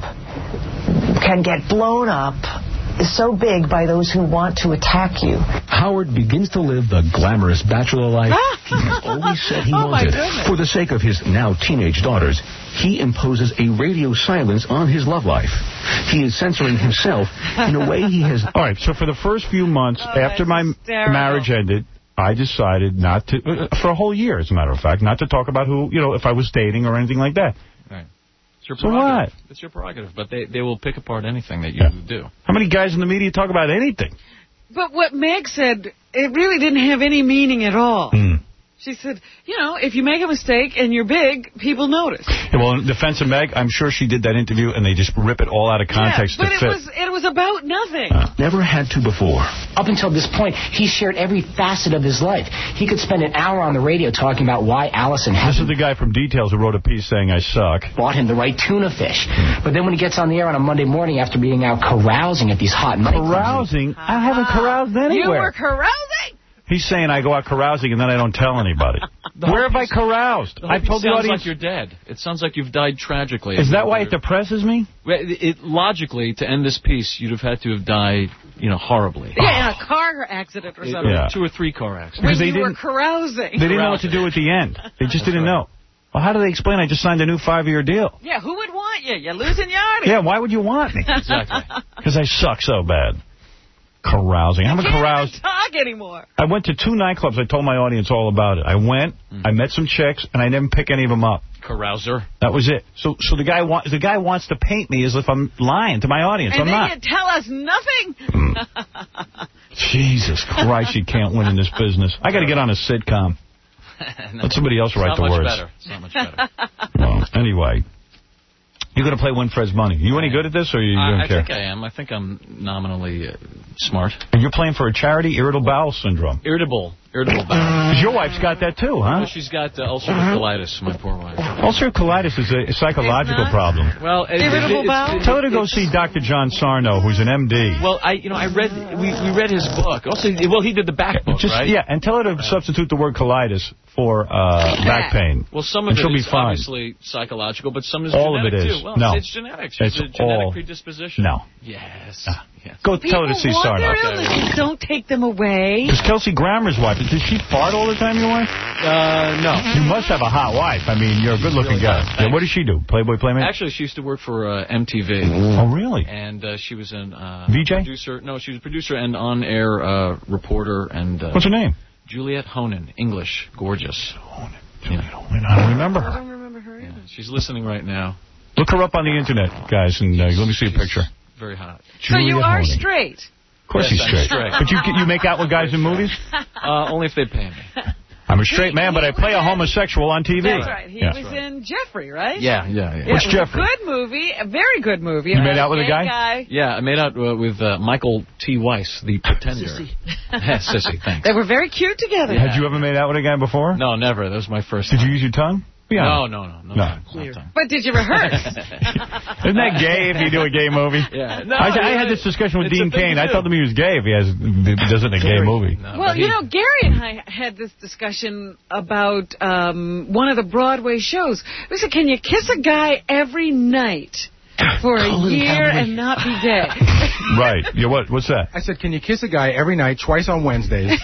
can get blown up so big by those who want to attack you. Howard begins to live the glamorous bachelor life he always said he Oh, wanted. my For the sake of his now teenage daughters, he imposes a radio silence on his love life. He is censoring himself in a way he has... All right, so for the first few months Oh, after my hysterical. marriage ended, I decided not to, uh, for a whole year, as a matter of fact, not to talk about who, you know, if I was dating or anything like that. Right. It's your So prerogative. what? It's your prerogative, but they, they will pick apart anything that you Yeah. do. How many guys in the media talk about anything? But what Meg said, it really didn't have any meaning at all. Hmm. She said, you know, if you make a mistake and you're big, people notice. Yeah, well, in defense of Meg, I'm sure she did that interview and they just rip it all out of context yeah, but to it fit. was it was about nothing. Uh, Never had to before. Up until this point, he shared every facet of his life. He could spend an hour on the radio talking about why Allison this hasn't is the guy from Details who wrote a piece saying I suck. bought him the right tuna fish. But then when he gets on the air on a Monday morning after being out carousing at these hot nightclubs... Carousing? I haven't caroused anywhere. You were carousing? He's saying I go out carousing and then I don't tell anybody. Where have I caroused? I I've told the sounds audience... like you're dead. It sounds like you've died tragically. Is that why it depresses me? It, it, logically, to end this piece, you'd have had to have died, you know, horribly. Yeah, in a car accident or It- something. Yeah. Two or three car accidents. When Because they you were didn't- carousing. They didn't know what to do at the end. They just didn't know. Well, how do they explain I just signed a new five-year deal? Yeah, who would want you? You're losing your audience. Yeah, why would you want me? Exactly. Because I suck so bad. Carousing. I haven't Can't caroused. even talk anymore. I went to two nightclubs. I told my audience all about it. I went, Mm. I met some chicks, and I didn't pick any of them up. Carouser. That was it. So so the guy wa the guy wants to paint me as if I'm lying to my audience. And I'm then not. you tell us nothing. Jesus Christ, you can't win in this business. I got to get on a sitcom. No, Let somebody else it's write not the much words. Better. It's not much better. Well, anyway. You're going to play Winfred's Money. You any good at this, or you I, don't I care? think I am. I think I'm nominally uh, smart. And you're playing for a charity, Irritable Bowel Syndrome. Irritable. Irritable bowel. 'Cause your wife's got that, too, huh? Well, she's got uh, ulcerative colitis, my poor wife. Ulcerative colitis is a psychological problem. Well, it, Irritable it, bowel? it, Tell her to go see Doctor John Sarno, who's an M D. Well, I, you know, I read, we, we read his book. Also, well, he did the back book, Just, right? Yeah, and tell her to substitute the word colitis for uh, back pain. Well, some of and it she'll is be fine. obviously psychological, but some is All genetic, of it is. too. Well, No. it's, it's genetics. It's It's, a genetic all- predisposition. No. Yes. Ah. yes. Go People tell her to see want Sarno. their illnesses. Don't take them away. Because Kelsey Grammer's wife, does she fart all the time, your wife? Uh, no. You must have a hot wife. I mean, you're a good-looking Really guy. does. Yeah, what does she do? Playboy Playmate? Actually, she used to work for uh, M T V. Oh, really? And uh, she was an uh, V J? producer. No, she was a producer and on-air uh, reporter. And uh, What's her name? Juliet Honan. English. Gorgeous. Juliet Honan. I don't remember I her. don't remember her either. She's listening right now. Look her up on the Internet, guys, and uh, let me see a picture. Very hot. So you Juliet are Honan. straight. Of course Yes, he's I'm straight. straight. But you you make out with guys in movies? Uh, only if they pay me. I'm a straight man, but I play a homosexual on T V. That's right. He yeah. was in Jeffrey, right? Yeah, yeah, yeah. Yeah, Which it was Jeffrey? A good movie, a very good movie. You made out with a gay guy? guy? Yeah, I made out uh, with uh, Michael T. Weiss, the Pretender. Sissy. Yeah, Sissy, thanks. They were very cute together. Had you ever made out with a guy before? No, never. That was my first Did time. you use your tongue? Yeah. No, no, no. No. no. no. But did you rehearse? Isn't that gay if you do a gay movie? Yeah. No, I, I yeah, had this discussion with it's Dean a thing Cain. to I do. told him he was gay if he has if he does it in a gay movie. No, well, he, you know, Gary and I had this discussion about um, one of the Broadway shows. We said, can you kiss a guy every night for a year and not be gay? Right. Yeah. What? What's that? I said, can you kiss a guy every night, twice on Wednesdays,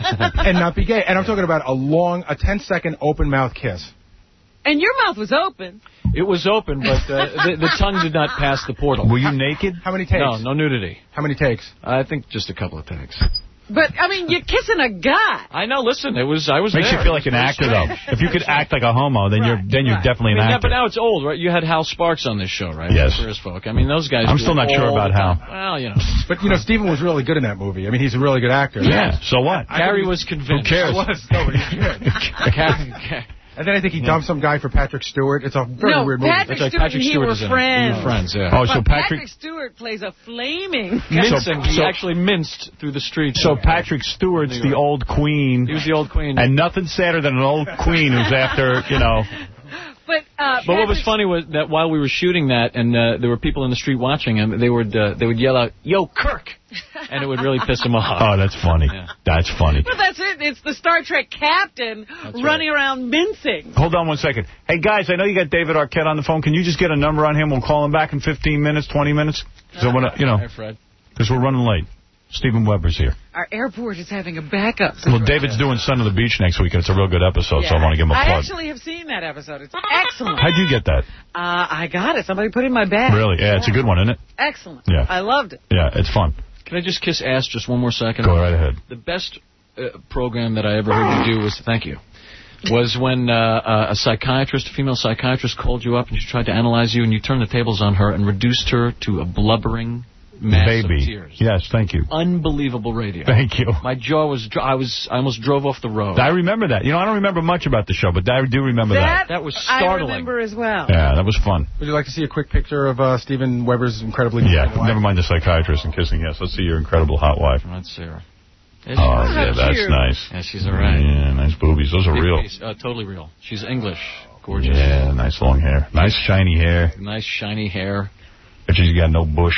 and not be gay? And I'm talking about a long, a ten-second open-mouth kiss. And your mouth was open. It was open, but uh, the, the tongue did not pass the portal. Were you naked? How many takes? No, no nudity. How many takes? I think just a couple of takes. But, I mean, you're kissing a guy. I know. Listen, it was I was Makes there. you feel like an actor, though. If you could act like a homo, then Right, you're then you're right. definitely I mean, an yeah, actor. but now it's old, right? You had Hal Sparks on this show, right? Yes. First folk. I mean, those guys. I'm do still not it sure all about the Hal. time. Well, you know. But, you know, Stephen was really good in that movie. I mean, he's a really good actor. Yeah. So what? Gary was convinced. Who cares? I was. No, but he's good. Gary- And then I think he dumped some guy for Patrick Stewart. It's a very No, weird movie. Patrick That's right, Stewart Patrick and he Stewart were is in it. friends. We were friends, yeah. Oh, so But Patrick. Patrick Stewart plays a flaming Mincing. So- he so- actually minced through the streets. So Patrick Stewart's the old queen. He was the old queen. And nothing sadder than an old queen who's after, you know. But, uh, But what was Patrick- funny was that while we were shooting that, and uh, there were people in the street watching him, they would uh, they would yell out, "Yo, Kirk!" and it would really piss him off. Oh, that's funny. Yeah. That's funny. But that's it. It's the Star Trek captain That's running around mincing. Hold on one second. Hey, guys, I know you got David Arquette on the phone. Can you just get a number on him? We'll call him back in fifteen minutes, twenty minutes. So, when, you know, Hi, Fred. because we're running late. Stephen Weber's here. Our airport is having a backup. Well, David's doing Son of the Beach next week, and it's a real good episode, so I Yeah. want to give him a I plug. actually have seen that episode. It's excellent. How'd you get that? Uh, I got it. Somebody put it in my bag. Really? Yeah, it's a good one, isn't it? Excellent. Yeah. I loved it. Yeah, it's fun. Can I just kiss ass just one more second? Go right ahead. The best uh, program that I ever heard you do was, thank you, was when uh, uh, a psychiatrist, a female psychiatrist, called you up and she tried to analyze you, and you turned the tables on her and reduced her to a blubbering mass Baby. of tears. Yes, thank you. Unbelievable radio. Thank you. My jaw was, dr- I was, I almost drove off the road. I remember that. You know, I don't remember much about the show, but I do remember that. That, That was I startling. remember as well. Yeah, that was fun. Would you like to see a quick picture of uh, Stephen Weber's incredibly Yeah, beautiful wife? never mind the psychiatrist and kissing. Yes, let's see your incredible hot wife. Let's see her. Oh, yeah, that's cute. nice. Yeah, she's all right. Yeah, nice boobies. Those are Big real. piece. Uh, totally real. She's English. Gorgeous. Yeah, nice long hair. Nice shiny hair. Nice shiny hair. But she's got no bush.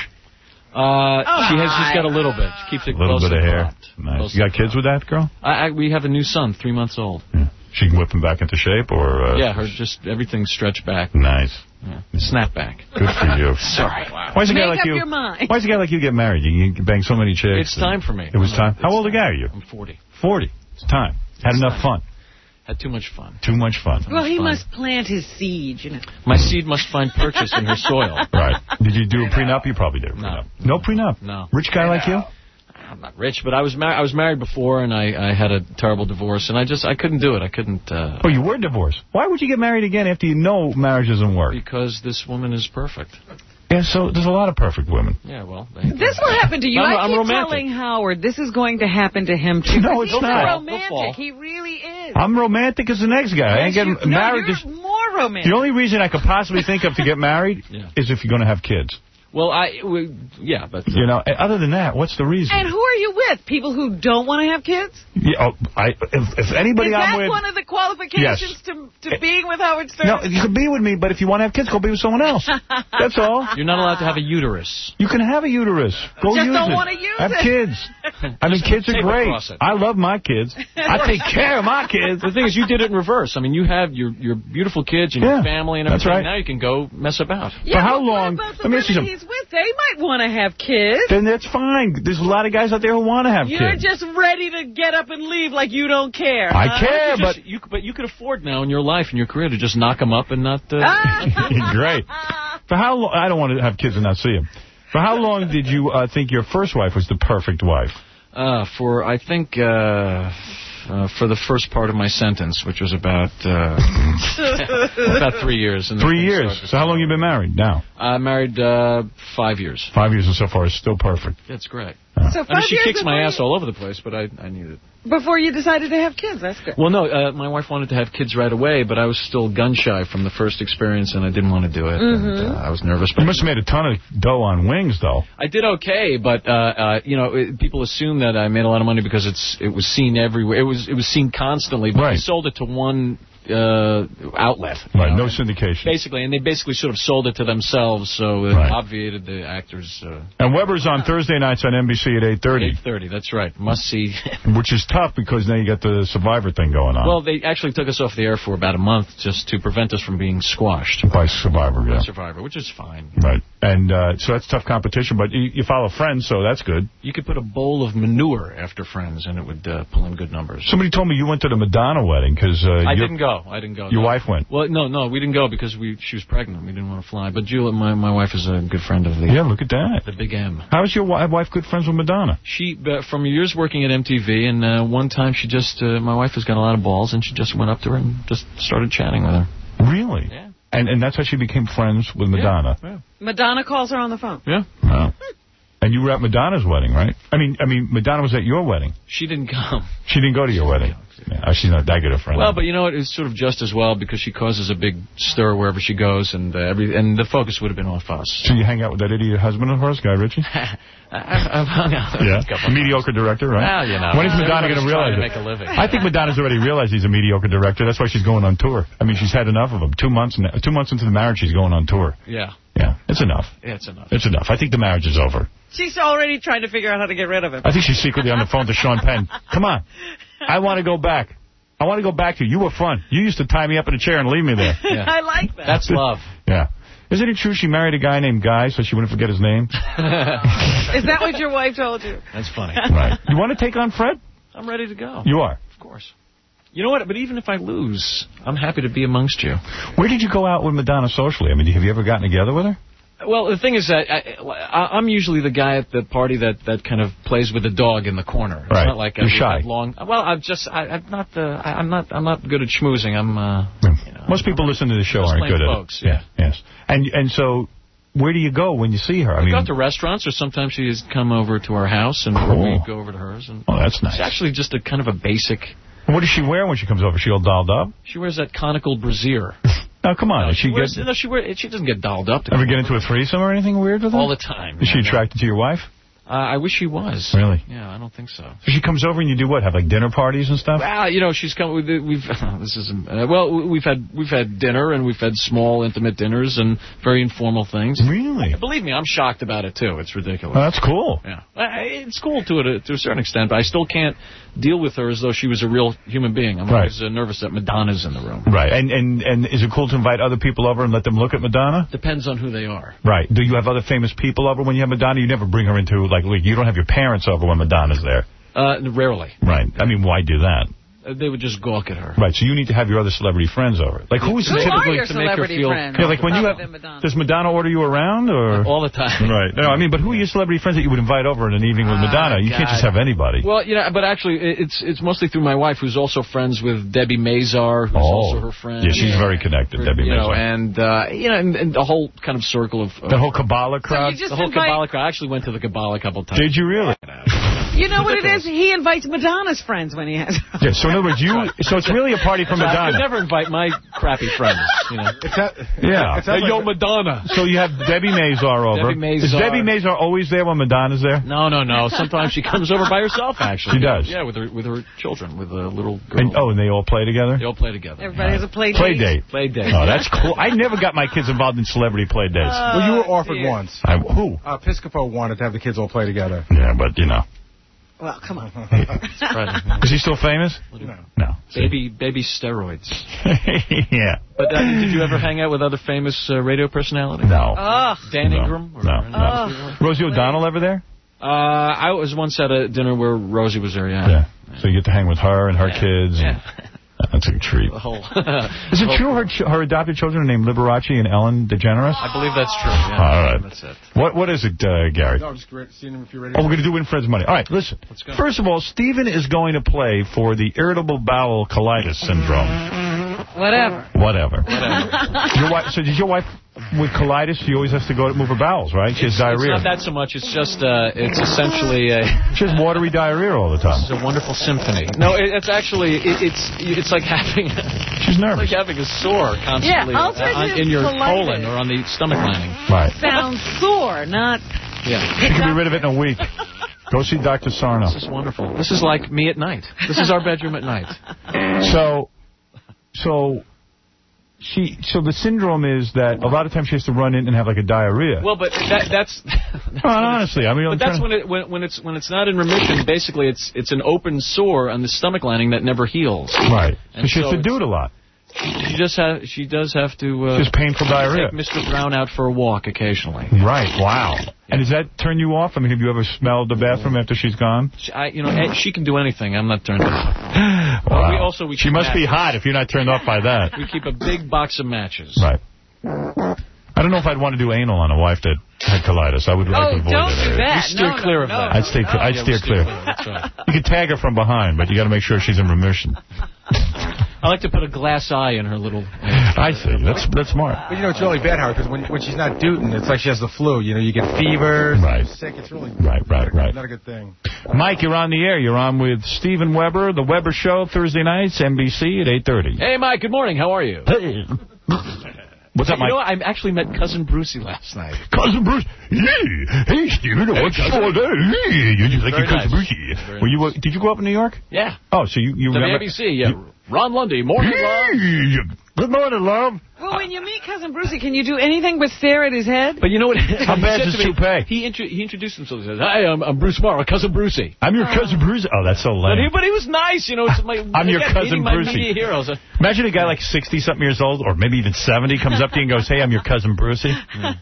Uh, she has just got a little bit. She keeps it A little close bit of and hair. cropped. Nice. Close You got and kids with that girl? I, I, we have a new son, three months old. Yeah. She can whip him back into shape, or uh, Yeah, her just everything's stretched back. Nice. Yeah. Snap back. Good for you. Sorry. Wow. Why does a guy Make like up you? your mind. Why does a guy like you get married? You can bang so many chicks. It's time for me. It was No, time. it's How old a guy are you? I'm forty. Forty. It's time. Had enough fun. Had too much fun. Too much fun. Well, he fun. must plant his seed, you know. My seed must find purchase in her soil. Right. Did you do a prenup? You probably did a No. prenup. No prenup? No. Rich guy like you? I'm not rich, but I was mar- I was married before, and I, I had a terrible divorce, and I just I couldn't do it. I couldn't. Uh, Oh, you were divorced. Why would you get married again after you know marriage doesn't work? because this woman is perfect. Yeah, so there's a lot of perfect women. Yeah, well. They, This will happen to you. I'm- I I'm keep romantic. telling Howard this is going to happen to him too. No, it's He's not. a He'll fall. romantic. He really is. I'm romantic as the next guy. I ain't getting You- married. No, Just, you're more romantic. the only reason I could possibly think of to get married Yeah. is if you're going to have kids. Well, I we, yeah, but You know, other than that, what's the reason? And who are you with? People who don't want to have kids? Yeah, oh, I, if, if anybody Is I'm that with... one of the qualifications Yes. to, to being with Howard Stern? No, you can be with me, but if you want to have kids, go be with someone else. That's all. you're not allowed to have a uterus. You can have a uterus. Go Just use don't it. wanna use have it. kids. I mean, kids are tape great. across it. I love my kids. I take care of my kids. The thing is, you did it in reverse. I mean, you have your your beautiful kids and Yeah, your family and that's everything. right. Now you can go mess about. Yeah, For how but what long- about the let me ask you women something. he's with? They might want to have kids. Then that's fine. There's a lot of guys out there who want to have You're kids. just ready to get up and leave like you don't care. I huh? care, You but... just- you, but you could afford now in your life and your career to just knock them up and not. Uh, Great. For how long... I don't want to have kids and not see them. For how long did you uh, think your first wife was the perfect wife? Uh, for I think uh, uh, for the first part of my sentence, which was about uh, about three years. And then Three things years. started. So how long you been married now? I married uh, five years. Five years and so far is still perfect. That's great. So I mean, five she years kicks my before ass you- all over the place, but I I need it. Before you decided to have kids. That's good. Well, no, uh, my wife wanted to have kids right away, but I was still gun-shy from the first experience, and I didn't want to do it. Mm-hmm. And, uh, I was nervous. You must have made a ton of dough on wings, though. I did okay, but uh, uh, you know, it, people assume that I made a lot of money because it's it was seen everywhere. It was it was seen constantly, but right. I sold it to one uh, outlet. Right, know? no syndication. Basically, and they basically sort of sold it to themselves, so it right. obviated the actors. Uh, and Weber's on Thursday nights on N B C at eight thirty. eight thirty, that's right. Must see. Which is tough because now you got the Survivor thing going on. Well, they actually took us off the air for about a month just to prevent us from being squashed. By Survivor, yeah. By Survivor, which is fine. Right. And uh, so that's tough competition, but you, you follow Friends, so that's good. You could put a bowl of manure after Friends, and it would uh, pull in good numbers. Somebody told me you went to the Madonna wedding because uh, I didn't go. I didn't go. Your no. wife went. Well, no, no, we didn't go because we she was pregnant. We didn't want to fly. But Julia, my my wife, is a good friend of the. Yeah, look at that. The Big M. How is your wife good friends with Madonna? She uh, from years working at M T V, and uh, one time she just uh, my wife has got a lot of balls, and she just went up to her and just started chatting with her. Really? Yeah. And and that's how she became friends with Madonna. Yeah. Yeah. Madonna calls her on the phone. Yeah. Wow. And you were at Madonna's wedding, right? I mean, I mean, Madonna was at your wedding. She didn't come. She didn't go to your wedding. Yeah, she's not that good a friend. Well, but you know what? It's sort of just as well because she causes a big stir wherever she goes, and uh, every and the focus would have been off us. So you hang out with that idiot husband of hers, Guy Ritchie? I've, I've hung out. Yeah. A mediocre director, right? Well, you know. When is Madonna going to realize to it? make a living. I think Madonna's already realized he's a mediocre director. That's why she's going on tour. I mean, she's had enough of him. Two months, in, two months into the marriage, she's going on tour. Yeah. Yeah, it's enough. Yeah, it's enough. It's enough. I think the marriage is over. She's already trying to figure out how to get rid of him. I think she's secretly on the phone to Sean Penn. Come on. I want to go back. I want to go back to you. You were fun. You used to tie me up in a chair and leave me there. Yeah. I like that. That's love. Yeah. Isn't it true she married a guy named Guy so she wouldn't forget his name? Is that what your wife told you? That's funny. Right. You want to take on Fred? I'm ready to go. You are? Of course. You know what? But even if I lose, I'm happy to be amongst you. Where did you go out with Madonna socially? I mean, have you ever gotten together with her? Well, the thing is that I, I, I'm usually the guy at the party that, that kind of plays with the dog in the corner. It's right. not like You're shy. Long. Well, I'm just I, I'm not the I, I'm not I'm not good at schmoozing. I'm. Uh, you know, Most people listen to the show just aren't good folks, at it. Yeah. Yes. And and so, where do you go when you see her? I we mean, go to restaurants, or sometimes she has come over to our house, and Cool. we go over to hers. And oh, that's nice. It's actually just a kind of a basic. What does she wear when she comes over? She all dolled up? She wears that conical brassiere. Oh, come on. No, Is she, she, wears, get, no, she, wear, she doesn't get dolled up. To ever get into a threesome or anything weird with her? All the time. Is she yeah, attracted to your wife? Uh, I wish she was. Really? Yeah, I don't think so. So she comes over and you do what? Have like dinner parties and stuff? Well, you know, she's come. We've this is uh, well, we've had we've had dinner and we've had small, intimate dinners and very informal things. Really? Believe me, I'm shocked about it too. It's ridiculous. Oh, that's cool. Yeah, it's cool to a to a certain extent, but I still can't deal with her as though she was a real human being. I'm right. always uh, nervous that Madonna's in the room. Right. And and and is it cool to invite other people over and let them look at Madonna? Depends on who they are. Right. Do you have other famous people over when you have Madonna? You never bring her into like, like you don't have your parents over when Madonna's there. Uh, rarely. Right. I mean, why do that? Uh, they would just gawk at her. Right. So you need to have your other celebrity friends over. Like who is who typically are your to make her celebrity feel friends? Yeah, like when you have, Madonna. does Madonna order you around or all the time? Right. No, I mean, but who are your celebrity friends that you would invite over in an evening with Madonna? You God. can't just have anybody. Well, you know, but actually, it's it's mostly through my wife, who's also friends with Debbie Mazar, who's oh. also her friend. Yeah, she's yeah. very connected, Debbie you know, Mazar. and uh, you know, and, and the whole kind of circle of, of the whole Kabbalah crowd. So you just the whole invite... Kabbalah crowd. I actually went to the Kabbalah a couple times. Did you really? You know what it is? He invites Madonna's friends when he has. Yeah. So in other words, you. So it's really a party for So I Madonna. could never invite my crappy friends. You know. It's that, Yeah. It's that Hey, yo, like, Madonna. So you have Debbie Mazar over. Debbie Mazar. Is Debbie Mazar always there when Madonna's there? No, no, no. Sometimes she comes over by herself. Actually, She does? Yeah, with her with her children, with a little girl. And, oh, and they all play together? They all play together. Everybody has a play date. Play date. Play date. Oh, that's cool. I never got my kids involved in celebrity play dates. Uh, well, you were offered dear. once. I, who? Uh, Piscopo wanted to have the kids all play together. Yeah, but, you know. Well, come on. Is he still famous? No. No. Baby, baby steroids. Yeah. But uh, did you ever hang out with other famous uh, radio personalities? No. Oh. Dan No. Ingram? Or No. any no. other people? Rosie O'Donnell ever there? Uh, I was once at a dinner where Rosie was there, yeah. Yeah. So you get to hang with her and her Yeah. kids. And, Yeah. That's a treat. The whole, Is it true her ch- her adopted children are named Liberace and Ellen DeGeneres? I believe that's true. Yeah, All right. That's it. What What is it, uh, Gary? No, I'm just re- seeing if you're ready. Oh, we're going to do Win Fred's Money. All right, listen. Let's go. First of all, Stephen is going to play for the irritable bowel colitis syndrome. Whatever. Whatever. Your wife, so did your wife, with colitis, she always has to go to move her bowels, right? She has It's, diarrhea. it's not that so much. It's just, uh, it's essentially a... She has watery diarrhea all the time. It's a wonderful symphony. No, it, it's actually, it, it's it's like having... She's nervous. It's like having a sore constantly Yeah, uh, ulcerative on, in your colitis. colon or on the stomach lining. Right. Sounds sore, not... Yeah. She can be rid of it in a week. Go see Doctor Sarno. This is wonderful. This is like me at night. This is our bedroom at night. So, so... She so the syndrome is that a lot of times she has to run in and have like a diarrhea. Well, but that, that's, that's well, honestly, I mean, but I'm that's trying when it when, when it's when it's not in remission. Basically, it's it's an open sore on the stomach lining that never heals. Right. And And she has so to do it a lot. She just ha she does have to. Uh, Just painful diarrhea. Take Mister Brown out for a walk occasionally. Right. Wow. And does that turn you off? I mean, have you ever smelled the bathroom after she's gone? She, I, you know, eh, she can do anything. I'm not turned off. Wow. Well, we also we she keep must be matches. hot if you're not turned off by that. We keep a big box of matches. Right. I don't know if I'd want to do anal on a wife that had colitis. I would like Oh, to avoid don't that do area. that. You steer No, clear no, of no. that. I'd stay. Cl- I'd Yeah, steer we clear. That's right. You can tag her from behind, but you got to make sure she's in remission. I like to put a glass eye in her little... I see. That's that's smart. But, you know, it's really bad, Howard, because when, when she's not dooting, it's like she has the flu. You know, you get fevers, Right. sick. It's really Right, right, right. not a good thing. Mike, you're on the air. You're on with Stephen Weber, The Weber Show, Thursday nights, N B C at eight thirty. Hey, Mike, good morning. How are you? Hey. What's up, You Mike? know, I actually met Cousin Brucey last night. Cousin Bruce. Yeah. Hey, Stephen. What's cousin. going on? Yeah. You just like Very your Cousin nice. Brucey. Very Were you, uh, did you grow up in New York? Yeah. Oh, so you... you W remember- A B C, yeah. Ron Lundy, morning, love. Good morning, love. Well, when you meet Cousin Brucey, can you do anything but stare at his head? But you know what? How he bad's said his to me- toupee? He, intro he introduced himself. He says, hi, I'm, I'm Bruce Morrow, Cousin Brucey. I'm your Cousin Bruce. Oh, that's so But he, lame. but he was nice, you know. It's my, I'm your again, Cousin meeting my Brucey. media heroes. Imagine a guy like sixty-something years old, or maybe even seventy, comes up to you and goes, hey, I'm your Cousin Brucey.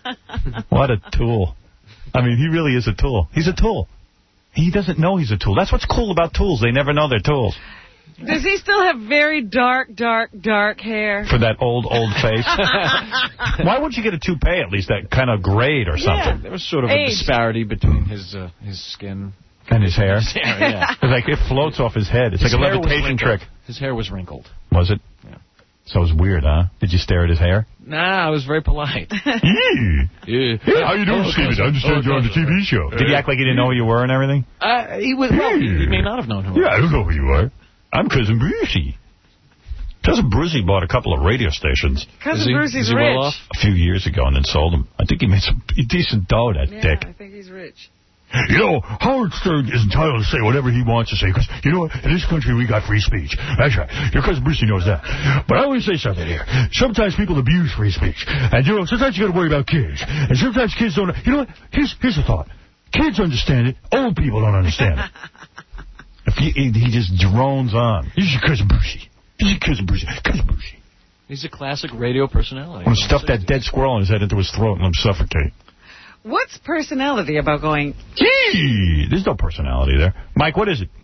What a tool. I mean, he really is a tool. He's a tool. He doesn't know he's a tool. That's what's cool about tools. They never know they're tools. Does he still have very dark, dark, dark hair? For that old, old face. Why wouldn't you get a toupee at least, that kind of grade or something? Yeah, there was sort of Age. a disparity between his uh, his skin. And his hair. His hair, yeah. It's like it floats off his head. It's His like a hair was levitation wrinkled. trick. His hair was wrinkled. Was it? Yeah. So it was weird, huh? Did you stare at his hair? Nah, I was very polite. Yeah. Yeah. Hey, how you doing, Oh, Stephen? cousin. I understand Oh, you're on the T cousin. V show. Did he act like he didn't know who you were and everything? Uh, he was. Well, he, he may not have known who. Yeah, I don't know who you are. I'm Cousin Brucey. Cousin Brucey bought a couple of radio stations Cousin Is he- Brucey's is he rich. well off? a few years ago and then sold them. I think he made some decent dough, that Yeah, dick. I think he's rich. You know, Howard Stern is entitled to say whatever he wants to say, because, you know what, in this country we got free speech. That's right. Your Cousin Brucey knows that. But I want to say something here. Sometimes people abuse free speech. And, you know, sometimes you got to worry about kids. And sometimes kids don't... You know what? Here's, here's the thought. Kids understand it. Old people don't understand it. If he, he just drones on. This is your Cousin Brucey. This is your Cousin Brucey. Cousin Brucey. He's a classic radio personality. I'm going to stuff that dead squirrel in his head into his throat and let him suffocate. What's personality about going... Gee, there's no personality there. Mike, what is it?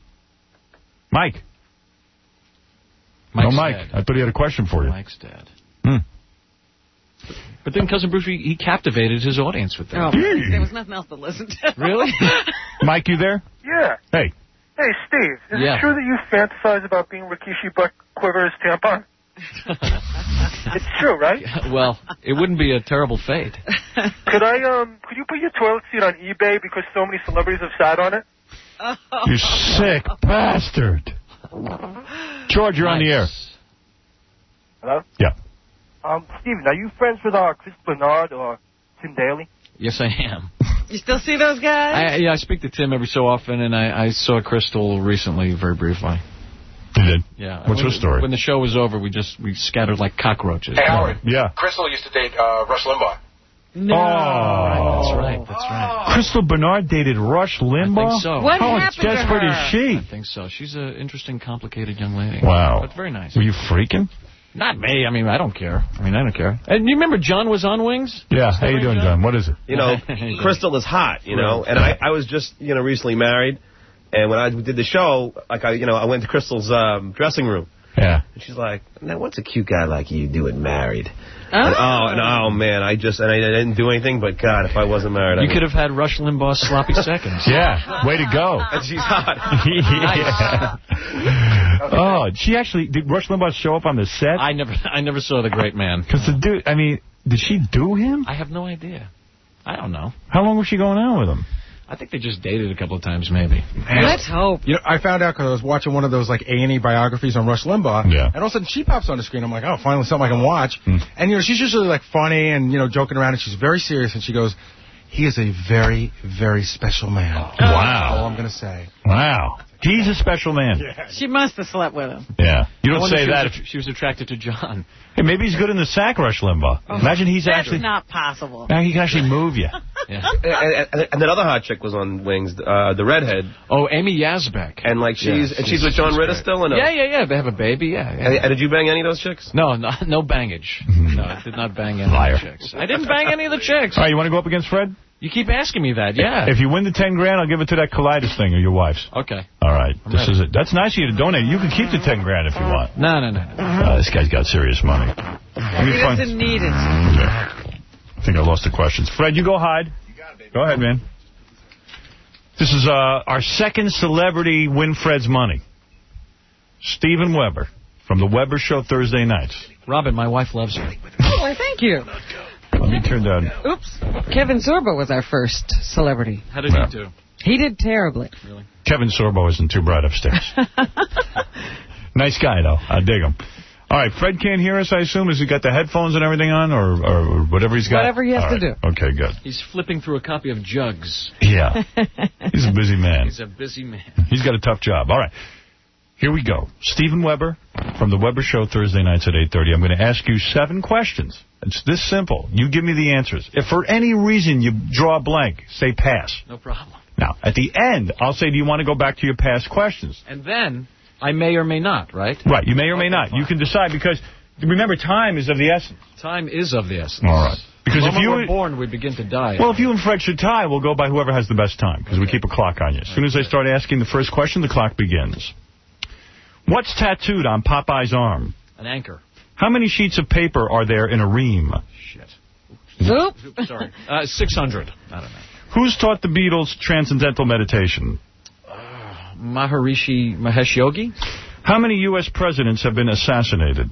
Mike. Mike's no, Mike. dead. I thought he had a question for you. Mike's dead. Hmm. But then Cousin Brucey, he captivated his audience with that. Oh, there was nothing else to listen to. Really? Mike, you there? Yeah. Hey. Hey, Steve, is Yeah. it true that you fantasize about being Rikishi Buck Quiver's tampon? It's true, right? Well, it wouldn't be a terrible fate. Could I, um, could you put your toilet seat on eBay because so many celebrities have sat on it? You sick bastard. George, you're on the air. Hello? Yeah. Um, Steven, are you friends with uh, Chris Bernard or Tim Daly? Yes, I am. You still see those guys? I, yeah, I speak to Tim every so often, and I, I saw Crystal recently, very briefly. You did? Yeah. What's when, her story? When the show was over, we just we scattered like cockroaches. Hey, Howard. Yeah. Crystal used to date uh, Rush Limbaugh. No. Oh. That's right, that's right. Crystal Bernard dated Rush Limbaugh? I think so. What How happened to desperate her? is she? I think so. She's an interesting, complicated young lady. Wow. But very nice. Were you freaking? Not me. I mean, I don't care. I mean, I don't care. And you remember John was on Wings? Yeah. How you doing, John? What is it? You know, Crystal is hot, you know, and I, I was just, you know, recently married, and when I did the show, like, I, you know, I went to Crystal's um, dressing room. Yeah. And she's like, now, what's a cute guy like you doing married? Oh. And, oh, and oh, man, I just, and I, I didn't do anything, but God, if I wasn't married, You I could have had Rush Limbaugh's sloppy seconds. Yeah. Way to go. And she's hot. Yeah. Oh, Limbaugh. She actually, did Rush Limbaugh show up on the set? I never I never saw the great man. Because the dude, I mean, did she do him? I have no idea. I don't know. How long was she going on with him? I think they just dated a couple of times, maybe. Let's hope. You know, I found out because I was watching one of those like A and E biographies on Rush Limbaugh, yeah. and all of a sudden she pops on the screen. I'm like, oh, finally something I can watch. Mm. And you know, she's usually like funny and you know joking around, and she's very serious. And she goes, "He is a very, very special man." Wow. That's all I'm gonna say. Wow. He's a special man. Yeah. She must have slept with him. Yeah. You don't say she that. Was, if she was attracted to John. Hey, maybe he's good in the sack, Rush Limbaugh. Oh, Imagine he's that's actually... That's not possible. Now he can actually move you. Yeah. and, and, and that other hot chick was on Wings, uh, the redhead. Oh, Amy Yazbek. And like she's yeah, and she's, she's with John Ritter still, or no? Yeah, yeah, yeah. They have a baby. Yeah. yeah. And, and did you bang any of those chicks? No, no, no bangage. No, I did not bang any Liar. of the chicks. I didn't bang any of the chicks. All right, you want to go up against Fred? You keep asking me that, yeah. If you win the ten grand, I'll give it to that Colitis thing or your wife's. Okay. All right. I'm this ready. is it. That's nice of you to donate. You can keep the ten grand if you want. No, no, no. no. Uh, this guy's got serious money. He doesn't need it. Okay. I think I lost the questions. Fred, you go hide. You got it, baby. Go ahead, man. This is uh, our second celebrity win Fred's money. Stephen Weber from the Weber Show Thursday nights. Robin, my wife loves you. Oh, well, thank you. Let me turn down. Oops. Kevin Sorbo was our first celebrity. How did yeah. he do? He did terribly. Really? Kevin Sorbo isn't too bright upstairs. Nice guy, though. I dig him. All right, Fred can't hear us, I assume. Has he got the headphones and everything on, or, or whatever he's got? Whatever he has All to right. do. Okay, good. He's flipping through a copy of Jugs. Yeah. He's a busy man. He's a busy man. He's got a tough job. All right. Here we go. Stephen Weber from the Weber Show Thursday nights at eight thirty. I'm going to ask you seven questions. It's this simple. You give me the answers. If for any reason you draw a blank, say pass. No problem. Now, at the end, I'll say, do you want to go back to your past questions? And then I may or may not, right? Right. You may or may okay, not. fine. You can decide because, remember, time is of the essence. Time is of the essence. All right. Because if you were born, we begin to die. Well, if you and Fred should tie, we'll go by whoever has the best time because we keep a clock on you. As soon as I start asking the first question, the clock begins. What's tattooed on Popeye's arm? An anchor. How many sheets of paper are there in a ream? Shit. Oop. Oops, sorry. Uh, six hundred. I don't know. Who's taught the Beatles transcendental meditation? Uh, Maharishi Mahesh Yogi? How many U S presidents have been assassinated?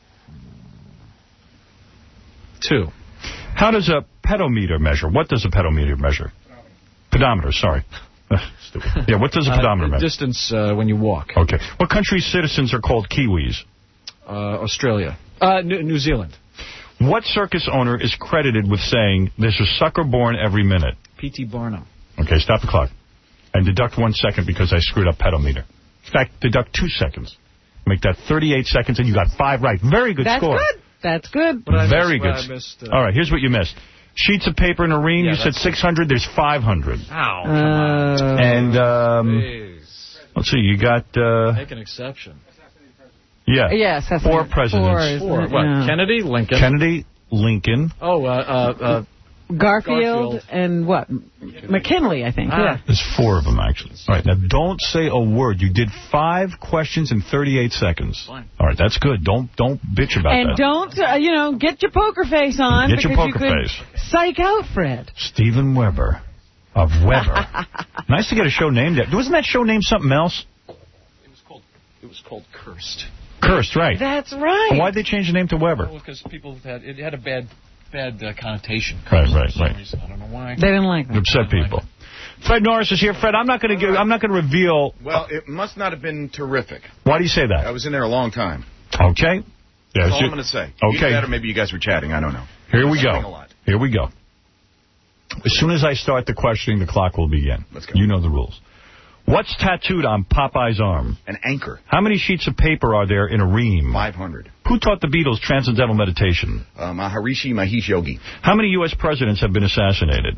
Two. How does a pedometer measure? What does a pedometer measure? Pedometer, sorry. Stupid. Yeah, what does a pedometer uh, measure? Distance uh, when you walk. Okay. What country's citizens are called Kiwis? Uh, Australia. Uh, New, New Zealand. What circus owner is credited with saying, there's a sucker born every minute? P T Barnum. Okay, stop the clock. And deduct one second because I screwed up pedometer. In fact, deduct two seconds. Make that thirty-eight seconds, and you got five right. Very good That's score. That's good. That's good. But I Very missed, good. I missed, uh, All right, here's what you missed. Sheets of paper in a ream, yeah, you said six hundred. There's five hundred. Ow. Uh, and, um, let's see, you got... Uh, Make an exception. Yeah. Yes, that's Four right. presidents. Four, Four. What? yeah. Kennedy? Lincoln? Kennedy, Lincoln. Oh, uh, uh, uh, Garfield, Garfield. and what? McKinley, I think. Ah. Yeah. There's four of them, actually. All right, now don't say a word. You did five questions in thirty-eight seconds. Fine. All right, that's good. Don't don't bitch about And that. don't, uh, you know, get your poker face on. Get your because poker you could face. Psych out, Fred. Stephen Weber of Weber. Nice to get a show named after. Wasn't that show named something else? It was called, it was called Cursed. Cursed, right. That's right. Why'd they change the name to Weber? Well, because people had, it had a bad, bad uh, connotation. Right, Cursed right, for some right. reason. I don't know why. They didn't like It that. upset people. Fred Norris is here. Fred, I'm not going to give. I'm not going to reveal. Well, it must not have been terrific. Why do you say that? I was in there a long time. Okay. Yeah, That's all you- I'm going to say. Okay. Either that or maybe you guys were chatting. I don't know. Here we Saying go. a lot. Here we go. As soon as I start the questioning, the clock will begin. Let's go. You know the rules. What's tattooed on Popeye's arm? An anchor. How many sheets of paper are there in a ream? five hundred. Who taught the Beatles transcendental meditation? Uh, Maharishi Mahesh Yogi. How many U S presidents have been assassinated?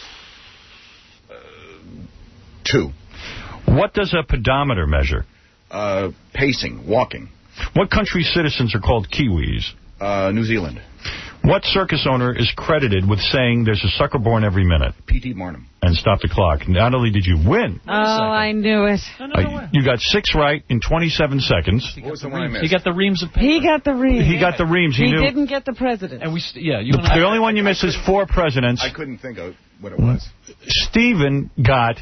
Two. What does a pedometer measure? Uh, pacing. Walking. What country's citizens are called Kiwis? Uh, New Zealand. What circus owner is credited with saying there's a sucker born every minute? P T Barnum. And stop the clock. Not only did you win, Oh, I knew it. uh, you got six right in twenty-seven seconds. What was the one I missed? He got the reams of paper. He got the reams. He got the reams. He, He knew. didn't get the president. And we, st yeah, you The, and I. the only one you missed is four presidents. I couldn't think of what it was. Stephen got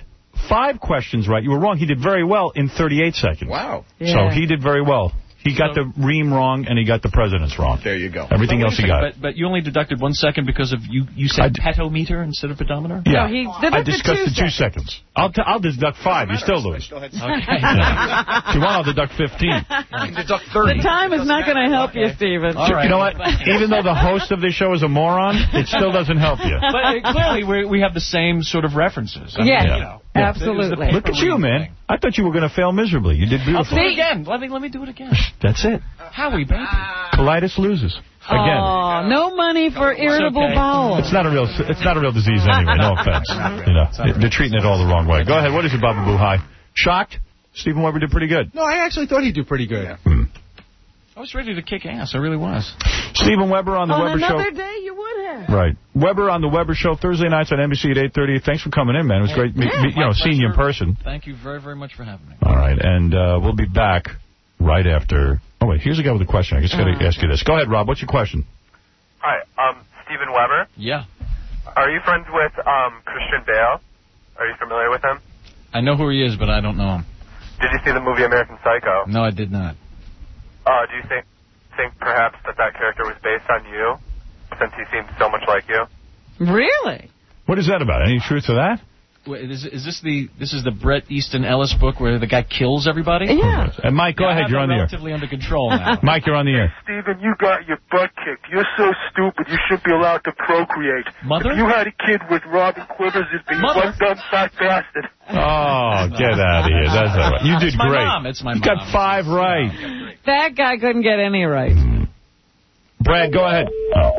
five questions right. You were wrong. He did very well in thirty-eight seconds. Wow. Yeah. So he did very well. He got the ream wrong, and he got the president's wrong. There you go. Everything else he got. But, but you only deducted one second because of you. You said petometer instead of pedometer. Yeah, no, he I discussed the two seconds. seconds. I'll t I'll deduct five. You still lose. Okay. If you want, I'll deduct fifteen. You can deduct thirty. The time is not going to help okay. you, Stephen. All right. You know what? Even though the host of this show is a moron, it still doesn't help you. But uh, clearly, we we have the same sort of references. I mean, yeah, you know, yeah. absolutely. Look at you, man. I thought you were going to fail miserably. You did beautiful. I'll do it again. Let me let me do it again. That's it. Howie, baby. Colitis loses again. Oh, no money for irritable okay. bowel. It's not a real. It's not a real disease anyway. No offense. You know, they're treating it all the wrong way. Go ahead. What is it, Baba Boo? Hi. Shocked? Stephen Weber did pretty good. No, I actually thought he'd do pretty good. Yeah. Hmm. I was ready to kick ass. I really was. Stephen Weber on the on Weber Show. On another day, you would have. Right. Weber on the Weber Show Thursday nights on N B C at eight thirty. Thanks for coming in, man. It was great, yeah, me, you know, seeing you in person. Thank you very, very much for having me. All right, and uh, we'll be back right after. Oh wait, here's a guy with a question. I just got to uh, ask you this. Go ahead, Rob. What's your question? Hi, um, Stephen Weber. Yeah. Are you friends with um Christian Bale? Are you familiar with him? I know who he is, but I don't know him. Did you see the movie American Psycho? No, I did not. Uh, do you think think perhaps that that character was based on you, since he seems so much like you? Really? What is that about? Any truth to that? Wait, is, is this the this is the Bret Easton Ellis book where the guy kills everybody? Yeah. And Mike, go yeah, ahead. You're on the air. Relatively under control now. Mike, you're on the air. Stephen, you got your butt kicked. You're so stupid. You shouldn't be allowed to procreate. Mother? If you had a kid with Robin Quivers, it'd be Mother? one dumb fat bastard. Oh, get out of here. That's all right. You did it's my great. Mom. It's my you mom. got five right. That guy couldn't get any right. Brad, go ahead. Oh.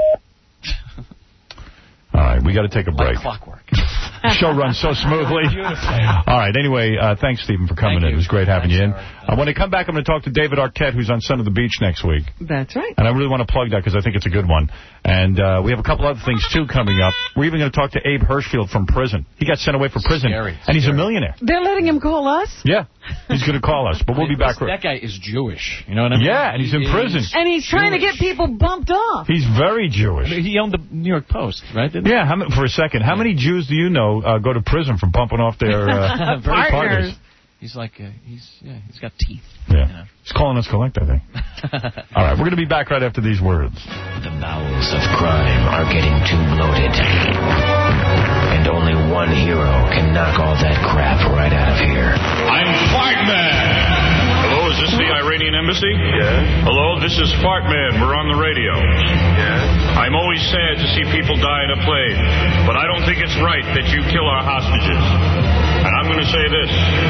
All right, we got to take a break. Like clockwork. The show runs so smoothly. All right, anyway, uh, thanks, Stephen, for coming Thank in. you. It was great having Thanks, you in. Sarah. Uh, when I come back, I'm going to talk to David Arquette, who's on Son of the Beach next week. That's right. And I really want to plug that because I think it's a good one. And uh, we have a couple other things, too, coming up. We're even going to talk to Abe Hirschfield from prison. He got sent away from prison, Scary. and he's Scary. a millionaire. They're letting him call us? Yeah, he's going to call us, but we'll be back. That guy is Jewish. You know what I mean? Yeah, and he's in He prison. is And he's trying to Jewish. get people bumped off. He's very Jewish. I mean, he owned the New York Post, right? Didn't Yeah, how many, for a second, how many Jews do you know uh, go to prison for bumping off their uh, Very partners? He's like, uh, he's yeah, he's got teeth. Yeah. You know? He's calling us collect, I think. All right, we're going to be back right after these words. The bowels of crime are getting too bloated. And only one hero can knock all that crap right out of here. I'm Fartman. Hello, is this the Iranian embassy? Yes. Hello, this is Fartman. We're on the radio. Yes. I'm always sad to see people die in a plane, but I don't think it's right that you kill our hostages. And I'm going to say this.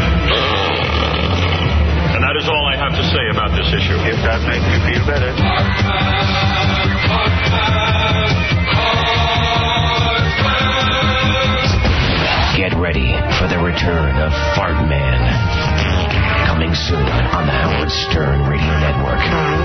And that is all I have to say about this issue. If that makes you feel better. Get ready for the return of Fartman. Coming soon on the Howard Stern Radio Network.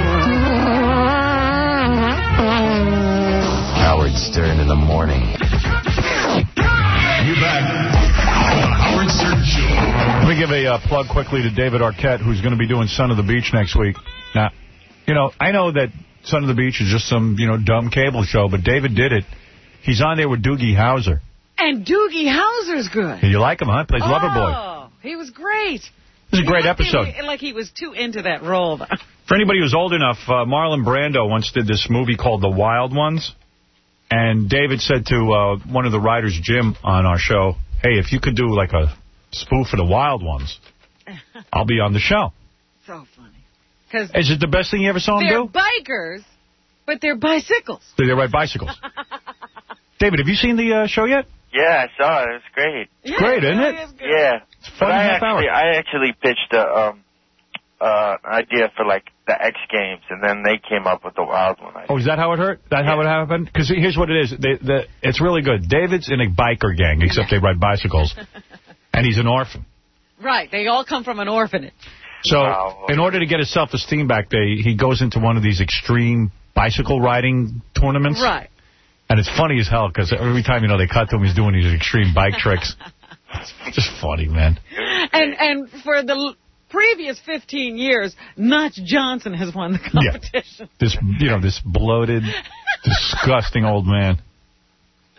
Howard Stern in the morning. You back. Howard Stern Show. Let me give a uh, plug quickly to David Arquette, who's going to be doing Son of the Beach next week. Now, you know, I know that Son of the Beach is just some, you know, dumb cable show, but David did it. He's on there with Doogie Howser. And Doogie Howser's good. You like him, huh? Plays oh, Loverboy. He was great. This is a great He looked episode. Like, like he was too into that role, though. For anybody who's old enough, uh, Marlon Brando once did this movie called The Wild Ones. And David said to uh, one of the writers, Jim, on our show, hey, if you could do like a spoof of The Wild Ones, I'll be on the show. So funny. Cause Is it the best thing you ever saw him they're do? bikers, but they're bicycles. Do they ride bicycles? David, have you seen the uh, show yet? Yeah, I saw it. It was great. It's great, isn't it? Is Yeah. It's But fun I half actually, hour. I actually pitched a um, uh, idea for like the X Games, and then they came up with the Wild One. Oh, is that how it hurt? That how it happened? Because here's what it is. They, the, it's really good. David's in a biker gang, except they ride bicycles. And he's an orphan. Right. They all come from an orphanage. So Wow. in order to get his self-esteem back, they, he goes into one of these extreme bicycle riding tournaments. Right. And it's funny as hell, because every time, you know, they cut to him, he's doing these extreme bike tricks. It's just funny, man. And and for the l- previous fifteen years, Notch Johnson has won the competition. This, you know, this bloated, disgusting old man.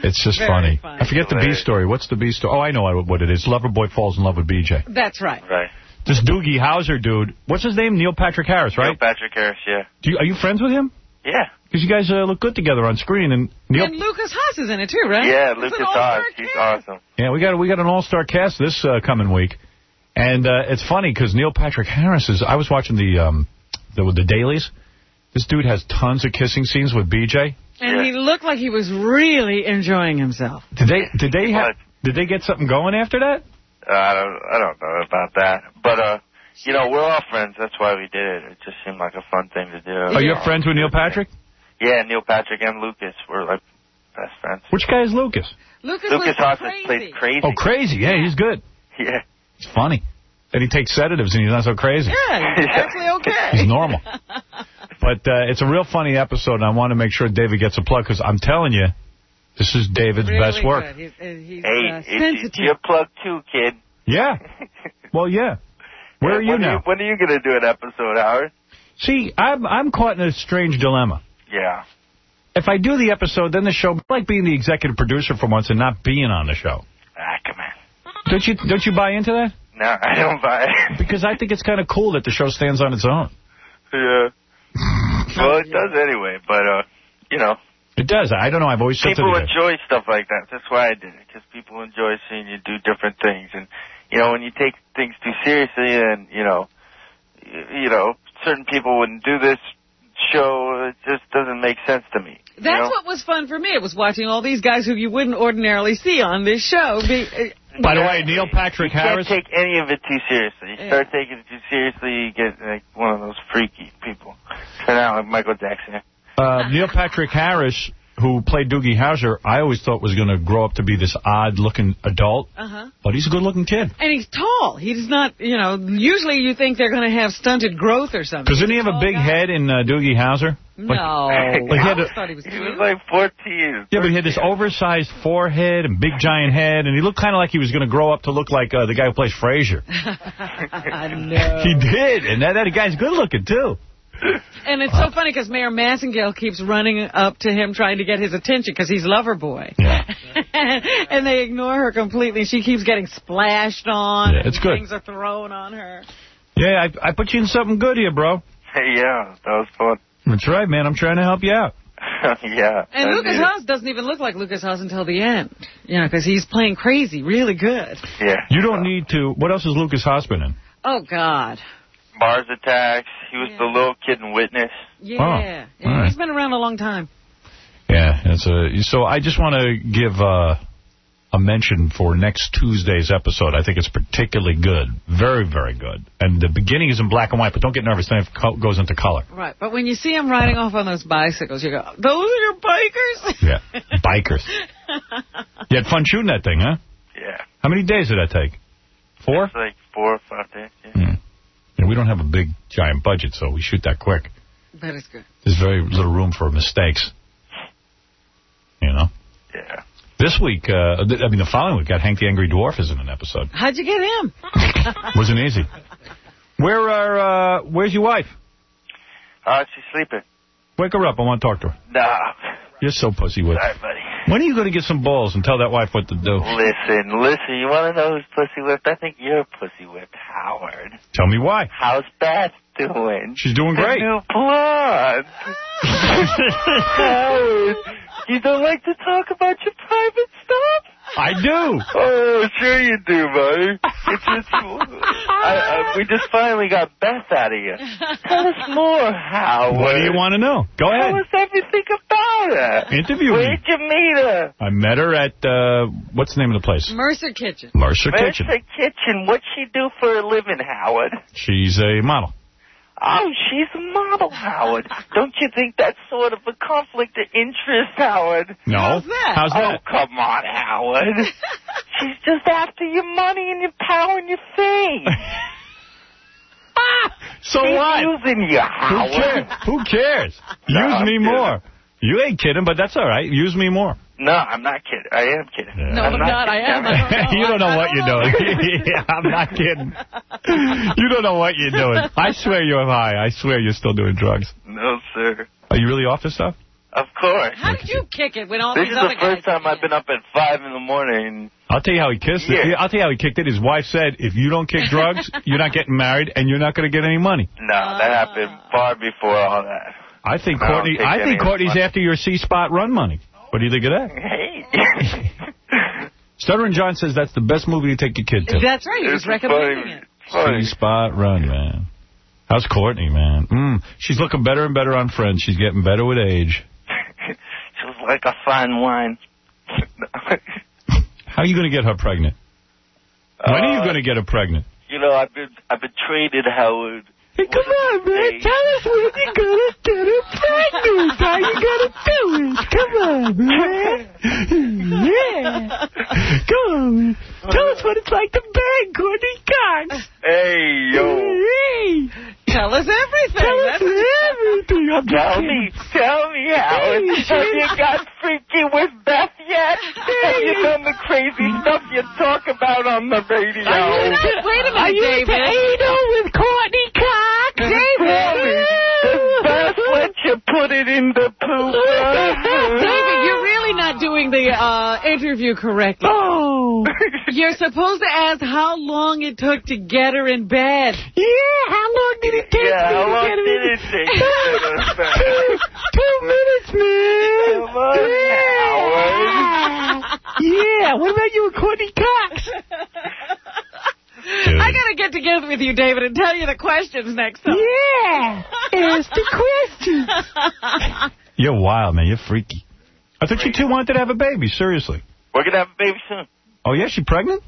It's just funny. funny. I forget the B story. What's the B story? Oh, I know what it is. Loverboy falls in love with B J. That's right. Right. This Doogie Howser dude, what's his name? Neil Patrick Harris, right? Neil Patrick Harris, yeah. Do you, are you friends with him? Yeah. Because you guys uh, look good together on screen. And Neil... And Lucas Haas is in it, too, right? Yeah, it's Lucas Haas. He's awesome. Yeah, we got we got an all-star cast this uh, coming week. And uh, it's funny because Neil Patrick Harris is... I was watching the, um, the, the dailies. This dude has tons of kissing scenes with B J. And yeah. he looked like he was really enjoying himself. Did they did they have, did they get something going after that? Uh, I don't I don't know about that. But, uh, you know, we're all friends. That's why we did it. It just seemed like a fun thing to do. Are you friends with Neil Patrick? Yeah, Neil Patrick and Lucas. We're, like, best friends. Which guy is Lucas? Lucas, Lucas Haas crazy. plays Crazy. Oh, Crazy. Yeah, he's good. Yeah. It's funny. And he takes sedatives and he's not so crazy. Yeah, he's actually okay. He's normal. But uh, it's a real funny episode, and I want to make sure David gets a plug, because I'm telling you, this is David's really best work. He's, he's, hey, uh, it's, it's your plug too, kid. Yeah. Well, yeah. Where yeah, are you when now? Are you, when are you going to do an episode, Howard? See, I'm, I'm caught in a strange dilemma. Yeah. If I do the episode, then the show, I like being the executive producer for once and not being on the show. Ah, come on. Don't you, don't you buy into that? No, I don't buy it. Because I think it's kind of cool that the show stands on its own. Yeah. Well, it does anyway, but, uh, you know. It does. I don't know. I've always said people to enjoy stuff like that. That's why I did it, because people enjoy seeing you do different things. And, you know, when you take things too seriously and, you know, you, you know, certain people wouldn't do this show, it just doesn't make sense to me. That's you know? what was fun for me. It was watching all these guys who you wouldn't ordinarily see on this show. Be, uh, By the way, Neil Patrick you Harris... You can't take any of it too seriously. You yeah. start taking it too seriously, you get like one of those freaky people. Turn out like Michael Jackson. Uh, Neil Patrick Harris, who played Doogie Howser, I always thought was going to grow up to be this odd-looking adult. Uh-huh. But he's a good-looking kid. And he's tall. He's not, you know, usually you think they're going to have stunted growth or something. Doesn't he have a big guy. head in uh, Doogie Howser? No. Like, like I he, a, thought he was cute. He was like fourteen. Yeah, but he had this oversized forehead and big giant head, and he looked kind of like he was going to grow up to look like uh, the guy who plays Frasier. No. He did, and that, that guy's good-looking, too. And it's so funny because Mayor Massengale keeps running up to him trying to get his attention because he's Loverboy. Yeah. And they ignore her completely. She keeps getting splashed on. Yeah, it's and good. Things are thrown on her. Yeah, I, I put you in something good here, bro. Hey, yeah, that was fun. That's right, man. I'm trying to help you out. Yeah. And I Lucas did. Haas doesn't even look like Lucas Haas until the end. You know, because he's playing crazy really good. Yeah. You don't need to... What else has Lucas Haas been in? Oh, God. Mars Attacks. He was Yeah. the little kid in Witness. Yeah. Oh, yeah. right. He's been around a long time. Yeah, it's a, so I just want to give uh, a mention for next Tuesday's episode. I think it's particularly good. Very, very good. And the beginning is in black and white, but don't get nervous. Then it goes into color. Right. But when you see him riding off on those bicycles, you go, those are your bikers? Yeah, bikers. You had fun shooting that thing, huh? Yeah. How many days did that take? Four? It's like four or five days. Yeah. Hmm. Yeah, we don't have a big, giant budget, so we shoot that quick. That is good. There's very little room for mistakes. You know? Yeah. This week, uh, th- I mean, the following week, got Hank the Angry Dwarf is in an episode. How'd you get him? Wasn't easy. Where are, uh, where's your wife? Uh, she's sleeping. Wake her up. I want to talk to her. Nah. You're so pussy whipped. Sorry, buddy. When are you going to get some balls and tell that wife what to do? Listen, listen, you want to know who's pussy whipped? I think you're pussy whipped, Howard. Tell me why. How's Beth doing? She's doing great. The new blonde. Howard, you don't like to talk about your private stuff? I do. Oh, sure you do, buddy. It's just, I, I, we just finally got Beth out of you. Tell us more, Howard. What do you want to know? Go ahead. Tell us everything about her. Interview me. Where'd you meet her? I met her at, uh, what's the name of the place? Mercer Kitchen. Mercer Where's Kitchen. the kitchen? What's she do for a living, Howard? She's a model. Oh, she's a model, Howard. Don't you think that's sort of a conflict of interest, Howard? No. How's that? How's Oh, that? come on, Howard. She's just after your money and your power and your fame. So She's what? using you, Howard. Who cares? Who cares? No, Use I'm me kidding. more. You ain't kidding, but that's all right. Use me more. No, I'm not kidding. I am kidding. No, I'm I'm not, not. I kidding. am. I don't know. You don't know I what don't you're know. doing. Yeah, I'm not kidding. You don't know what you're doing. I swear you're high. I swear you're still doing drugs. No, sir. Are you really off this stuff? Of course. How did you kick it when all This these is other the guys... first time I've been up at five in the morning. I'll tell you how he kissed it. Yeah. I'll tell you how he kicked it. His wife said, if you don't kick drugs, you're not getting married, and you're not going to get any money. No, that happened far before all that. I think I don't Courtney. take I any think of the Courtney's money. after your C-Spot run money. What do you think of that? Hey. Stuttering John says that's the best movie to take your kid to. That's right. He was recommending it. C-Spot run, man. How's Courtney, man? Mm, she's looking better and better on Friends. She's getting better with age. She was like a fine wine. How are you going to get her pregnant? When are you Uh, going to get her pregnant? You know, I've been I've been traded, Howard. Hey, come on, man. Tell us when you're going to get her pregnant. How you going to do it? Come on, man. Yeah. Come on, man. Tell us what it's like to bang Courtney Cox. Hey, yo. Hey. Tell us everything. Tell us That's everything. I'm just Tell kidding. me, tell me, Howard. Hey, Have you got freaky with Beth yet? Have you done the crazy stuff you talk about on the radio? Wait a minute, Are you David. into anal with Courtney Cox? Tell me, does Beth let you put it in the poop? David, you're really not doing the uh, interview correctly. Oh. You're supposed to ask how long it took to get her in bed. Yeah, how long did it take Yeah, me how to long get her did in- it take you to get her back? two, two minutes, man. Come on, Yeah. Yeah, what about you and Courtney Cox? I got to get together with you, David, and tell you the questions next time. Yeah, ask the questions. You're wild, man. You're freaky. I thought you two wanted to have a baby, seriously. We're going to have a baby soon. Oh, yeah, she pregnant?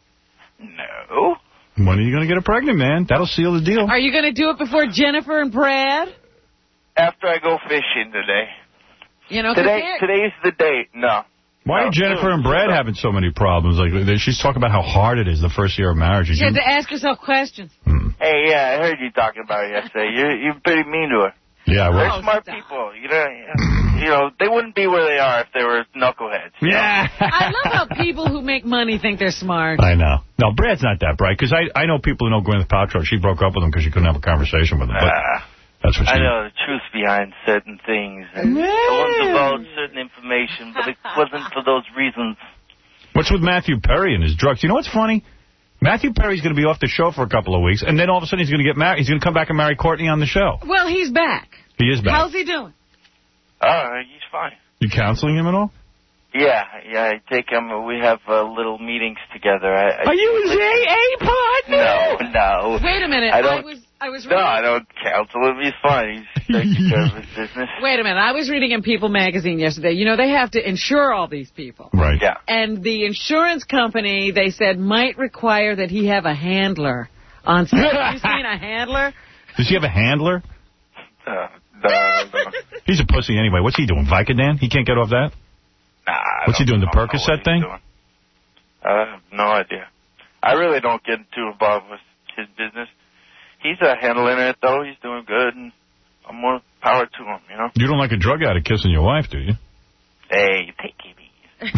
No. When are you going to get her pregnant, man? That'll seal the deal. Are you going to do it before Jennifer and Brad? After I go fishing today. You know, 'cause Today, they're- today's the date. No. Why No, are Jennifer no, and Brad no. having so many problems? Like, they- she's talking about how hard it is the first year of marriage. she You- had to ask herself questions. Hey, yeah, I heard you talking about it yesterday. You're, you're pretty mean to her. Yeah, They're well. smart people. You know, you know, they wouldn't be where they are if they were knuckleheads. you Yeah. I love how people who make money think they're smart. I know. No, Brad's not that bright, because I, I know people who know Gwyneth Paltrow. She broke up with him because she couldn't have a conversation with him. But Ah. that's what she I know the truth behind certain things. And I wanted to divulge certain information, but it wasn't for those reasons. What's with Matthew Perry and his drugs? You know what's funny? Matthew Perry's going to be off the show for a couple of weeks, and then all of a sudden he's going to get married. He's going to come back and marry Courtney on the show. Well, he's back. He is back. How's he doing? Oh, he's fine. You counseling him at all? Yeah, yeah, I take him. We have uh, little meetings together. I, I, Are you his A A partner? No, no. Wait a minute. I I, don't. was I was No, reading, I don't counsel him. He's fine. He's taking care of his business. Wait a minute. I was reading in People magazine yesterday. You know, they have to insure all these people. Right. Yeah. And the insurance company, they said, might require that he have a handler on set. Have you seen a handler? Does he have a handler? Uh, no, no. He's a pussy anyway. What's he doing, Vicodin? He can't get off that? Nah, I What's he don't- doing, the I don't know Percocet what thing? he's doing. I have no idea. I really don't get too involved with his business. He's uh, handling it, though. He's doing good, and I'm more power to him, you know? You don't like a drug addict kissing your wife, do you? Hey, take it easy.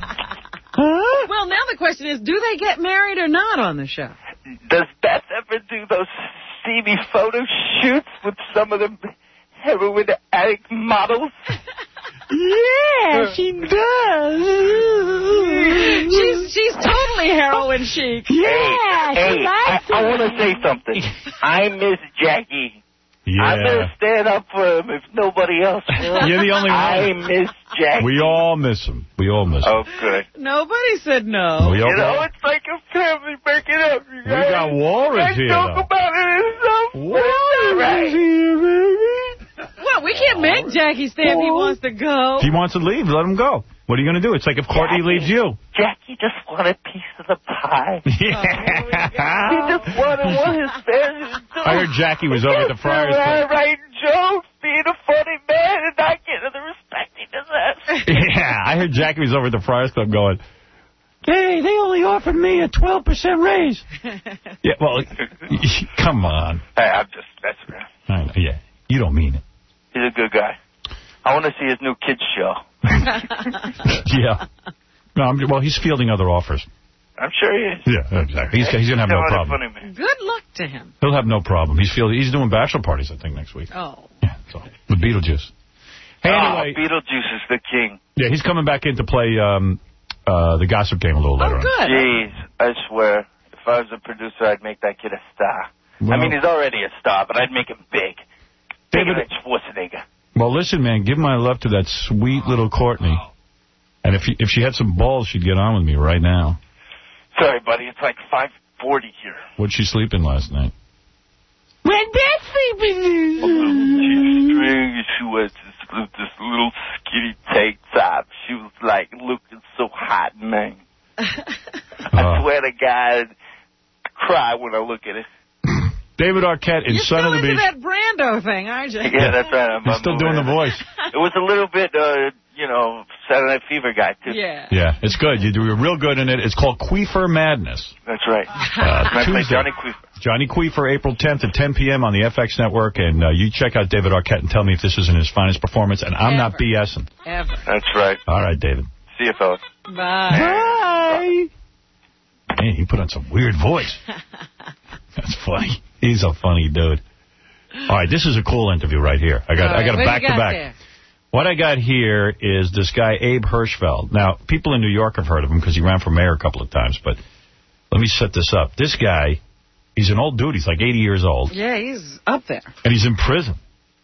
Well, now the question is, do they get married or not on the show? Does Beth ever do those steamy photo shoots with some of the heroin addict models? Yeah, she does. she's she's totally heroin chic. Yeah, hey, hey I, I want to say something. I miss Jackie. Yeah. I'm going to stand up for him if nobody else will. You're the only one. I miss Jackie. We all miss him. We all miss him. Oh, good. Nobody said no. We all You know, it's like a family breaking up. You We guys. got Walrus I here, joke though. about it and stuff. Walrus Right. is here, baby. Well, we can't make Jackie stay if he wants to go. If he wants to leave, let him go. What are you going to do? It's like if Courtney Jackie. leaves you. Jackie just wanted a piece of the pie. Yeah. He just wanted what his family was doing. I heard Jackie was over at the Friars Club. Writing jokes, being a funny man, and not getting the respect he deserves. Yeah, I heard Jackie was over at the Friars Club going, hey, they only offered me a twelve percent raise. Yeah, well, come on. Hey, I'm just messing around. I know, yeah, you don't mean it. He's a good guy. I want to see his new kids show. Yeah. No, I'm, well, he's fielding other offers. I'm sure he is. Yeah, exactly. He's, he's going to have no He's a problem. funny man. Good luck to him. He'll have no problem. He's fielding, he's doing bachelor parties, I think, next week. Oh. Yeah, so, with Beetlejuice. Hey, anyway. Oh, Beetlejuice is the king. Yeah, he's coming back in to play um, uh, the Gossip Game a little later on. Oh, good. Jeez, I swear. If I was a producer, I'd make that kid a star. Well, I mean, he's already a star, but I'd make him big. Bigger than Schwarzenegger. Well, listen, man, give my love to that sweet little Courtney. And if, he, if she had some balls, she'd get on with me right now. Sorry, buddy, it's like five forty here. What'd she sleep in last night? When Beth sleeping. G-string, she was this, this little skinny tank top. She was like looking so hot, man. I swear to God, I cry when I look at it. David Arquette in You're Son of the still into Beach. that Brando thing, aren't you? Yeah, that's right. I'm, He's still I'm doing the moving. voice. It was a little bit, uh, you know, Saturday Night Fever guy, too. Yeah. Yeah, it's good. You do real good in it. It's called Queefer Madness. That's right. Uh, I play Tuesday. Johnny Queefer. Johnny Queefer, April tenth at ten p.m. on the F X Network. And uh, you check out David Arquette and tell me if this isn't his finest performance. And I'm Ever. not BSing. Ever. That's right. All right, David. See you, fellas. Bye. Bye. Man, he put on some weird voice. That's funny. He's a funny dude. All right, this is a cool interview right here. I got All right, I got a what back you to got back. there? What I got here is this guy, Abe Hirschfeld. Now, people in New York have heard of him because he ran for mayor a couple of times, but let me set this up. This guy, he's an old dude. He's like eighty years old, Yeah, he's up there. and he's in prison.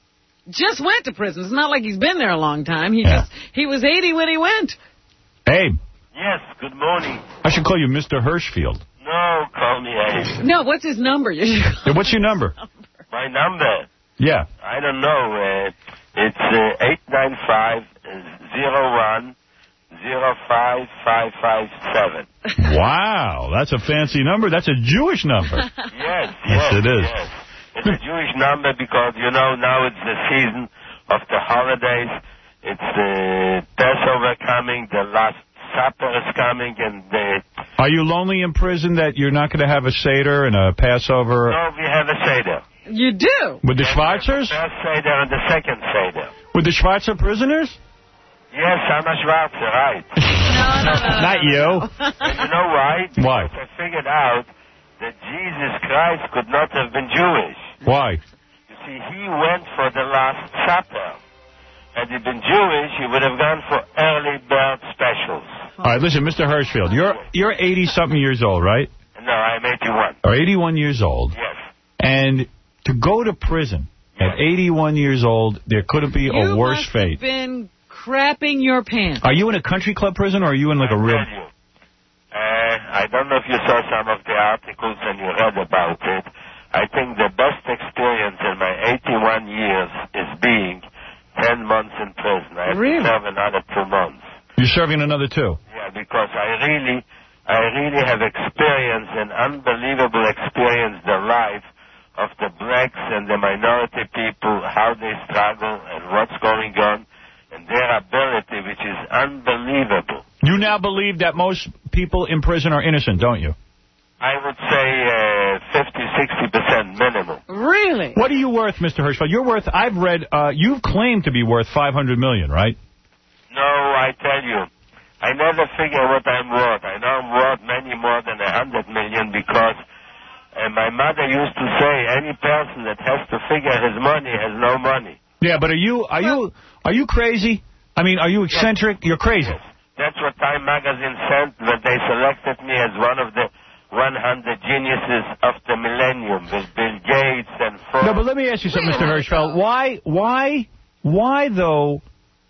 Just went to prison. It's not like he's been there a long time. He Yeah. just he was eighty when he went. Abe, Yes, good morning. I should call you Mister Hirschfeld. No, call me Abe. No, what's his number? You should call Yeah, what's your number? My number, Yeah. I don't know. Uh, it's uh, eight nine five zero one zero five five five seven. Wow, that's a fancy number. That's a Jewish number. Yes, yes, Yes, it is. Yes. It's a Jewish number because, you know, now it's the season of the holidays. It's the Passover coming, the last supper is coming, and the... Are you lonely in prison that you're not going to have a Seder and a Passover? No, we have a Seder. You do? With the Schwarzers? The first Seder and the second Seder. With the Schwarzer prisoners? Yes, I'm a Schwarzer, right. No, no, no. Not you. And you know why? Why? Because I figured out that Jesus Christ could not have been Jewish. Why? You see, he went for the Last Supper. Had he been Jewish, he would have gone for early bird specials. All right, listen, Mister Hirschfeld, you're you're eighty-something years old, right? No, I'm eighty-one. Or eighty-one years old. Yes. And to go to prison at eighty-one years old, there couldn't be You a worse must fate. have been crapping your pants. Are you in a country club prison or are you in like a real... Tell you. Uh, I don't know if you saw some of the articles and you read about it. I think the best experience in my eighty-one years is being ten months in prison. I have Really? to serve another two months. You're serving another two? Yeah, because I really, I really have experienced an unbelievable experience the life of the blacks and the minority people, how they struggle and what's going on, and their ability, which is unbelievable. You now believe that most people in prison are innocent, don't you? I would say uh, fifty, sixty percent minimum. Really? What are you worth, Mister Hirschfeld? You're worth, I've read, uh, you've claimed to be worth five hundred million dollars, right? No, I tell you, I never figure what I'm worth. I know I'm worth many more than a hundred million because uh, my mother used to say any person that has to figure his money has no money. Yeah, but are you, are you, are you crazy? I mean, are you eccentric? You're crazy. That's what Time Magazine said when they selected me as one of the one hundred geniuses of the millennium with Bill Gates and Ford. No, but let me ask you something, Mister Hirschfeld. Why, why, why, though,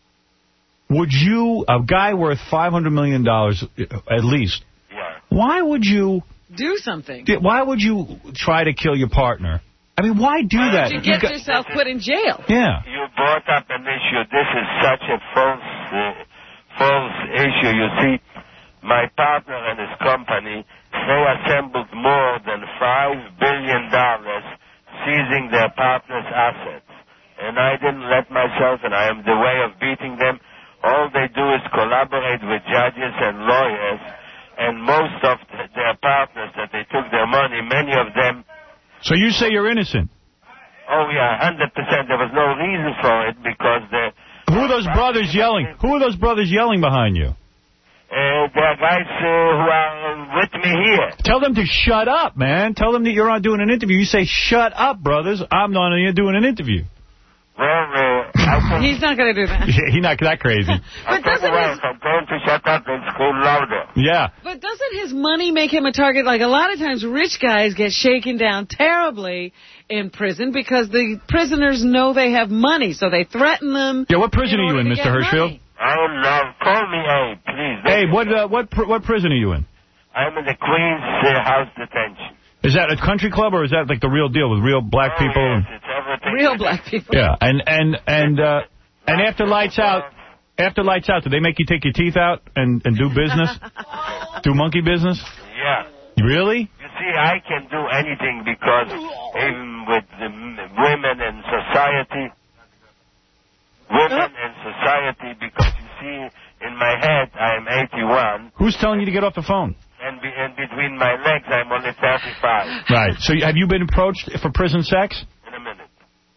would you, a guy worth five hundred million dollars at least, yeah. why would you... Do something. Why would you try to kill your partner? I mean, why do Why that? You If get got- yourself put in jail. Yeah. You brought up an issue. This is such a false, uh, false issue. You see, my partner and his company, they assembled more than five billion dollars seizing their partner's assets. And I didn't let myself, and I am the way of beating them. All they do is collaborate with judges and lawyers, and most of the, their partners that they took their money, many of them... So you say you're innocent? Oh, yeah, one hundred percent. There was no reason for it because the... Who are those brothers yelling? Who are those brothers yelling behind you? Uh, there are guys uh, who are with me here. Tell them to shut up, man. Tell them that you're on doing an interview. You say, shut up, brothers. I'm not here doing an interview. Well, uh, He's not going to do that. He's not that crazy. But doesn't his, I'm going to shut up and scream louder. Yeah. but doesn't his money make him a target? Like, a lot of times rich guys get shaken down terribly in prison because the prisoners know they have money, so they threaten them. Yeah, what prison in are you order in, to Mister get Hirschfield? money. I'm now. Call me Abe, please. Hey, what uh, what pr what prison are you in? I'm in the Queen's uh, House Detention. Is that a country club or is that like the real deal with real black Oh, people? yes, it's everything. Real black people. Yeah, and and and uh, and after lights out, after lights out, do they make you take your teeth out and and do business, do monkey business? Yeah. Really? You see, I can do anything because even with the m- women in society, women in society, because you see, in my head, I am eighty-one. Who's telling you to get off the phone? And, be, and between my legs, I'm only thirty-five. Right. So have you been approached for prison sex? In a minute.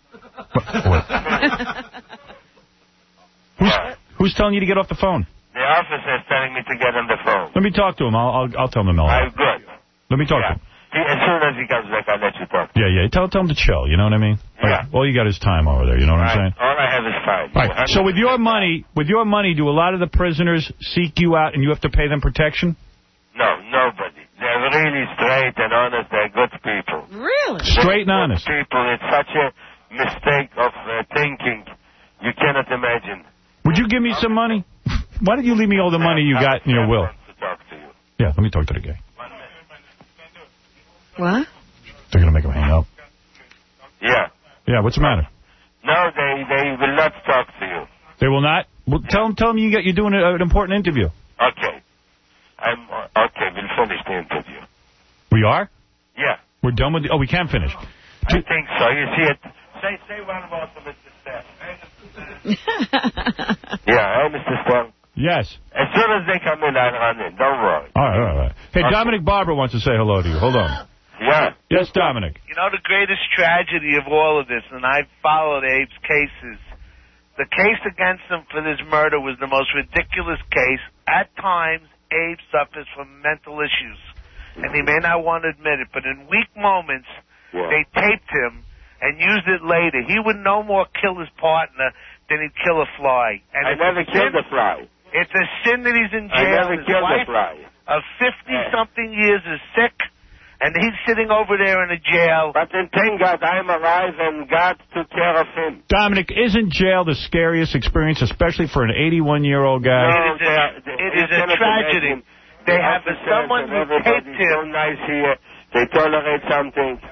Who's, who's telling you to get off the phone? The officer is telling me to get on the phone. Let me talk to him. I'll I'll, I'll tell him. I'll, I'm good. Let me talk Yeah. to him. He, as soon as he comes back, I'll let you talk. Yeah, yeah. Tell tell him to chill. You know what I mean? Yeah. Like, all you got is time over there. You know what I'm saying? All I have is time. Right. So with your money, with your money, do a lot of the prisoners seek you out and you have to pay them protection? No, nobody. They're really straight and honest. They're good people. Really? Straight and honest. People, it's such a mistake of uh, thinking. You cannot imagine. Would you give me some money? Why did you leave me all the money you got in your will? To talk to you. Yeah, let me talk to the guy. What? They're going to make him hang up. Yeah. Yeah, what's the matter? No, they they will not talk to you. They will not? Well, tell them, tell them you got, you're doing a, an important interview. Okay. I'm uh, okay. We'll finish the interview. We are? Yeah. We're done with the... Oh, we can finish. I think so. You see it. Say say one more to Mister Stern. Yeah, hey, Mister Stern. Yes. As soon as they come in, I'll run in. Don't worry. All right, all right, all right. Hey, Okay. Dominic Barber wants to say hello to you. Hold on. Yeah. Yes, Dominic. You know, the greatest tragedy of all of this, and I followed Abe's cases, the case against him for this murder was the most ridiculous case. At times, Abe suffers from mental issues, and he may not want to admit it, but in weak moments, Yeah. they taped him and used it later. He would no more kill his partner than he'd kill a fly. And I it's never a killed sin- a fly. It's a sin that he's in I jail. never His killed a wife fly. of fifty-something years is sick, and he's sitting over there in a jail. But then thank God I'm alive and God took care of him. Dominic, isn't jail the scariest experience, especially for an eighty-one-year-old guy? It is a, it is a tragedy. They have someone who taped Everybody's him. so nice here. They tolerate something.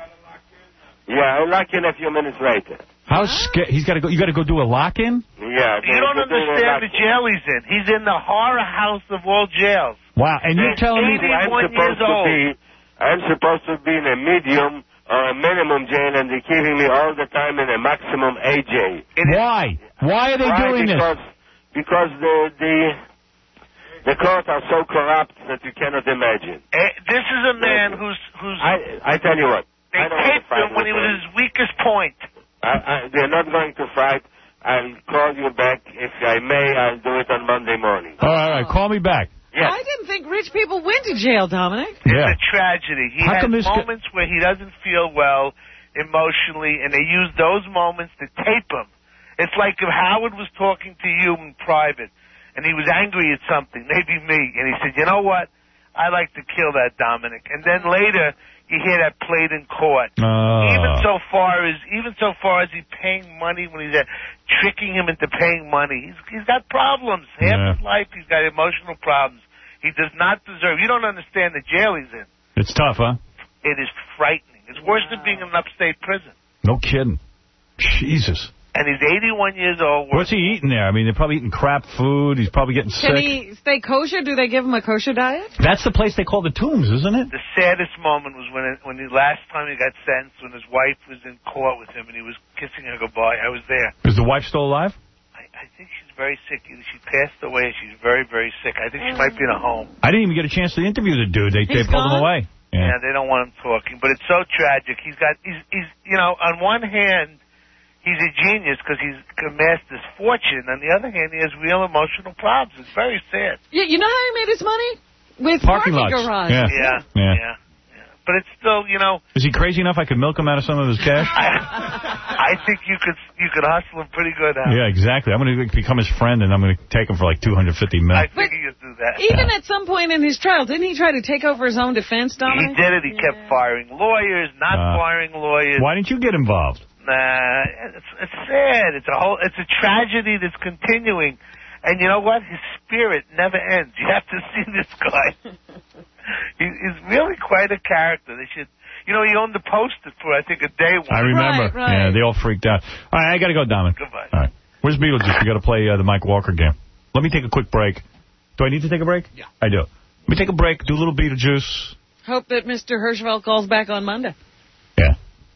Yeah, I'll lock in a few minutes later. How scared? He's got to go. You got to go do a lock-in. Yeah. You don't understand the jail he's in. He's in the horror house of all jails. Wow, and you're telling me I'm eighty-one supposed years old. to be, I'm supposed to be in a medium or a minimum jail, and they're keeping me all the time in a maximum A J. Why? Why are they Why? doing because, this? Because the the the courts are so corrupt that you cannot imagine. Eh, This is a man who's who's. I I tell you what. They I don't want to taped fight him when he with was them. at his weakest point. I, I, they're not going to fight. I'll call you back if I may. I'll do it on Monday morning. All right, all right, call me back. Yes. I didn't think rich people went to jail, Dominic. Yeah. It's a tragedy. He How has come this guy- moments where he doesn't feel well emotionally, and they use those moments to tape him. It's like if Howard was talking to you in private, and he was angry at something, maybe me, and he said, you know what? I like to kill that Dominic. And then later, you hear that played in court. Uh, Even so far as even so far as he paying money when he's uh, tricking him into paying money, he's he's got problems. Half Yeah. his life, he's got emotional problems. He does not deserve. You don't understand the jail he's in. It's tough, huh? It is frightening. It's worse than being in an upstate prison. No kidding. Jesus. And he's eighty-one years old. What's he eating there? I mean, they're probably eating crap food. He's probably getting Can sick. he stay kosher? Do they give him a kosher diet? That's the place they call the Tombs, isn't it? The saddest moment was when it, when the last time he got sentenced, when his wife was in court with him and he was kissing her goodbye. I was there. Is the wife still alive? I, I think she's very sick. She passed away. She's very, very sick. I think she might be in a home. I didn't even get a chance to interview the dude. They, they He's pulled him gone? away. Yeah. Yeah, they don't want him talking. But it's so tragic. He's got, he's, he's you know, on one hand, he's a genius because he's amassed this fortune. On the other hand, he has real emotional problems. It's very sad. Yeah, you know how he made his money? With Parking parking, lots. garages. Yeah. Yeah, Yeah. yeah. but it's still, you know. Is he crazy enough I could milk him out of some of his cash? I, I think you could you could hustle him pretty good out. Yeah, exactly. I'm going to become his friend, and I'm going to take him for like two hundred fifty mil. I think he could do that. Even at some point in his trial, didn't he try to take over his own defense, Dominic? He did it. He yeah. kept firing lawyers, not Uh, firing lawyers. Why didn't you get involved? Nah, it's, it's sad. It's a whole. It's a tragedy that's continuing, and you know what? His spirit never ends. You have to see this guy. he, he's really quite a character. They should. You know, he owned the Post-it for I think a day. Once. I remember. Right, right. Yeah, they all freaked out. All right, I got to go, Dominic. Goodbye. All right, where's Beetlejuice? We got to play uh, the Mike Walker game. Let me take a quick break. Do I need to take a break? Yeah, I do. Let me take a break. Do a little Beetlejuice. Hope that Mister Hirschfeld calls back on Monday. Yeah.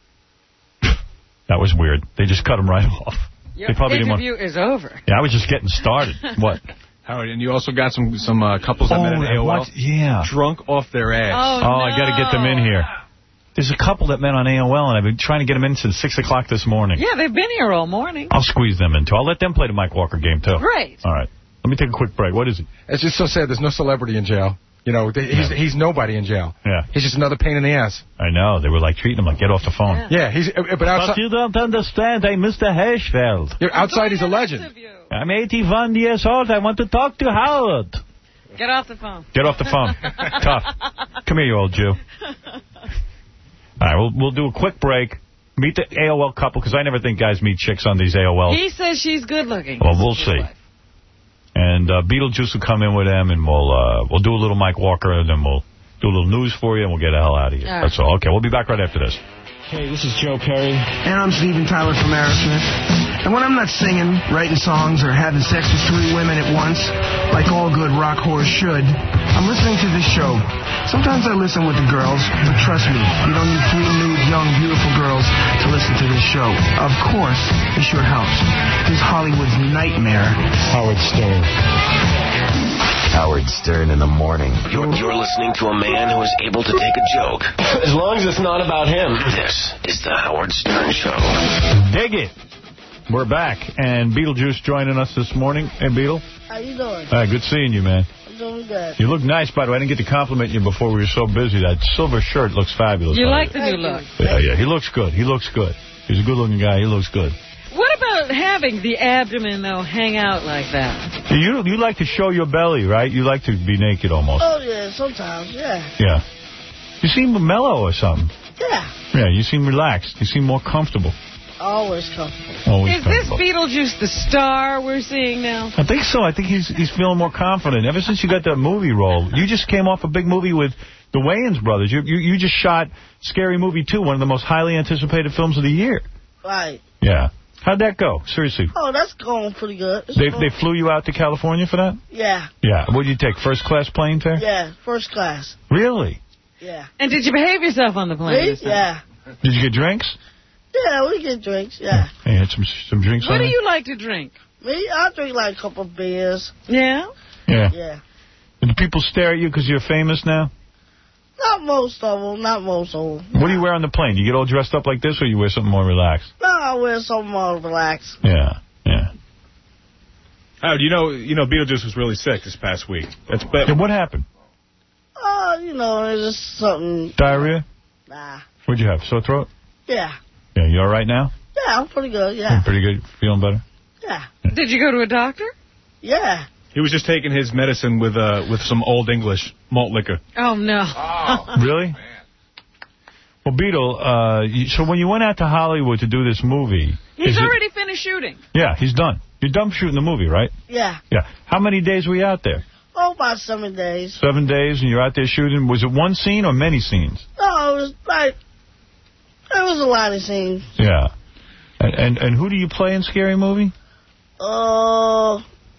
That was weird. They just cut him right off. Your they probably didn't interview want... is over. Yeah, I was just getting started. What? Howard, and you also got some some uh, couples that oh, met on A O L. what? Yeah. Drunk off their ass. Oh, oh no. I got to get them in here. There's a couple that met on A O L, and I've been trying to get them in since six o'clock this morning. Yeah, they've been here all morning. I'll squeeze them in, too. I'll let them play the Mike Walker game, too. Great. All right. Let me take a quick break. What is it? It's just so sad. There's no celebrity in jail. You know, they, he's yeah. he's nobody in jail. Yeah. He's just another pain in the ass. I know. They were like treating him like, get off the phone. Yeah, yeah he's but outside. But you don't understand. I'm Mister Hirschfeld. You're outside, he's a legend. I'm eighty-one years old. I want to talk to Howard. Get off the phone. Get off the phone. Tough. Come here, you old Jew. All right, we'll, we'll do a quick break. Meet the A O L couple, because I never think guys meet chicks on these A O Ls. He says she's good looking. Well, we'll see. And uh, Beetlejuice will come in with them, and we'll uh, we'll do a little Mike Walker, and then we'll do a little news for you, and we'll get the hell out of here. All That's right. all. Okay, we'll be back right after this. Hey, this is Joe Perry. And I'm Steven Tyler from Aerosmith. And when I'm not singing, writing songs, or having sex with three women at once, like all good rock whores should, I'm listening to this show. Sometimes I listen with the girls, but trust me, you don't need three nude, young, beautiful girls to listen to this show. Of course, it sure helps. This Hollywood's nightmare. Howard Stern. Howard Stern in the morning. You're, you're listening to a man who is able to take a joke. As long as it's not about him. This is the Howard Stern Show. Dig it. We're back, and Beetlejuice joining us this morning. Hey, Beetle. How you doing? Hi, good seeing you, man. I'm doing good. You look nice, by the way. I didn't get to compliment you before we were so busy. That silver shirt looks fabulous. You like the new look? Yeah, yeah. He looks good. He looks good. He's a good-looking guy. He looks good. What about having the abdomen, though, hang out like that? You you like to show your belly, right? You like to be naked almost. Oh, yeah, sometimes, yeah. Yeah. You seem mellow or something. Yeah. Yeah, you seem relaxed. You seem more comfortable. Always comfortable. Always Is this comfortable. Beetlejuice the star we're seeing now? I think so. I think he's he's feeling more confident. Ever since you got that movie role, you just came off a big movie with the Wayans brothers. You you, you just shot Scary Movie two, one of the most highly anticipated films of the year. Right. Yeah. How'd that go? Seriously. Oh, that's going pretty good. It's They going- they flew you out to California for that? Yeah. Yeah. What did you take? First class plane fare? Yeah, first class. Really? Yeah. And did you behave yourself on the plane? Me? this time? Yeah. Did you get drinks? Yeah, we get drinks, yeah. Hey, you had some some drinks What on do it? you like to drink? Me, I drink like a couple of beers. Yeah? Yeah. Yeah. And do people stare at you because you're famous now? Not most of them, not most of them. What do you wear on the plane? You get all dressed up like this, or you wear something more relaxed? No, I wear something more relaxed. Yeah, yeah. Howard, you know, you know, Beetlejuice was really sick this past week. That's but Yeah, what happened? Oh, you know, it's just something. Diarrhea? Nah. What'd you have? Sore throat? Yeah. Yeah, you all right now? Yeah, I'm pretty good, yeah. Pretty good? Feeling better? Yeah. Did you go to a doctor? Yeah. he was just taking his medicine with uh with some Old English malt liquor. Oh, no. Really? Well, Beetle, uh, you, so when you went out to Hollywood to do this movie... He's is it- already finished shooting. Yeah, he's done. You're done shooting the movie, right? Yeah. Yeah. How many days were you out there? Oh, about seven days. Seven days, and you're out there shooting. Was it one scene or many scenes? No, it was like, it was a lot of scenes. Yeah. And and, and who do you play in Scary Movie? Uh,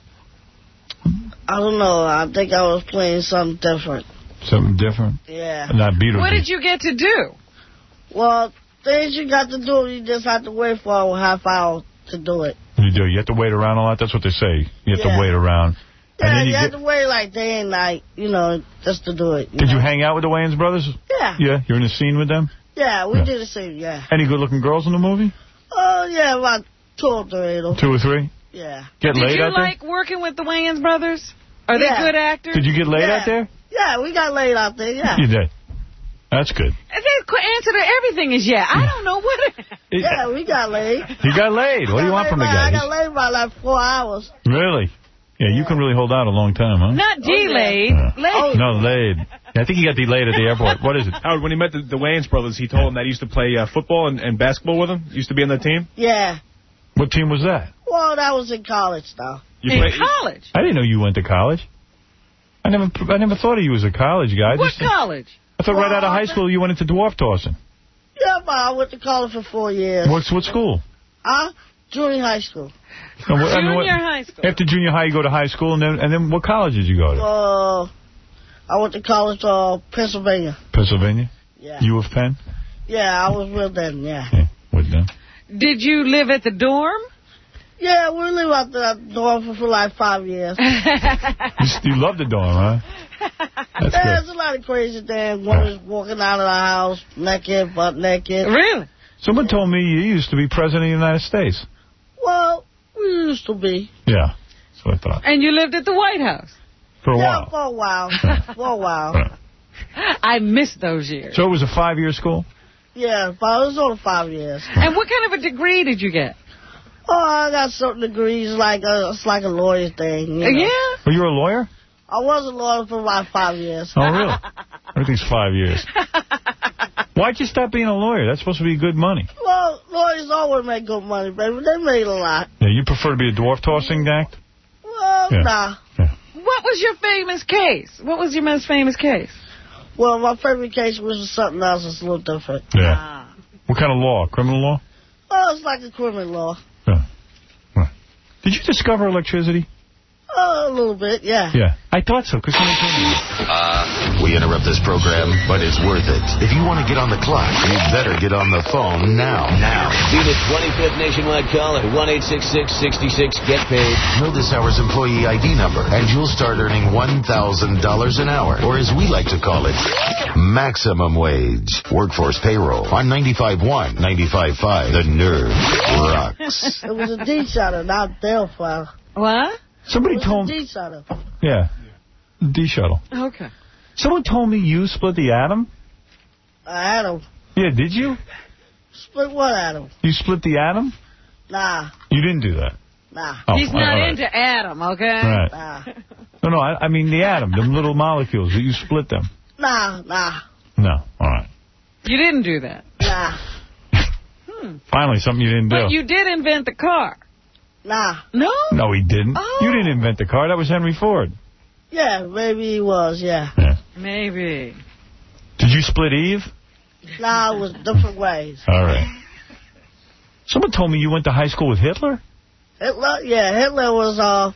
I don't know. I think I was playing something different. Something different? Yeah. Not Beetlejuice. What did you get to do? Well, things you got to do, you just have to wait for a half hour to do it. You do. You have to wait around a lot. That's what they say. You have Yeah. to wait around. Yeah, and then you, you have get, to wait like day and night, you know, just to do it. You Did know? you hang out with the Wayans brothers? Yeah. Yeah. You're in a scene with them. Yeah, we Yeah. did the same, yeah. Any good-looking girls in the movie? Oh, yeah, about two or three of them. Two or three. Yeah. Get Did laid you out there? like working with the Wayans brothers? Are Yeah. they good actors? Did you get laid Yeah. out there? Yeah, we got laid out there, yeah. You did. That's good. The answer to everything is yeah. I don't know what... Yeah, we got laid. You got laid. What do you want from a guy? I got laid by like four hours. Really? Yeah, you can really hold out a long time, huh? Not delayed. Yeah. Laid. No, laid. Yeah, I think he got delayed at the airport. What is it? Howard, when he met the, the Wayans brothers, he told him that he used to play uh, football and, and basketball with him. Used to be on the team. Yeah. What team was that? Well, that was in college, though. You in play, college? I didn't know you went to college. I never I never thought of you as a college guy. What Just, college? I thought well, right out of high school you went into dwarf tossing. Yeah, but I went to college for four years. What's what school? Huh? Junior high school. No, what, junior I mean, what, high school. After junior high, you go to high school, and then and then what college did you go to? Uh, I went to college, uh, Pennsylvania. Pennsylvania? Yeah. U of Penn? Yeah, I was with them, yeah. Yeah, with them. Did you live at the dorm? Yeah, we lived out the dorm for, for like five years. you, you love the dorm, huh? That's yeah, good. there's a lot of crazy things. One is walking out of the house naked, butt naked. Really? Someone told me you used to be president of the United States. Well, we used to be. Yeah, that's what I thought. And you lived at the White House? For a yeah, while. for a while. for a while. I missed those years. So it was a five-year school? Yeah, but it was only five years. And what kind of a degree did you get? Oh, I got certain degrees, like a, it's like a lawyer thing. You know? Yeah? Were you a lawyer? I was a lawyer for about five years. Oh, really? Everything's five years. Why'd you stop being a lawyer? That's supposed to be good money. Well, lawyers always make good money, baby. They made a lot. Yeah, you prefer to be a dwarf tossing act? Well, yeah. nah. Yeah. What was your famous case? What was your most famous case? Well, my favorite case was something else that's a little different. Yeah. Ah. What kind of law? Criminal law? Oh, it's like a criminal law. Yeah. Right. Did you discover electricity? Oh, a little bit, yeah. Yeah. I thought so, because somebody told me. Uh, we interrupt this program, but it's worth it. If you want to get on the clock, you better get on the phone now. Now. See the twenty-fifth nationwide call at one eight six six, six six, get paid. Know this hour's employee I D number, and you'll start earning one thousand dollars an hour, or as we like to call it, maximum wage. Workforce payroll on ninety-five point one, ninety-five point five. The Nerve rocks. It was a D-shutter, not Delphi. What? Somebody told me. D-shuttle. Yeah. D-shuttle. Okay. Someone told me you split the atom? Uh, atom. Yeah, did you? Split what atom? You split the atom? Nah. You didn't do that? Nah. Oh, He's not right. into atom, okay? Right. Nah. No, no, I, I mean the atom, the little molecules. You split them. Nah, nah. No, all right. You didn't do that? Nah. Hmm. Finally, something you didn't do. But you did invent the car. Nah. No? No, he didn't. Oh. You didn't invent the car. That was Henry Ford. Yeah, maybe he was, yeah. Yeah. Maybe. Did you split Eve? Nah, it was different ways. All right. Someone told me you went to high school with Hitler? Hitler? Yeah, Hitler was uh,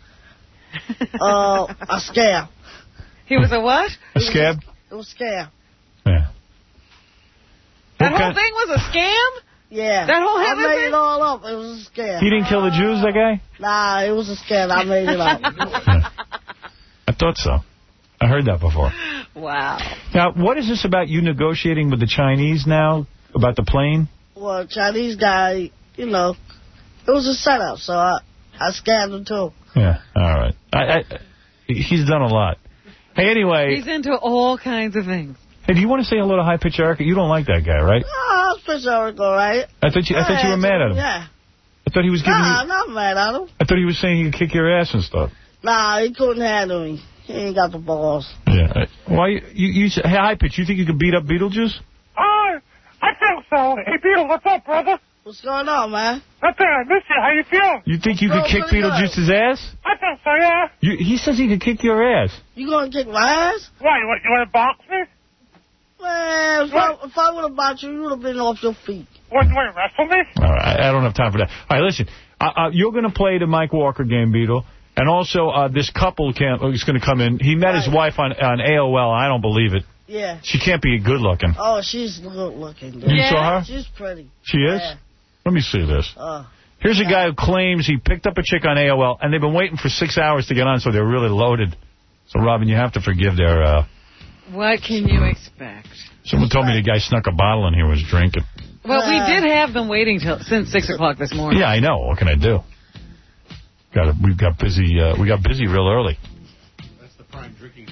uh, a scam. He was a what? A scab? It was a scam. Yeah. That What whole kind- thing was a scam? Yeah. That whole I Hitler made thing? it all up. It was a scam. He didn't kill the Jews, that guy? Nah, it was a scam. I made it up. I thought so. I heard that before. Wow. Now, what is this about you negotiating with the Chinese now about the plane? Well, Chinese guy, you know, it was a setup, so I, I scammed him too. Yeah, all right. I, I, he's done a lot. Hey, anyway. He's into all kinds of things. Hey, do you want to say hello to High Pitch Erica? You don't like that guy, right? Oh, it's pretty all right. I thought you, I thought you were mad at him. Yeah. I thought he was giving Nah, you... I'm not mad at him. I thought he was saying he could kick your ass and stuff. Nah, he couldn't handle me. He ain't got the balls. Yeah. Why you, you, you say, hey, High Pitch, you think you could beat up Beetlejuice? Uh, I think so. Hey, Beetle, what's up, brother? What's going on, man? Nothing. I miss you. How you feel? You think you could Oh, kick pretty good. Beetlejuice's ass? I think so, yeah. You, he says he could kick your ass. You gonna kick my ass? Why, you want, you want to box me? Man, if I, if I would have bought you, you would have been off your feet. What, you want to wrestle me? All right, I don't have time for that. All right, listen. Uh, uh, you're going to play the Mike Walker game, Beetle. And also, uh, this couple can't, is going to come in. He met right. his wife on, on A O L. I don't believe it. Yeah. She can't be good looking. Oh, she's good looking. Dude. You yeah. saw her? She's pretty. She is? Yeah. Let me see this. Uh, Here's yeah. a guy who claims he picked up a chick on A O L, and they've been waiting for six hours to get on, so they're really loaded. So, Robin, you have to forgive their... Uh... What can you expect? Someone told me the guy snuck a bottle in here and was drinking. Well, uh, we did have them waiting till since six o'clock this morning. Yeah, I know. What can I do? Got we got busy. Uh, we got busy real early. That's the prime drinking time, nine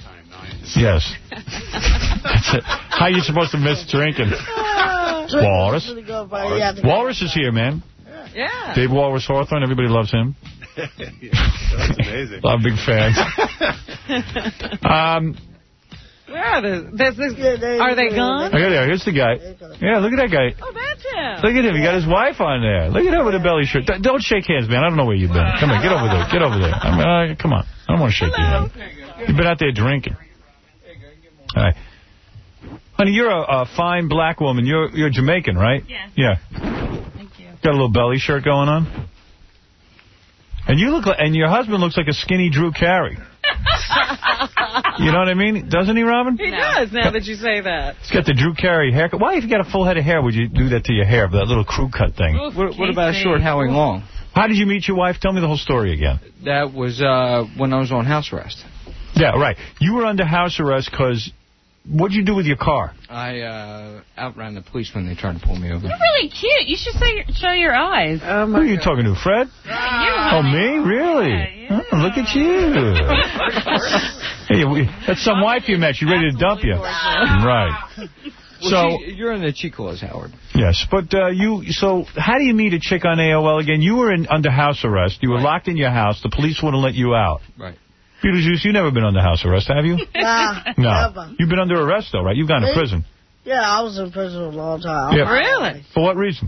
Yes. That's it. How are you supposed to miss drinking? Walrus. Walrus. Walrus is here, man. Yeah. Dave Walrus Hawthorne. Everybody loves him. That's amazing. A lot of big fans. um... Where are they? There's this, are they gone? Look at there. Here's the guy. Yeah, look at that guy. Oh, that's him. Look at him. He got his wife on there. Look at him with a belly shirt. D don't shake hands, man. I don't know where you've been. Come on, get over there. Get over there. I mean, uh, come on. I don't want to shake your hand. You've been out there drinking. All right. Honey, you're a, a fine black woman. You're you're Jamaican, right? Yeah. Yeah. Thank you. Got a little belly shirt going on. And you look like, and your husband looks like a skinny Drew Carey. You know what I mean? Doesn't he, Robin? He does, now that you say that. He's got the Drew Carey haircut. Why, if you got a full head of hair, would you do that to your hair, that little crew cut thing? Oof, what, what about a short Howie Long? How did you meet your wife? Tell me the whole story again. That was uh, when I was on house arrest. Yeah, right. You were under house arrest because... What'd you do with your car? I uh, outran the police when they tried to pull me over. You're really cute. You should say, show your eyes. Oh Who are you talking to, Fred? Uh, oh, me? Really? Yeah, yeah. Oh, look at you. Hey, we, that's some wife you met. She's ready to dump you. Right. Well, so she, you're in the cheat clause, Howard. Yes, but uh, you. So how do you meet a chick on A O L again? You were in under house arrest. You were right. locked in your house. The police wouldn't let you out. Right. Beetlejuice, you've never been under house arrest, have you? Nah, no. never. You've been under arrest, though, right? You've gone Me? to prison. Yeah, I was in prison a long time. Yeah. Really? For what reason?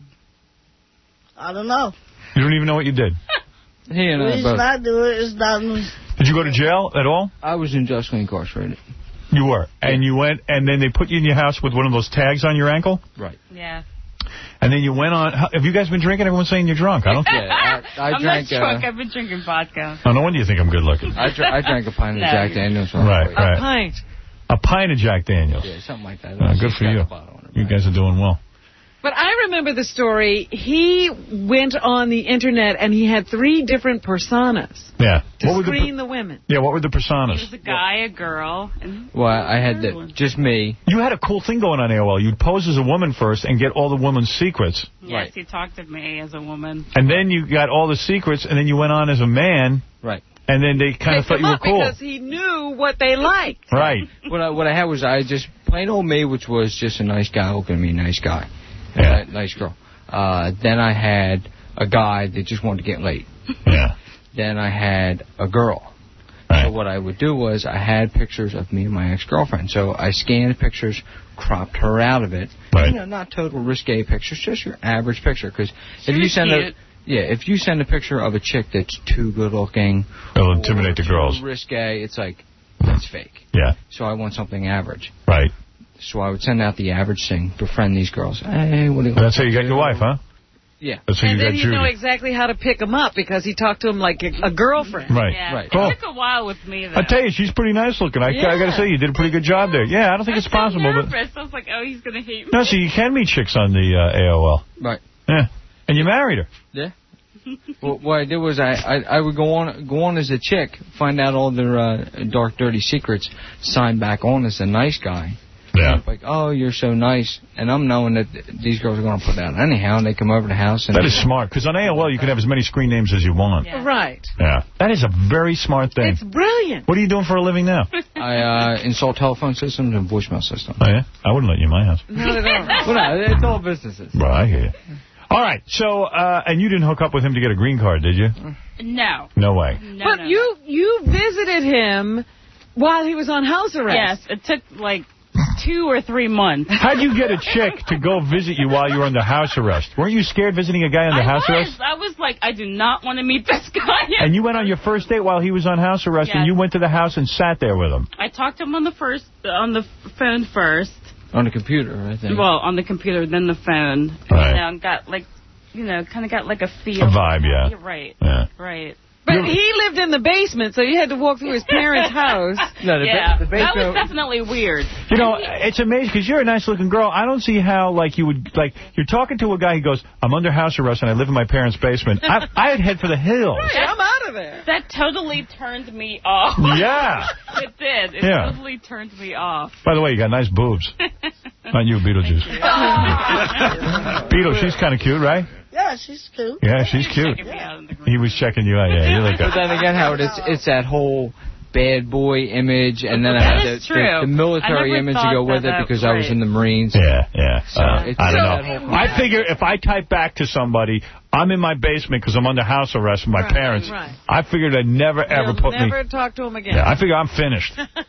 I don't know. You don't even know what you did? He and The I reason both. I do it is not... Did you go to jail at all? I was unjustly incarcerated. You were. And you went, and then they put you in your house with one of those tags on your ankle? Right. Yeah. And then you went on... Have you guys been drinking? Everyone's saying you're drunk. I don't think... Yeah, I, I I'm drank... not drunk. Uh, I've been drinking vodka. Oh, no wonder you think I'm good looking. I, dr I drank a pint No. of Jack Daniels. Right, A right. A pint. A pint of Jack Daniels. Yeah, something like that. Uh, good for you. You guys are doing well. But I remember the story. He went on the Internet and he had three different personas Yeah. to what were screen the, the women. Yeah, what were the personas? He was a guy, a girl. And well, I had the, just me. You had a cool thing going on A O L. You'd pose as a woman first and get all the women's secrets. Yes, right. He talked to me as a woman. And then you got all the secrets, and then you went on as a man. Right. And then they kind of thought you were cool. Because he knew what they liked. Right. What I, what I had was I just plain old me, which was just a nice guy looking at me, nice guy. Yeah. Uh, nice girl. Uh, then I had a guy that just wanted to get laid. Yeah. Then I had a girl. Right. So what I would do was I had pictures of me and my ex-girlfriend. So I scanned pictures, cropped her out of it. Right. You know, not total risque pictures, just your average picture. Because if you was send cute. a yeah, if you send a picture of a chick that's too good looking, it'll intimidate the girls. Risque, it's like that's fake. Yeah. So I want something average. Right. So I would send out the average thing, befriend these girls. Hey, what do you That's how you got your wife, huh? Yeah. That's how And you then got you Judy. know exactly how to pick them up because he talked to him like a, a girlfriend. Right. Yeah. Right. It Cool. took a while with me, though. I tell you, she's pretty nice looking. I, Yeah. I got to say, you did a pretty good job there. Yeah, I don't think it's possible. nervous. But I was like, oh, he's going to hate me. no, so you can meet chicks on the uh, A O L. Right. Yeah. And you married her. Yeah. Well, what I did was I, I, I would go on go on as a chick, find out all their uh, dark, dirty secrets, sign back on as a nice guy. Yeah. Like, oh, you're so nice. And I'm knowing that these girls are going to put that anyhow, and they come over to the house. And That is smart, because on A O L you can have as many screen names as you want. Yeah. Right. Yeah. That is a very smart thing. It's brilliant. What are you doing for a living now? I uh, install telephone systems and voicemail systems. Oh, yeah? I wouldn't let you in my house. Not at all. Well, no, it's all businesses. Well, I hear you. All right, so, uh, and you didn't hook up with him to get a green card, did you? No. No way. No, but no, you you visited him while he was on house arrest. Yes, it took like two or three months. How'd you get a chick to go visit you while you were under house arrest? Weren't you scared visiting a guy under I house was. arrest? I was like, I do not want to meet this guy. And you went on your first date while he was on house arrest, Yes. and you went to the house and sat there with him. I talked to him on the first on the phone first. On the computer, I think. Well, on the computer, then the phone. Right. You know, and got like, you know, kind of got like a feel. A vibe, yeah. You're right. Yeah. Right. But he lived in the basement, so you had to walk through his parents' house. No, the yeah, ba- the that was definitely weird. You know, it's amazing, because you're a nice-looking girl. I don't see how, like, you would, like, you're talking to a guy who goes, I'm under house arrest and I live in my parents' basement. I, I'd head for the hills. Right, I'm out of there. That totally turned me off. Yeah. It did. It Yeah. totally turned me off. By the way, you got nice boobs. Not you, Beetlejuice. Beetle, she's kind of cute, right? Yeah, she's cute. Yeah, she's cute. He was checking you out. Yeah, you look But good. then again, Howard, it's it's that whole bad boy image, and then I That had is the, true. the, the military I never image to thought go with that it because that- I was right. in the Marines. Yeah, yeah. So Uh, it's- I so- don't know. I figure if I type back to somebody, I'm in my basement because I'm under house arrest with my Right, parents. right. I figured they'd never, ever You'll put never me... talk to him again. Yeah, I figure I'm finished.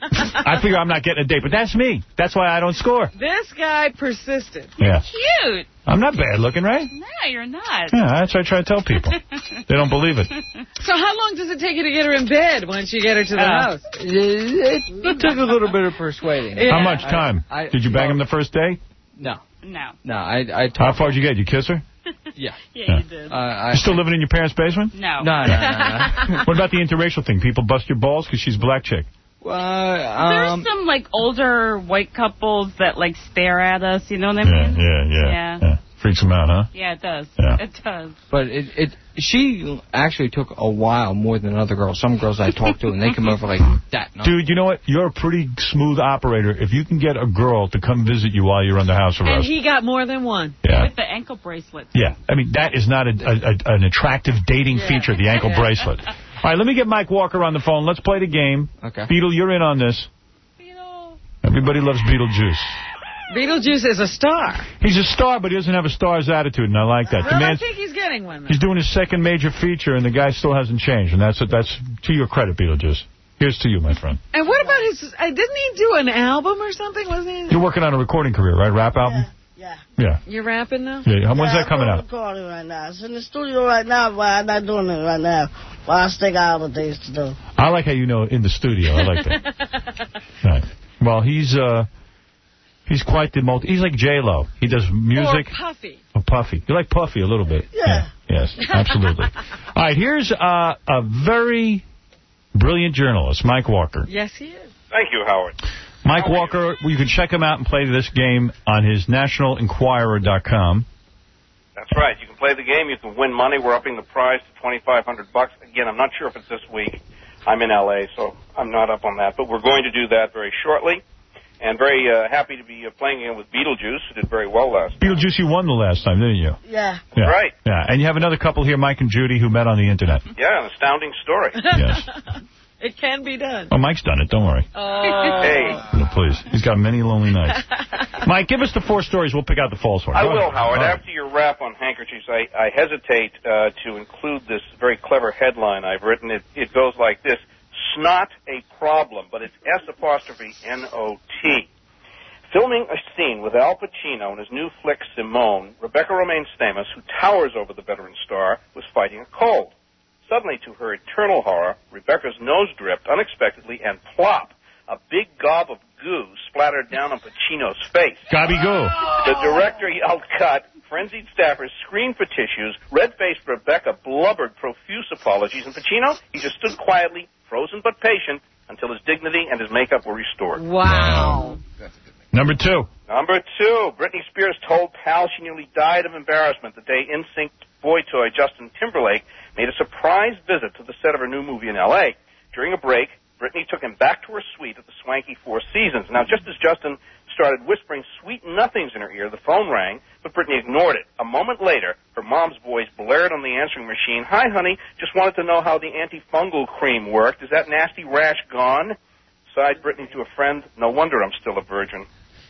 I figure I'm not getting a date, but that's me. That's why I don't score. This guy persisted. Yeah. Cute. I'm not bad looking, right? No, you're not. Yeah, that's what I try to tell people. They don't believe it. So how long does it take you to get her in bed once you get her to the Uh, house? It, it took a little bit of persuading. How much time? I- I- Did you bang him the first day? No. No. No, I... I How far did you get? Did you kiss her? Yeah. Yeah, you did. Uh, I, You still living in your parents' basement? No. No, no, no, no. What about the interracial thing? People bust your balls because she's a black chick. Uh, um, There's some, like, older white couples that, like, stare at us, you know what I Yeah, mean? yeah, yeah. Yeah. yeah. Freaks them out, huh? Yeah, it does. Yeah. It does. But it, it, she actually took a while more than other girls. Some girls I talked to, and they come over like that. No. Dude, you know what? You're a pretty smooth operator. If you can get a girl to come visit you while you're under house And arrest. he got more than one. Yeah. With the ankle bracelet. Yeah. I mean, that is not a, a, a, an attractive dating Yeah. feature, the ankle Yeah. bracelet. All right, let me get Mike Walker on the phone. Let's play the game. Okay. Beetle, you're in on this. Beetle. Everybody loves Beetlejuice. Beetlejuice is a star. He's a star, but he doesn't have a star's attitude, and I like that. The Well, I man's, think he's getting one. Now. he's doing his second major feature, and the guy still hasn't changed, and that's that's to your credit, Beetlejuice. Here's to you, my friend. And what about his... Uh, didn't he do an album or something? Wasn't he? You're working on a recording career, right? Rap album? Yeah. Yeah. You're rapping now? Yeah. When's yeah, that coming I'm out? recording right now. It's in the studio right now, but I'm not doing it right now. But I still got other things to do. I like how you know in the studio. I like that. Right. Well, he's uh, he's quite the multi. He's like J-Lo. He does music. Or Puffy. Oh, Puffy. You like Puffy a little bit. Yeah. Yes, absolutely. All right, here's uh, a very brilliant journalist, Mike Walker. Yes, he is. Thank you, Howard. Mike Walker, you can check him out and play this game on his national enquirer dot com. That's right. You can play the game. You can win money. We're upping the prize to twenty-five hundred bucks. Again, I'm not sure if it's this week. I'm in L A, so I'm not up on that. But we're going to do that very shortly. And very uh, happy to be uh, playing again with Beetlejuice, who did very well last time. Beetlejuice, you won the last time, didn't you? Yeah. Yeah. Right. Yeah, and you have another couple here, Mike and Judy, who met on the Internet. Yeah, an astounding story. Yes. It can be done. Oh, Mike's done it. Don't worry. Oh. Hey. No, please. He's got many lonely nights. Mike, give us the four stories. We'll pick out the false one. I Go will, ahead. Howard. All right. After your rap on handkerchiefs, I, I hesitate uh, to include this very clever headline I've written. It, it goes like this: Snot a problem, but it's S apostrophe N O T. Filming a scene with Al Pacino in his new flick Simone, Rebecca Romaine Stamos, who towers over the veteran star, was fighting a cold. Suddenly, to her eternal horror, Rebecca's nose dripped unexpectedly, and plop, a big gob of goo splattered down on Pacino's face. Gobby goo. The director yelled cut, frenzied staffers screamed for tissues, red-faced Rebecca blubbered profuse apologies, and Pacino, he just stood quietly, frozen but patient, until his dignity and his makeup were restored. Wow. Number two. Number two, Britney Spears told pal she nearly died of embarrassment the day N Sync boy toy Justin Timberlake made a surprise visit to the set of her new movie in L A. During a break, Britney took him back to her suite at the swanky Four Seasons. Now, just as Justin started whispering sweet nothings in her ear, the phone rang, but Britney ignored it. A moment later, her mom's voice blared on the answering machine. "Hi, honey, just wanted to know how the antifungal cream worked. Is that nasty rash gone?" Sighed Britney to a friend, "No wonder I'm still a virgin."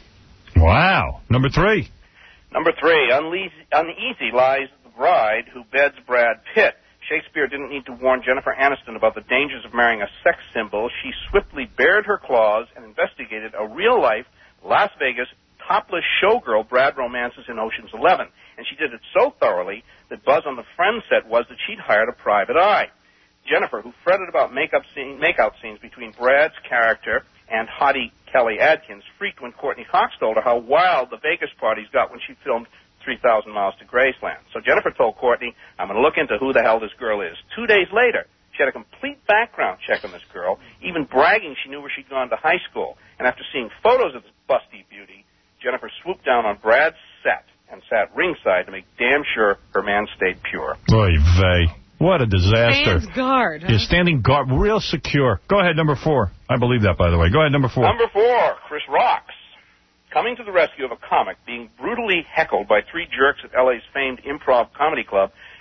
Wow. Number three. Number three, uneasy, uneasy lies the bride who beds Brad Pitt. Shakespeare didn't need to warn Jennifer Aniston about the dangers of marrying a sex symbol. She swiftly bared her claws and investigated a real-life Las Vegas topless showgirl Brad romances in Ocean's Eleven. And she did it so thoroughly that buzz on the Friends set was that she'd hired a private eye. Jennifer, who fretted about makeup scene, make-out scenes between Brad's character and hottie Kelly Adkins, freaked when Courtney Cox told her how wild the Vegas parties got when she filmed three thousand miles to Graceland. So Jennifer told Courtney, "I'm going to look into who the hell this girl is." Two days later, she had a complete background check on this girl, even bragging she knew where she'd gone to high school. And after seeing photos of this busty beauty, Jennifer swooped down on Brad's set and sat ringside to make damn sure her man stayed pure. Oy vey. What a disaster. Stands guard. Huh? Yeah, standing guard, real secure. Go ahead, number four. I believe that, by the way. Go ahead, number four. Number four, Chris Rocks. Coming to the rescue of a comic being brutally heckled by three jerks at L A's famed improv comedy club,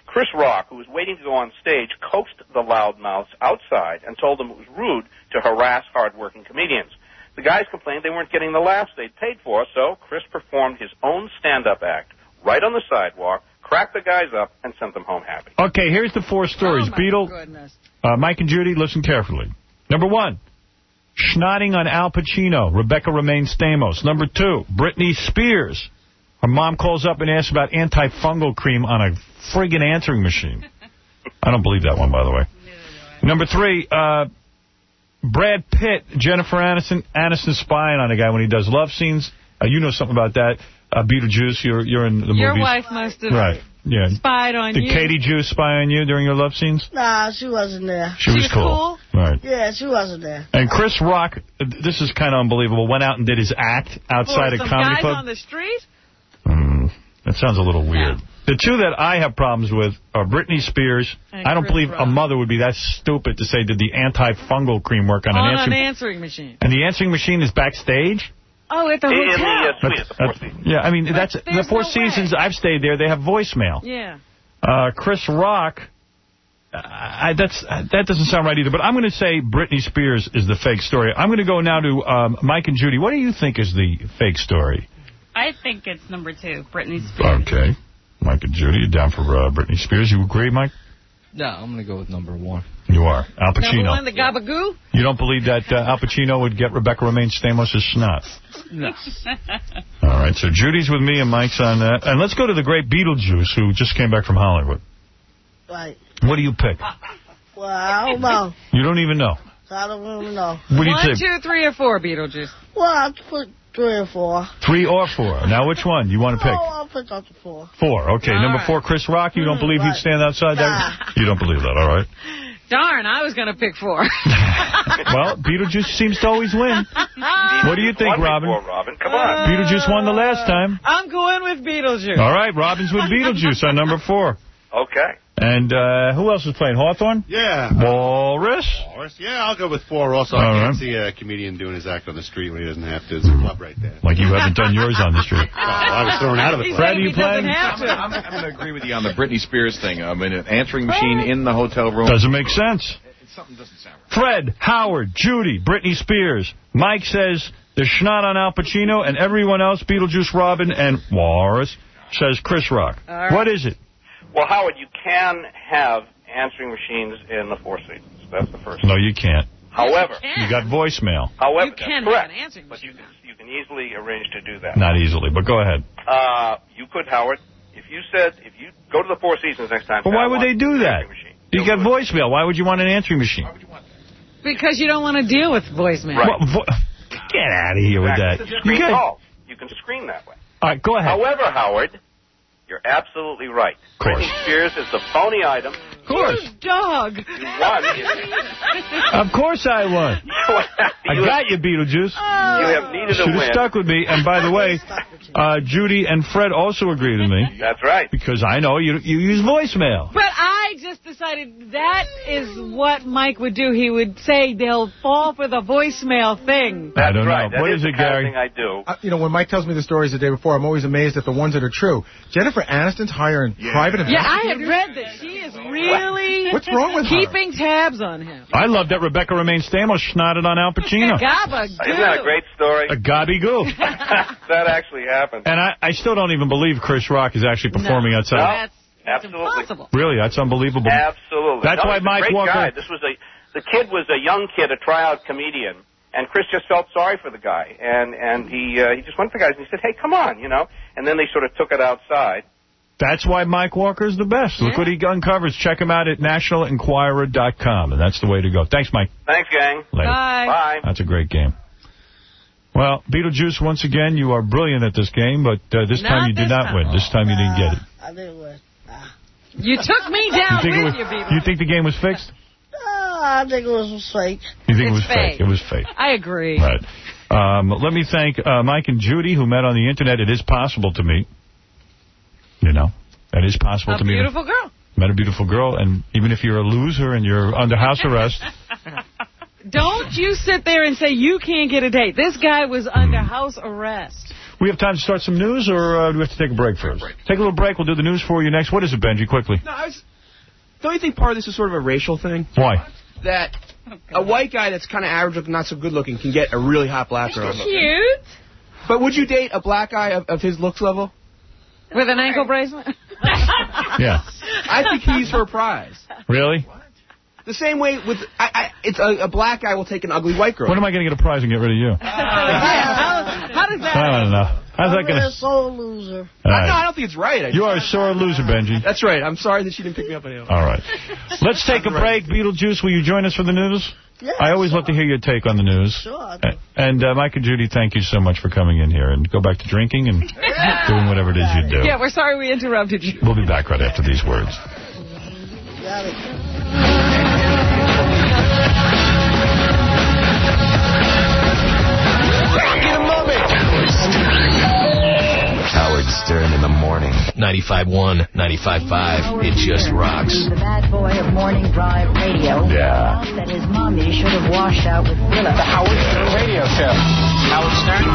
Chris Rock, who was waiting to go on stage, coaxed the loudmouths outside and told them it was rude to harass hard-working comedians. The guys complained they weren't getting the laughs they'd paid for, so Chris performed his own stand-up act right on the sidewalk, cracked the guys up, and sent them home happy. Okay, here's the four stories. Oh, Beetle, goodness. uh, Mike and Judy, listen carefully. Number one, schnotting on Al Pacino, Rebecca Romaine Stamos. Number two, Britney Spears. Her mom calls up and asks about antifungal cream on a friggin' answering machine. I don't believe that one, by the way. Number three, uh, Brad Pitt, Jennifer Aniston, Aniston spying on a guy when he does love scenes. Uh, you know something about that. Uh, Beetlejuice, you're you're in the movies. Your wife must have right. yeah. spied on Did you. Did Katie Juice spy on you during your love scenes? Nah, she wasn't there. She, she was, was cool. cool. Right. Yeah, she wasn't there. And Chris Rock, this is kind of unbelievable, went out and did his act outside oh, a some comedy guys club. on the street? Mm, that sounds a little weird. Yeah. The two that I have problems with are Britney Spears. And I don't Chris believe Rock. a mother would be that stupid to say, did the antifungal cream work on, on an, answering, an answering machine? And the answering machine is backstage? Oh, at the in hotel. the, uh, suite at the Four that's, Seasons. yeah, I mean, But that's the Four no Seasons way. I've stayed there. They have voicemail. Yeah. Uh, Chris Rock, I, that's that doesn't sound right either. But I'm going to say Britney Spears is the fake story. I'm going to go now to um, Mike and Judy. What do you think is the fake story? I think it's number two, Britney Spears. Okay. Mike and Judy, you down for uh, Britney Spears? You agree, Mike? No, I'm going to go with number one. You are. Al Pacino. Number one, the Gabagoo? You don't believe that uh, Al Pacino would get Rebecca Romaine Stamos' snot? No. All right, so Judy's with me and Mike's on that. And let's go to the great Beetlejuice, who just came back from Hollywood. Right. What do you pick? Well, I don't know. You don't even know? I don't even know. What do you One, think? two, three, or four, Beetlejuice? Well, I'll put three or four. Three or four. Now, which one you want to pick? Oh, I'll put up to four. Four. Okay, All number right. four, Chris Rock. You don't Mm, believe right. he'd stand outside Nah. that? You don't believe that, all right. Darn, I was going to pick four. Well, Beetlejuice seems to always win. What do you think, One Robin? before, Robin? Come on. Beetlejuice won the last time. I'm going with Beetlejuice. All right, Robin's with Beetlejuice on number four. Okay. And uh, who else is playing? Hawthorne? Yeah. Walrus? Walrus. Yeah, I'll go with four also. All I can't right. see a comedian doing his act on the street when he doesn't have to. It's a club right there. Like you haven't done yours on the street. Well, I was thrown out of the He club. Fred, said are you he doesn't playing? have to. I'm, I'm going to agree with you on the Britney Spears thing. I mean, an answering machine in the hotel room. Doesn't make sense. Something doesn't sound right. Fred, Howard, Judy, Britney Spears. Mike says the schnot on Al Pacino, and everyone else, Beetlejuice, Robin, and Walrus, says Chris Rock. All right. What is it? Well, Howard, you can have answering machines in the Four Seasons. That's the first. No, you can't. However, You got voicemail. however, You can that's correct. have an answering But you machine. can, you can easily arrange to do that. Not easily, but go ahead. Uh, you could, Howard. If you said, if you go to the Four Seasons next time. But say, why I would want they do an that? answering machine. You got voicemail. Why would you want an answering machine? Because you don't want to deal with voicemail. Right. What, vo get out of here with that. It's a You screen got, call. You can screen that way. all right, go ahead. However, Howard, you're absolutely right. Of course. Britney Spears is the phony item. Of course. You dog. You won. Of course I won. I you got you, Beetlejuice. You have needed a Should have win. stuck with me. And by the way, uh, Judy and Fred also agree with me. That's right. Because I know you you use voicemail. But I just decided that is what Mike would do. He would say they'll fall for the voicemail thing. I don't right. know. That What is is the it, kind of Gary? thing I do. Uh, you know, when Mike tells me the stories the day before, I'm always amazed at the ones that are true. Jennifer Aniston's hiring private Yeah, investigators. I had read that she is really What's wrong with her? keeping tabs on him. I love that Rebecca Romaine Stamos snotted on Al Pacino. Gabagoo. Isn't that a great story? A gobbygoo. That actually happened. And I, I still don't even believe Chris Rock is actually performing No. outside. That's, that's Absolutely. impossible. Really, that's unbelievable. Absolutely. That's No, why he's a Mike great Walker- guy. This was a the kid was a young kid, a tryout comedian, and Chris just felt sorry for the guy, and and he uh, he just went to the guys and he said, "Hey, come on," you know, and then they sort of took it outside. That's why Mike Walker is the best. Look Yeah. what he uncovers. Check him out at national enquirer dot com, and that's the way to go. Thanks, Mike. Thanks, gang. Later. Bye. Bye. That's a great game. Well, Beetlejuice, once again, you are brilliant at this game, but uh, this Not time you did this not time. win. This time you didn't get it. I didn't win. Nah. You took me You down think, it with was, you, Beatles. you think the game was fixed? Oh, I think it was fake. You think it It's was fake? fake. It was fake. I agree. Right. Um, let me thank uh, Mike and Judy, who met on the Internet. It is possible to meet. You know, it is possible A to meet. beautiful girl. Met a beautiful girl, and even if you're a loser and you're under house arrest, Don't you sit there and say you can't get a date. This guy was under house arrest. We have time to start some news, or uh, do we have to take a break first? Break. Take a little break. We'll do the news for you next. What is it, Benji? Quickly. No, I was, don't you think part of this is sort of a racial thing? Why? That a white guy that's kind of average looking, not so good looking, can get a really hot black girl. Cute. But would you date a black guy of, of his looks level? With an ankle bracelet? Yeah. I think he's her prize. Really? The same way with I, I, it's a, a black guy will take an ugly white girl. When am I going to get a prize and get rid of you? Uh, how, how does that I don't know. How's that going I'm to... a sore loser. I, no, I don't think it's right. I you are a sore loser, Benji. That's right. I'm sorry that she didn't pick me up anymore. All right. Let's take a break. Beetlejuice, will you join us for the news? Yes, I always sure. love to hear your take on the news. Sure. And uh, Mike and Judy, thank you so much for coming in here. And go back to drinking and doing whatever it is you do. Yeah, we're sorry we interrupted you. We'll be back right after these words. Got it. Howard Stern in the morning. ninety-five point one, ninety-five point five, it just rocks. The bad boy of Morning Drive Radio. Yeah. That his mommy should have washed out with Willa. The Howard Stern Radio Show. Howard Stern?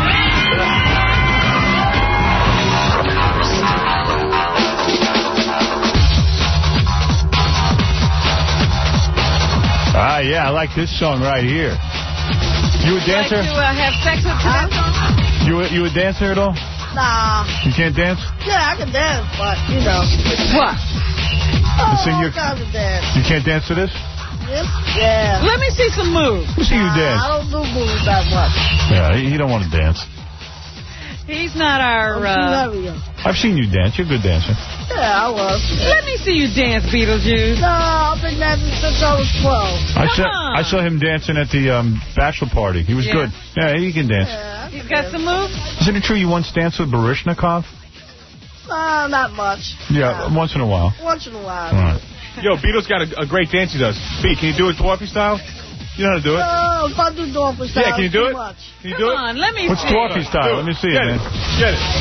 Ah, yeah, I like this song right here. You a dancer? Like to uh, have sex with that song? You a, you a dancer at all? Nah. You can't dance? Yeah, I can dance, but, you know. What? Oh, sing all your- kinds of dance. You can't dance to this? Yes? Yeah. Let me see some moves. Let me see you Nah, dance. I don't do moves that much. Yeah, he, he don't want to dance. He's not our... I'm Uh... too heavy. I've seen you dance. You're a good dancer. Yeah, I was. Let me see you dance, Beetlejuice. No, I've been dancing since I was twelve. I saw, on. I saw him dancing at the um, bachelor party. He was Yeah. good. Yeah, he can dance. Yeah. He's got some moves? Isn't it true you once danced with Baryshnikov? No, not much. Yeah, once in a while. Once in a while. All right. Yo, Beatles got a, a great dance he does. B, can you do it dwarfy style? You know how to do it? No, if I do Dorper style, Yeah, can you do too it? much. Can you Come do it? on, let me What's see. dwarfy style? Let me see it, Get man. it. Get it.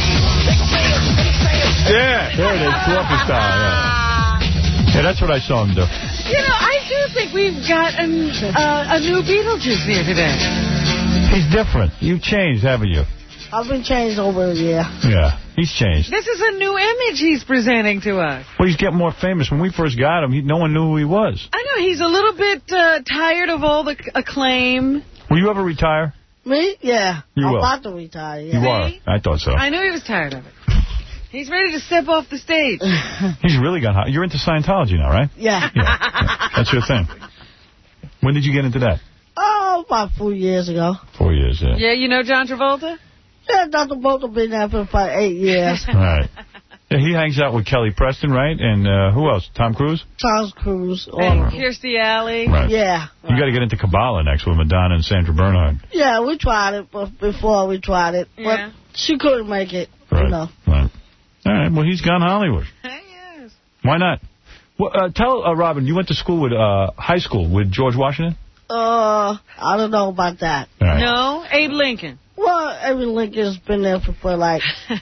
Yeah. There it is, dwarfy style, yeah. Yeah, that's what I saw him do. You know, I do think we've got an, uh, a new Beetlejuice here today. He's different. You've changed, haven't you? I've been changed over a year. Yeah, he's changed. This is a new image he's presenting to us. Well, he's getting more famous. When we first got him, he, no one knew who he was. I know, he's a little bit uh, tired of all the acclaim. Will you ever retire? Me? Yeah. You I'm will. about to retire, yeah. You are. I thought so. I knew he was tired of it. He's ready to step off the stage. He's really gone hot. You're into Scientology now, right? Yeah. yeah. That's your thing. When did you get into that? Oh, about four years ago. Four years, yeah. Yeah, you know John Travolta? Yeah, Doctor Bolton been there for about eight years. Right. Yeah, he hangs out with Kelly Preston, right? And uh, who else? Tom Cruise? Tom Cruise. And Or, Kirstie Alley. Right. yeah. You got to get into Kabbalah next with Madonna and Sandra Bernhard. Yeah, we tried it but before we tried it. Yeah. But she couldn't make it, Right. you know. Right. All right. Well, he's gone Hollywood. Yes. Why not? Well, uh, tell uh, Robin, you went to school with uh, high school with George Washington? Uh, I don't know about that. All right. No, Abe Lincoln. Well, Abraham Lincoln's been there for, for like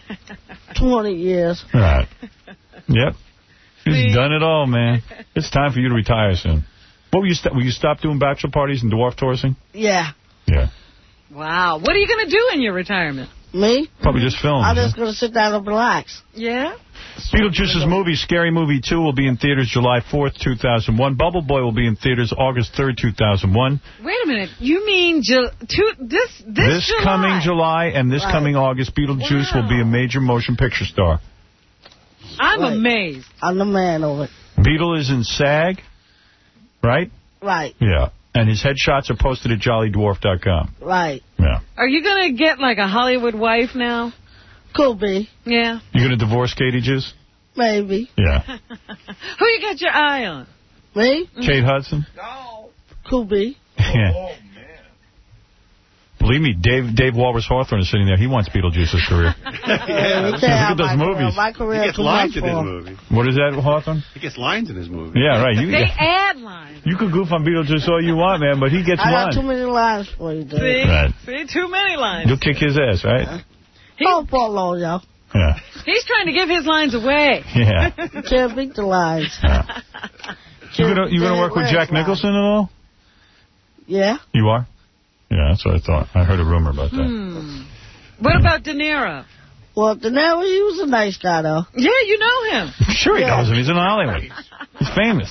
twenty years. All right. Yep. He's done it all, man. It's time for you to retire soon. What will you st will you stop doing bachelor parties and dwarf touring? Yeah. Yeah. Wow. What are you going to do in your retirement? Me? Probably just film. I'm just going to sit down and relax. Yeah? Beetlejuice's movie, Scary Movie two, will be in theaters July fourth, two thousand one. Bubble Boy will be in theaters August third, two thousand one. Wait a minute. You mean Ju two, this this, This July? coming July and this Right. coming August, Beetlejuice Wow. will be a major motion picture star. I'm Right. amazed. I'm the man of it. Beetle is in SAG, right? Right, Yeah. And his headshots are posted at jolly dwarf dot com. right. Yeah. Are you going to get like a Hollywood wife now? Could be. Yeah. You going to divorce Katie Juice? Maybe. Yeah. Who you got your eye on? Me? Kate Hudson? Could be. Yeah. Believe me, Dave Dave Walrus Hawthorne is sitting there. He wants Beetlejuice's career. Yeah, Look at those movies. My career He gets too lines much in his for. movie. What is that, Hawthorne? He gets lines in his movie. Yeah, right. You, They add lines. you could goof on Beetlejuice all you want, man, but he gets I got lines. too many lines for you, dude. See? Right. See? Too many lines. You'll kick his ass, right? Don't fall low, y'all. Yeah. He's trying to give his lines away. Yeah. You can't beat the lines. Yeah. You gonna you gonna work with Jack Nicholson at all? Yeah. You are? Yeah, that's what I thought. I heard a rumor about that. Hmm. What about De Niro? Well, De Niro, he was a nice guy, though. Yeah, you know him. Sure he Yeah. knows him. He's in Hollywood. He's famous.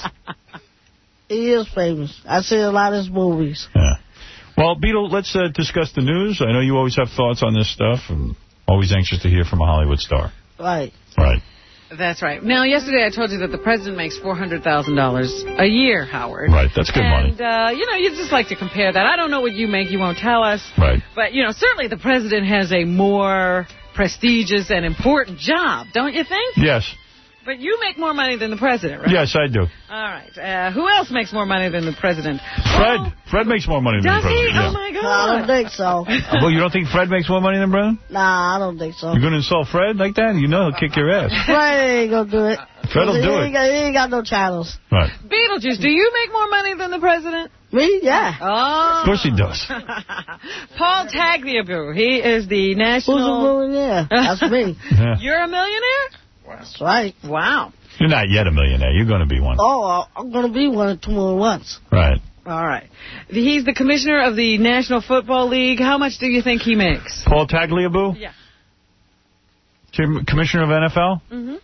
He is famous. I see a lot of his movies. Yeah. Well, Beetle, let's uh, discuss the news. I know you always have thoughts on this stuff, and always anxious to hear from a Hollywood star. Right. Right. That's right. Now, yesterday I told you that the president makes four hundred thousand dollars a year, Howard. Right, that's good money. And, uh, you know, you just like to compare that. I don't know what you make. You won't tell us. Right. But, you know, certainly the president has a more prestigious and important job, don't you think? Yes. But you make more money than the president, right? Yes, I do. All right. Uh, who else makes more money than the president? Fred. Fred makes more money than Does the he? president. Oh, my God. I don't think so. Yeah. Well, you don't think Fred makes more money than Brennan? Nah, I don't think so. You're going to insult Fred like that? You know he'll kick your ass. Fred ain't gonna do it. Fred'll he do ain't it. Got, he ain't got no channels. Right. Beetlejuice, do you make more money than the president? Me? Yeah. Oh. Of course he does. Paul Tagliabue. He is the national... Who's a millionaire? That's me. Yeah. You're a millionaire? That's right. Wow. You're not yet a millionaire. You're going to be one. Oh, I'm going to be one or two more once. Right. All right. He's the commissioner of the National Football League. How much do you think he makes? Paul Tagliabue? Yeah. Commissioner of N F L? Mm-hmm.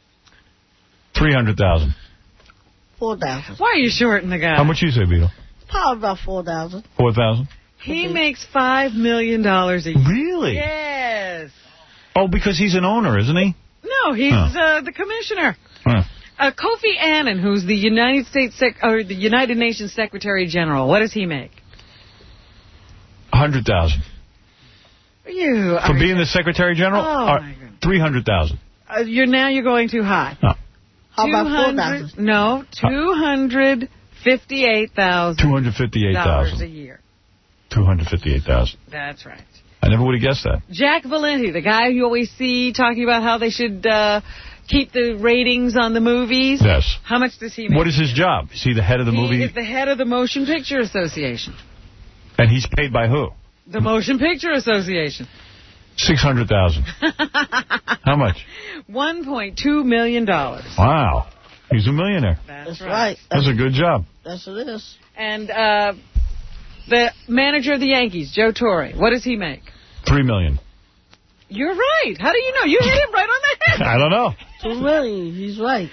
three hundred thousand dollars. four thousand. Why are you shorting the guy? How much you say, Beetle? Probably about four thousand. four thousand dollars? He makes five million dollars a year. Really? Yes. Oh, because he's an owner, isn't he? No, he's Huh. uh, the commissioner. Huh. Uh, Kofi Annan, who's the United States sec or the United Nations Secretary General, what does he make? one hundred thousand You dollars. For are, being the Secretary General? Oh, uh, my goodness. three hundred thousand uh, dollars. you're now you're going too high. No. How about four two hundred thousand? No, two hundred fifty-eight thousand two hundred fifty-eight dollars thousand a year. two hundred fifty-eight thousand dollars. That's right. I never would have guessed that. Jack Valenti, the guy you always see talking about how they should uh, keep the ratings on the movies. Yes. How much does he make? What is his job? Is he the head of the he movie? is the head of the Motion Picture Association. And he's paid by who? The Motion Picture Association. six hundred thousand dollars. How much? one point two million dollars. Wow. He's a millionaire. That's, That's right. That's a good job. Yes, it is. And uh, the manager of the Yankees, Joe Torre, what does he make? Three million. You're right. How do you know? You hit him right on the head. I don't know. Two million. He's right.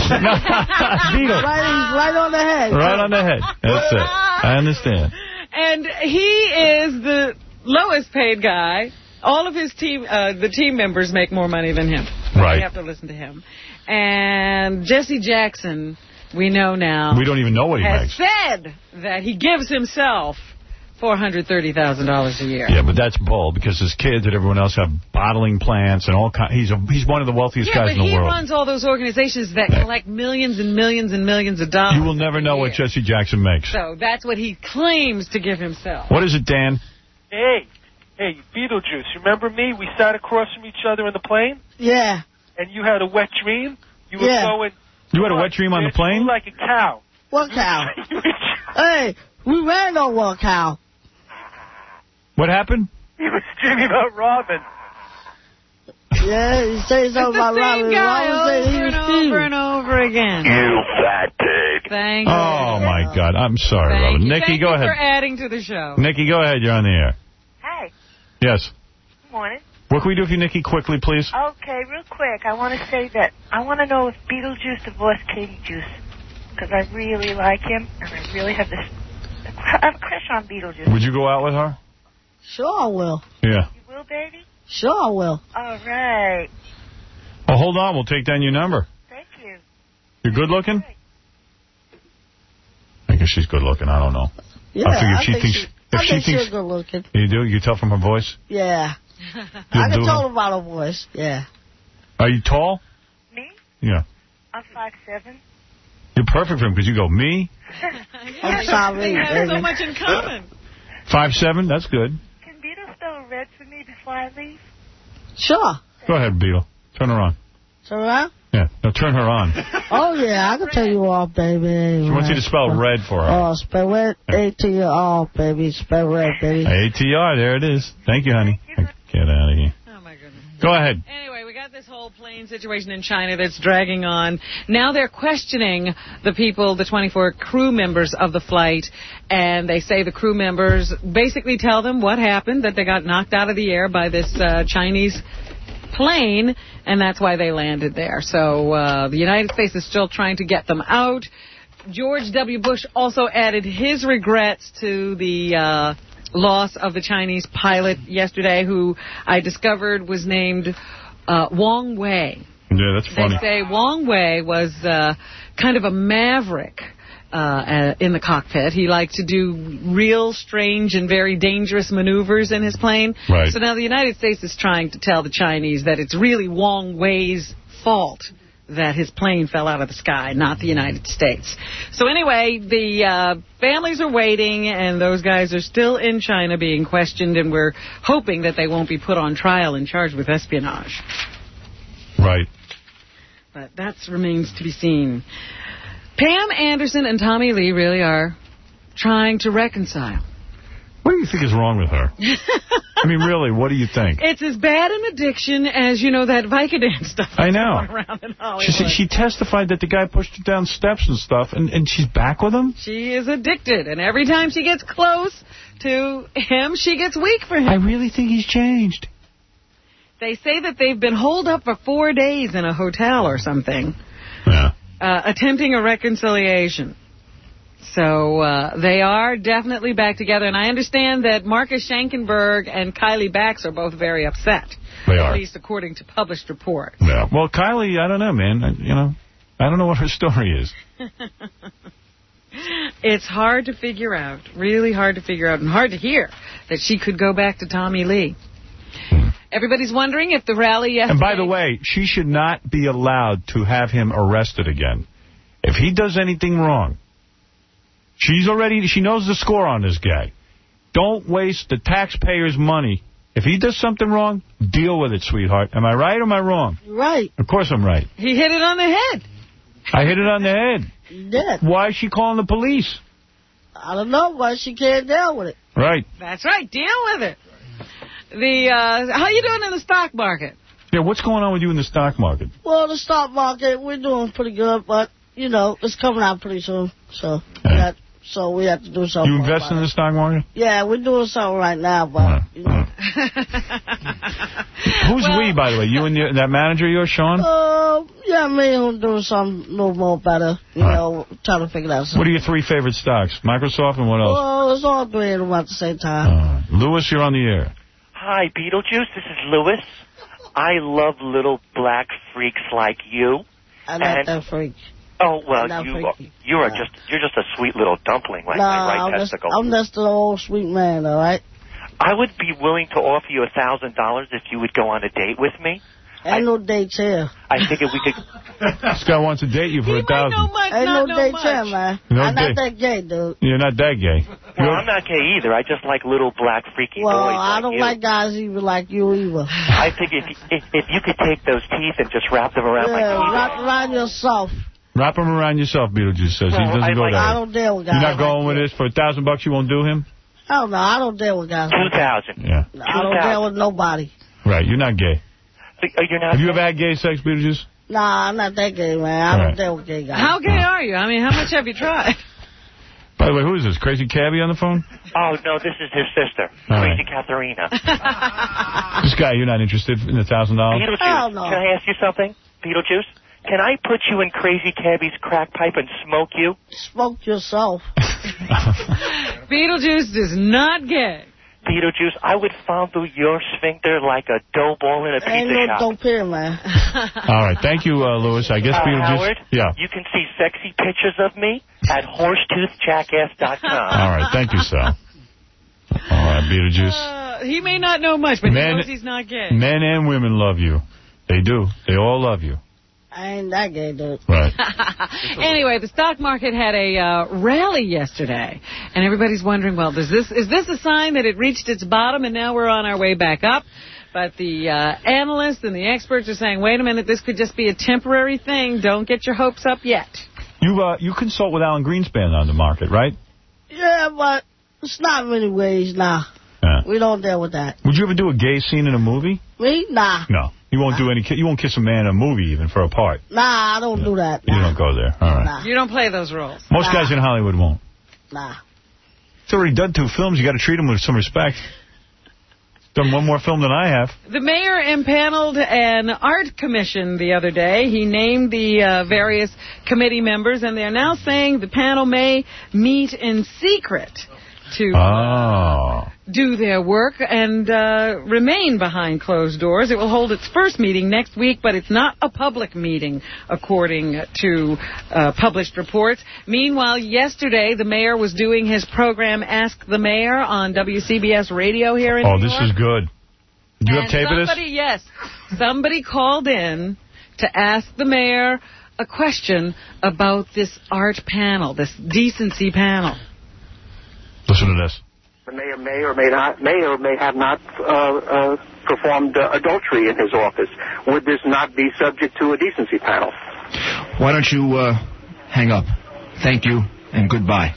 Beetle. Right, he's right on the head. Right on the head. That's it. I understand. And he is the lowest paid guy. All of his team, uh, the team members make more money than him. Right. You have to listen to him. And Jesse Jackson, we know now, We don't even know what he has makes. said that he gives himself four hundred thirty thousand dollars a year. Yeah, but that's bull because his kids and everyone else have bottling plants and all kind. He's a, he's one of the wealthiest Yeah, guys but in the he world. runs all those organizations that collect millions and millions and millions of dollars. You will never know what Jesse Jackson makes. So that's what he claims to give himself. What is it, Dan? Hey, hey, Beetlejuice, remember me? We sat across from each other in the plane, Yeah. and you had a wet dream. You were Yeah. going... You had a wet dream on the You plane? were like a cow. What cow? Hey, we ran on one cow. What happened? He was dreaming about Robin. Yeah, he says something about Robin. Same guy Robin said he over was and Steve. over and over again. You fat pig. Thank you. Oh, my God. I'm sorry, Thank Robin. you. Nikki, Thank go you ahead. for adding to the show. Nikki, go ahead. You're on the air. Hi. Yes. Good morning. What can we do for you, Nikki, quickly, please? Okay, real quick, I want to say that I want to know if Beetlejuice divorced Katie Juice, because I really like him, and I really have this... I have a crush on Beetlejuice. Would you go out with her? Sure I will. Yeah. You will, baby? Sure I will. All right. Well, hold on. We'll take down your number. Thank you. You're good looking? I guess she's good looking. I don't know. Yeah, I think if I she think thinks... she- if I she think thinks, she's good looking. You do? You can tell from her voice? Yeah. You'll I can do tell her? about her voice. Yeah. Are you tall? Me? Yeah. I'm five seven. You're perfect for him because you go, me? I'm sorry, They have so baby. much in common. Five seven. That's good. Can Beetle spell red for me before I leave? Sure. Go ahead, Beetle. Turn her on. Turn around? Yeah. No, turn her on. Oh, yeah, I can tell you all, baby. She wants you to spell red for her. Oh, spell red, A T R, baby. Spell red, baby. A T R, there it is. Thank you, honey. Get out of here. Oh, my goodness. Go ahead. Anyway, we got this whole plane situation in China that's dragging on. Now they're questioning the people, the twenty-four crew members of the flight, and they say the crew members basically tell them what happened, that they got knocked out of the air by this uh, Chinese plane, and that's why they landed there. So uh, the United States is still trying to get them out. George W. Bush also added his regrets to the uh, loss of the Chinese pilot yesterday, who I discovered was named uh, Wong Wei. Yeah, that's funny. They say Wong Wei was uh, kind of a maverick uh, uh, in the cockpit. He liked to do real strange and very dangerous maneuvers in his plane. Right. So now the United States is trying to tell the Chinese that it's really Wong Wei's fault that his plane fell out of the sky, not the United States. So anyway, the uh, families are waiting, and those guys are still in China being questioned, and we're hoping that they won't be put on trial and charged with espionage. Right. But that remains to be seen. Pam Anderson and Tommy Lee really are trying to reconcile. What do you think is wrong with her? I mean, really, what do you think? It's as bad an addiction as, you know, that Vicodin stuff. I know. Around in Hollywood. She, she testified that the guy pushed her down steps and stuff, and, and she's back with him? She is addicted, and every time she gets close to him, she gets weak for him. I really think he's changed. They say that they've been holed up for four days in a hotel or something, yeah. uh, attempting a reconciliation. So uh, they are definitely back together. And I understand that Marcus Schenkenberg and Kylie Bax are both very upset. They are. At least according to published reports. Yeah. Well, Kylie, I don't know, man. I, you know, I don't know what her story is. It's hard to figure out. Really hard to figure out. And hard to hear that she could go back to Tommy Lee. Hmm. Everybody's wondering if the rally yesterday... And by the way, she should not be allowed to have him arrested again. If he does anything wrong... She's already, she knows the score on this guy. Don't waste the taxpayers' money. If he does something wrong, deal with it, sweetheart. Am I right or am I wrong? Right. Of course I'm right. He hit it on the head. I hit it on the head. You did. Why is she calling the police? I don't know why she can't deal with it. Right. That's right. Deal with it. The uh, how you doing in the stock market? Yeah, what's going on with you in the stock market? Well, the stock market, we're doing pretty good, but, you know, it's coming out pretty soon. So, we got... So we have to do something. You invest in the stock market? Yeah, we're doing something right now, but, uh, you know. Who's well, we, by the way? You and the, that manager of yours, Sean? Uh, yeah, me and doing something a little more better. You right. know, trying to figure out something. What are your three favorite stocks? Microsoft and what else? Well, it's all three of them at the same time. Uh, Lewis, you're on the air. Hi, Beetlejuice. This is Lewis. I love little black freaks like you. I like that freak. Oh, well, you you are just you're just a sweet little dumpling like no, my right I'm testicle. Just, I'm just an old sweet man, all right? I would be willing to offer you a thousand dollars if you would go on a date with me. Ain't I, no dates here. I figured we could... This guy wants to date you for he a thousand. Know much, Ain't no know dates much. here, man. No I'm da not that gay, dude. You're not that gay. Well, You're... I'm not gay either. I just like little black freaky well, boys Well, I like don't you. like guys even like you either. I figured if, if, if you could take those teeth and just wrap them around yeah, my teeth. wrap around yourself. Wrap him around yourself, Beetlejuice says. Well, he doesn't I go like, there. I don't deal with guys. You're not going like with this? For a thousand bucks, you won't do him? Hell no, I don't deal with guys. Two thousand. Yeah. No, I don't deal with nobody. Right, you're not gay. Uh, you're not Have gay? you ever had gay sex, Beetlejuice? Nah, I'm not that gay, man. I All don't right. deal with gay guys. How gay are you? I mean, how much have you tried? By the way, who is this? Crazy Cabby on the phone? Oh, no, this is his sister, All Crazy right. Katharina. This guy, you're not interested in a thousand dollars? Beetlejuice, Hell no. can I ask you something? Beetlejuice, can I put you in Crazy Cabby's crack pipe and smoke you? Smoke yourself. Beetlejuice is not gay. Beetlejuice, I would fondle your sphincter like a dough ball in a pizza Ain't no shop. dope here, man. All right, thank you, uh, Lewis. I guess uh, Beetlejuice... Howard, yeah. you can see sexy pictures of me at horsetooth jackass dot com. All right, thank you, Sal. All right, Beetlejuice. Uh, he may not know much, but men, he knows he's not gay. Men and women love you. They do. They all love you. I ain't that gay, dude. Right. Anyway, the stock market had a uh, rally yesterday, and everybody's wondering, well, does this is this a sign that it reached its bottom and now we're on our way back up? But the uh, analysts and the experts are saying, wait a minute, this could just be a temporary thing. Don't get your hopes up yet. You uh, you consult with Alan Greenspan on the market, right? Yeah, but it's not many ways, nah. Yeah. We don't deal with that. Would you ever do a gay scene in a movie? Me? Nah. No. You won't nah. do any. You won't kiss a man in a movie even for a part. Nah, I don't yeah. do that. You Nah. don't go there. All right. Nah. You don't play those roles. Most nah. guys in Hollywood won't. Nah. He's already done two films. You got to treat him with some respect. Done one more film than I have. The mayor impaneled an art commission the other day. He named the uh, various committee members, and they're now saying the panel may meet in secret to oh. do their work and uh, remain behind closed doors. It will hold its first meeting next week, but it's not a public meeting, according to uh, published reports. Meanwhile, yesterday, the mayor was doing his program Ask the Mayor on W C B S Radio here in Oh, New this York. is good. Do you and have tape of somebody, this? Yes. Somebody called in to ask the mayor a question about this art panel, this decency panel. Listen to this. The mayor may or may not, may or may have not uh, uh, performed uh, adultery in his office. Would this not be subject to a decency panel? Why don't you uh, hang up? Thank you and goodbye.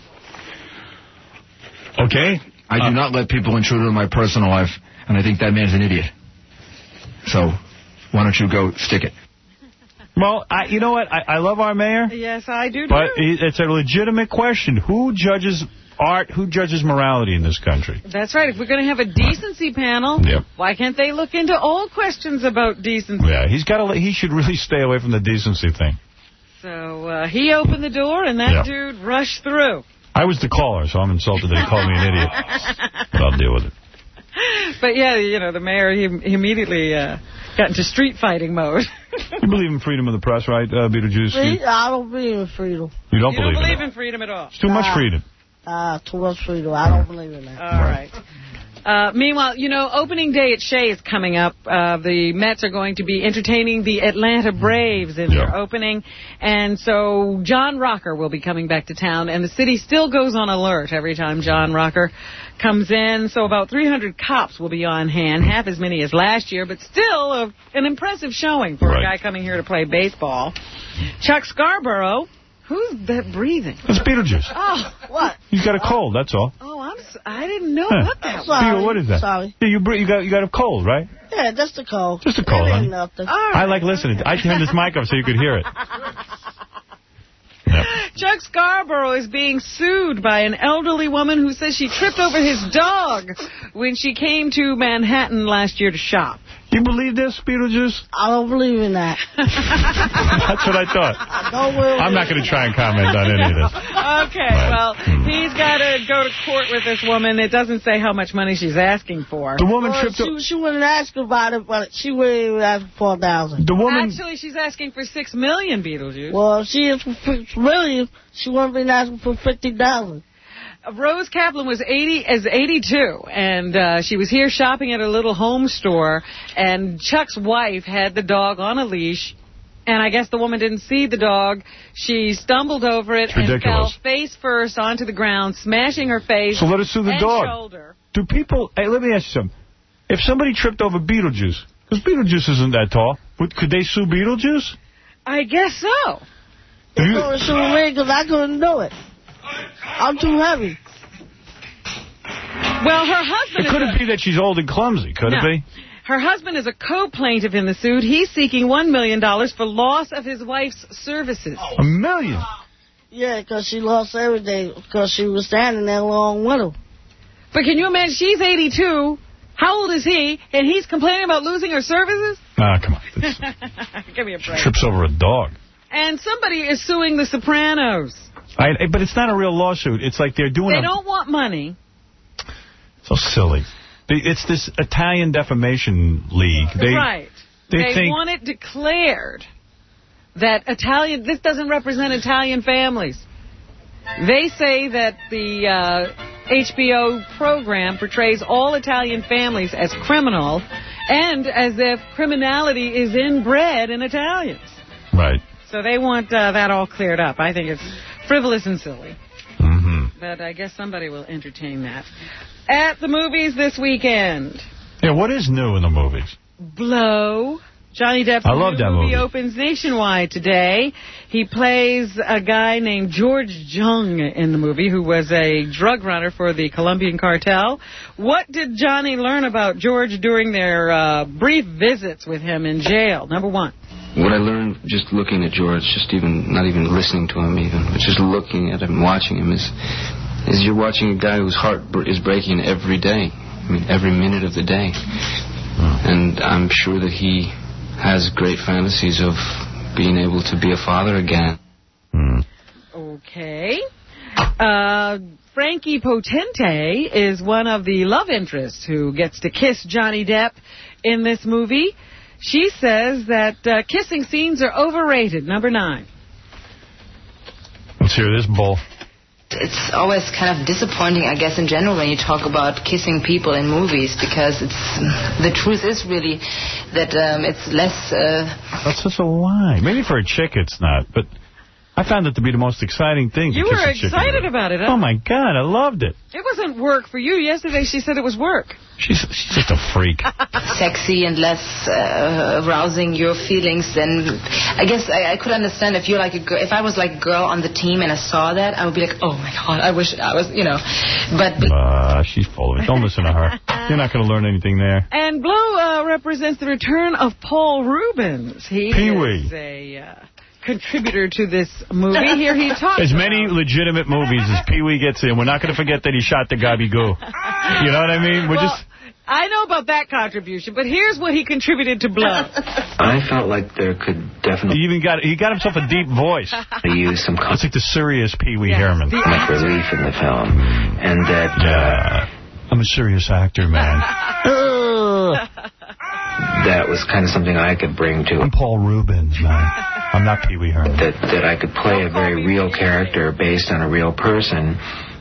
Okay. I do uh, not let people intrude into my personal life, and I think that man's an idiot. So why don't you go stick it? Well, I, you know what? I, I love our mayor. Yes, I do, But too. it's a legitimate question. Who judges art? Who judges morality in this country? That's right. If we're going to have a decency panel, yep. why can't they look into all questions about decency? Yeah, he's got to. He should really stay away from the decency thing. So uh, he opened the door, and that yep. dude rushed through. I was the caller, so I'm insulted that he called me an idiot. But I'll deal with it. But, yeah, you know, the mayor, he, he immediately uh, got into street fighting mode. You believe in freedom of the press, right, uh, Beetlejuice? Free? I don't believe in freedom. You don't you believe, don't believe in, in freedom at all? It's too uh, much freedom. Ah, uh, too much freedom. I don't believe in that. All right. Uh, meanwhile, you know, opening day at Shea is coming up. Uh, the Mets are going to be entertaining the Atlanta Braves in yeah. their opening. And so John Rocker will be coming back to town. And the city still goes on alert every time John Rocker comes in. So about three hundred cops will be on hand, half as many as last year, but still a, an impressive showing for right. a guy coming here to play baseball. Chuck Scarborough. Who's that breathing? It's Beetlejuice. Oh, what? He's got a cold, that's all. Oh, I'm so, I didn't know huh. what that was. Beetle, what is that? Sorry. Yeah, you, you, got, you got a cold, right? Yeah, just a cold. Just a cold, huh? Nothing. Right. I like listening. I turned this mic up so you could hear it. Yep. Chuck Scarborough is being sued by an elderly woman who says she tripped over his dog when she came to Manhattan last year to shop. You believe this, Beetlejuice? I don't believe in that. That's what I thought. I don't really I'm not going to try and comment on any of this. Okay, right. well, hmm. he's got to go to court with this woman. It doesn't say how much money she's asking for. The woman well, tripped she, she wouldn't ask about it, but she wouldn't even ask for four thousand dollars. The woman... Actually, she's asking for six million dollars, Beetlejuice. Well, if she is for six million dollars, she wouldn't be asking for fifty thousand dollars. Rose Kaplan was eighty as eighty-two, and uh, she was here shopping at a little home store, and Chuck's wife had the dog on a leash, and I guess the woman didn't see the dog. She stumbled over it it's and ridiculous. fell face first onto the ground, smashing her face so let us sue the and dog. shoulder. Do people... Hey, let me ask you something. If somebody tripped over Beetlejuice, because Beetlejuice isn't that tall, would, could they sue Beetlejuice? I guess so. They couldn't sue me because I couldn't do it. I'm too heavy. Well, her husband... It couldn't be that she's old and clumsy, could no. it be? Her husband is a co-plaintiff in the suit. He's seeking one million dollars for loss of his wife's services. A million? Yeah, because she lost everything because she was standing there along with him. But can you imagine? She's eighty-two. How old is he? And he's complaining about losing her services? Ah, come on. Give me a break. Trips over a dog. And somebody is suing The Sopranos. I, but it's not a real lawsuit. It's like they're doing They a... don't want money. So silly. It's this Italian Defamation League. They, right. They, they think... want it declared that Italian... This doesn't represent Italian families. They say that the uh, H B O program portrays all Italian families as criminal and as if criminality is inbred in Italians. Right. So they want uh, that all cleared up. I think it's frivolous and silly. Mm-hmm. But I guess somebody will entertain that. At the movies this weekend. Yeah, what is new in the movies? Blow. Johnny Depp's I love new that movie, movie opens nationwide today. He plays a guy named George Jung in the movie who was a drug runner for the Colombian cartel. What did Johnny learn about George during their uh, brief visits with him in jail? Number one. What I learned just looking at George, just even not even listening to him even, but just looking at him, watching him, is is you're watching a guy whose heart is breaking every day. I mean, every minute of the day. And I'm sure that he has great fantasies of being able to be a father again. Okay. Uh, Frankie Potente is one of the love interests who gets to kiss Johnny Depp in this movie. She says that uh, kissing scenes are overrated. Number nine. Let's hear this bull. It's always kind of disappointing, I guess, in general when you talk about kissing people in movies, because it's the truth is really that um, it's less... Uh... That's such a lie. Maybe for a chick it's not, but I found it to be the most exciting thing. You to kiss were a chick excited about it, huh? Oh, my God, I loved it. It wasn't work for you. Yesterday she said it was work. She's, she's just a freak. Sexy and less uh, arousing your feelings. And I guess I, I could understand if you're like a girl. If I was like a girl on the team and I saw that, I would be like, oh, my God, I wish I was, you know. But uh, she's full of it. Don't listen to her. You're not going to learn anything there. And Blue uh, represents the return of Paul Rubens. He Pee-wee. is a... Uh, contributor to this movie. Here he talks As many about. legitimate movies as Pee-wee gets in. We're not going to forget that he shot the Gabby-Goo. You know what I mean? We're well, just... I know about that contribution, but here's what he contributed to Blood. I felt like there could definitely... He even got he got himself a deep voice. use some... It's like the serious Pee-wee yeah, Herman. Comic relief in the film. And that... Yeah. Uh, I'm a serious actor, man. That was kind of something I could bring to... I'm Paul Rubens, man. I'm not Pee-wee Herman. That, that I could play a very real character based on a real person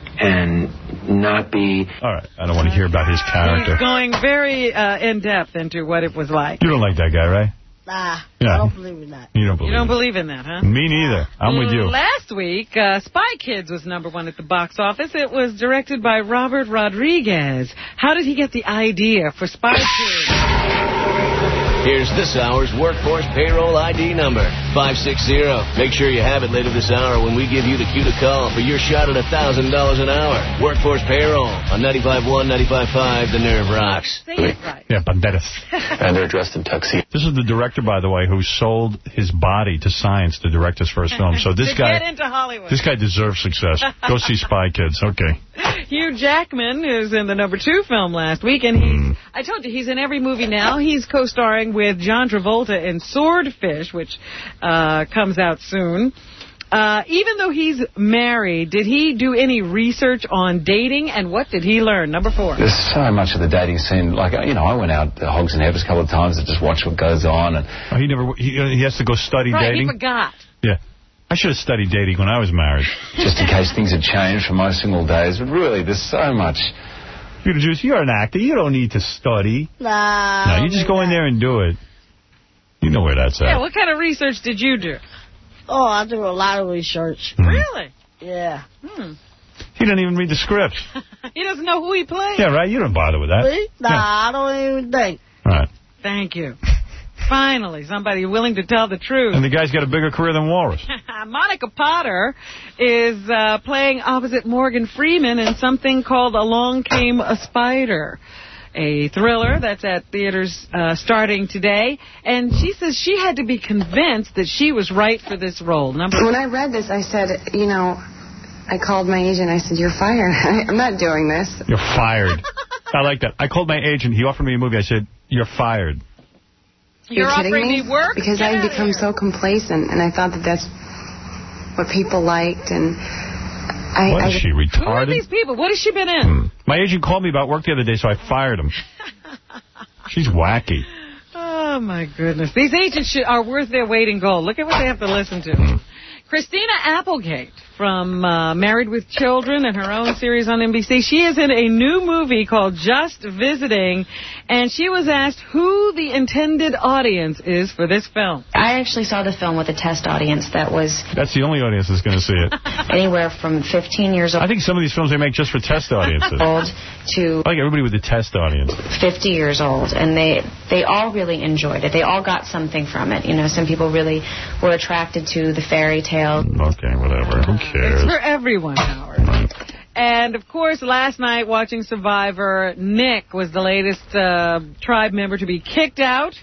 and not be... All right, I don't want to hear about his character. He's going very uh, in-depth into what it was like. You don't like that guy, right? Nah, yeah. I don't believe in that. You don't believe You don't it. believe in that, huh? Me neither. I'm with you. Last week, uh, Spy Kids was number one at the box office. It was directed by Robert Rodriguez. How did he get the idea for Spy Kids? Here's this hour's Workforce Payroll I D number, five six zero. Make sure you have it later this hour when we give you the cue to call for your shot at one thousand dollars an hour. Workforce Payroll on ninety-five point one, ninety-five point five, The Nerve Rocks. Say it right. Yeah, Banderas. And they're dressed in tuxedos. This is the director, by the way, who sold his body to science to direct his first film. So this to guy, get into Hollywood. This guy deserves success. Go see Spy Kids. Okay. Hugh Jackman is in the number two film last week, and he's, mm. I told you, he's in every movie now. He's co-starring with John Travolta in Swordfish, which uh, comes out soon. Uh, even though he's married, did he do any research on dating, and what did he learn? Number four. There's so much of the dating scene. Like, you know, I went out to Hogs and Heifers a couple of times to just watch what goes on. And oh, he never. He, he has to go study right, dating? He forgot. Yeah. I should have studied dating when I was married. Just in case things had changed from my single days. But really, there's so much. Beetlejuice, you're an actor. You don't need to study. Nah. No, you just go in there and do it. You know where that's at. Yeah, what kind of research did you do? Oh, I do a lot of research. Mm. Really? Yeah. Hmm. He doesn't even read the script. He doesn't know who he plays. Yeah, right? You don't bother with that. Me? Nah, yeah. I don't even think. All right. Thank you. Finally, somebody willing to tell the truth. And the guy's got a bigger career than Walrus. Monica Potter is uh, playing opposite Morgan Freeman in something called Along Came a Spider, a thriller that's at theaters uh, starting today. And she says she had to be convinced that she was right for this role. Number When I read this, I said, you know, I called my agent. I said, you're fired. I'm not doing this. You're fired. I like that. I called my agent. He offered me a movie. I said, you're fired. You're, You're kidding offering me? me work? Because I had become so complacent, and I thought that that's what people liked. And I, What is I, she, retarded? Who are these people? What has she been in? Hmm. My agent called me about work the other day, so I fired him. She's wacky. Oh, my goodness. These agents should, are worth their weight in gold. Look at what they have to listen to. Hmm. Christina Applegate from uh, Married with Children and her own series on N B C. She is in a new movie called Just Visiting, and she was asked who the intended audience is for this film. I actually saw the film with a test audience that was... That's the only audience that's going to see it. Anywhere from fifteen years old... I think some of these films they make just for test audiences. Old to... I like everybody with the test audience. fifty years old, and they they all really enjoyed it. They all got something from it. You know, some people really were attracted to the fairy tale. Okay, whatever. Who cares? It's for everyone, Howard. And, of course, last night watching Survivor, Nick was the latest uh, tribe member to be kicked out.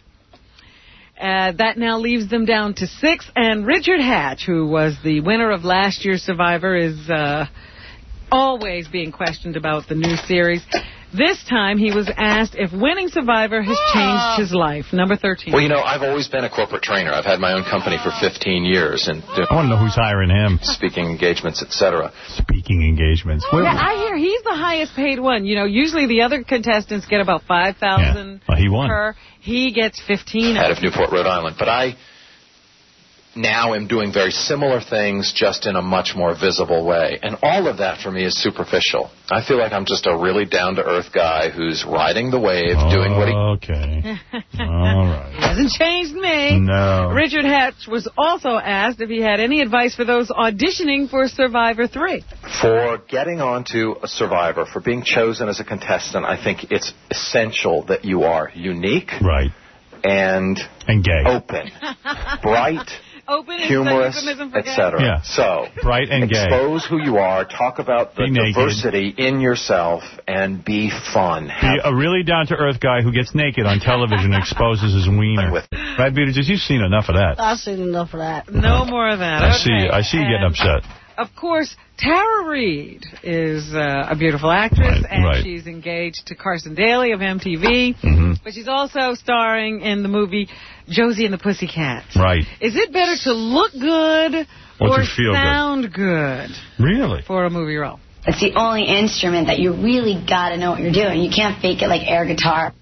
Uh, that now leaves them down to six. And Richard Hatch, who was the winner of last year's Survivor, is uh, always being questioned about the new series. This time he was asked if winning Survivor has changed his life. Number thirteen. Well, you know, I've always been a corporate trainer. I've had my own company for fifteen years. And I want to know who's hiring him. Speaking engagements, et cetera. Speaking engagements. Yeah, I hear he's the highest paid one. You know, usually the other contestants get about five thousand dollars yeah. well, he won. per. He gets fifteen out of Newport, Rhode Island. But I now am doing very similar things, just in a much more visible way. And all of that for me is superficial. I feel like I'm just a really down-to-earth guy who's riding the wave, oh, doing what he... Okay. All right. Hasn't changed me. No. Richard Hatch was also asked if he had any advice for those auditioning for Survivor three. For getting onto a Survivor, for being chosen as a contestant, I think it's essential that you are unique. Right. And... And gay. Open. Bright. Open humorous, et cetera. Yeah. So, bright and gay. Expose who you are, talk about the be diversity naked. in yourself, and be fun. Be a really down-to-earth guy who gets naked on television and exposes his wiener. Right, Beetlejuice? You've seen enough of that. I've seen enough of that. No more of that. I okay. see. I see you getting and, upset. Of course, Tara Reid is uh, a beautiful actress, right, and right. she's engaged to Carson Daly of M T V. Mm-hmm. But she's also starring in the movie Josie and the Pussycats. Right. Is it better to look good or, or to feel sound good? good? Really? For a movie role. It's the only instrument that you really got to know what you're doing. You can't fake it like air guitar.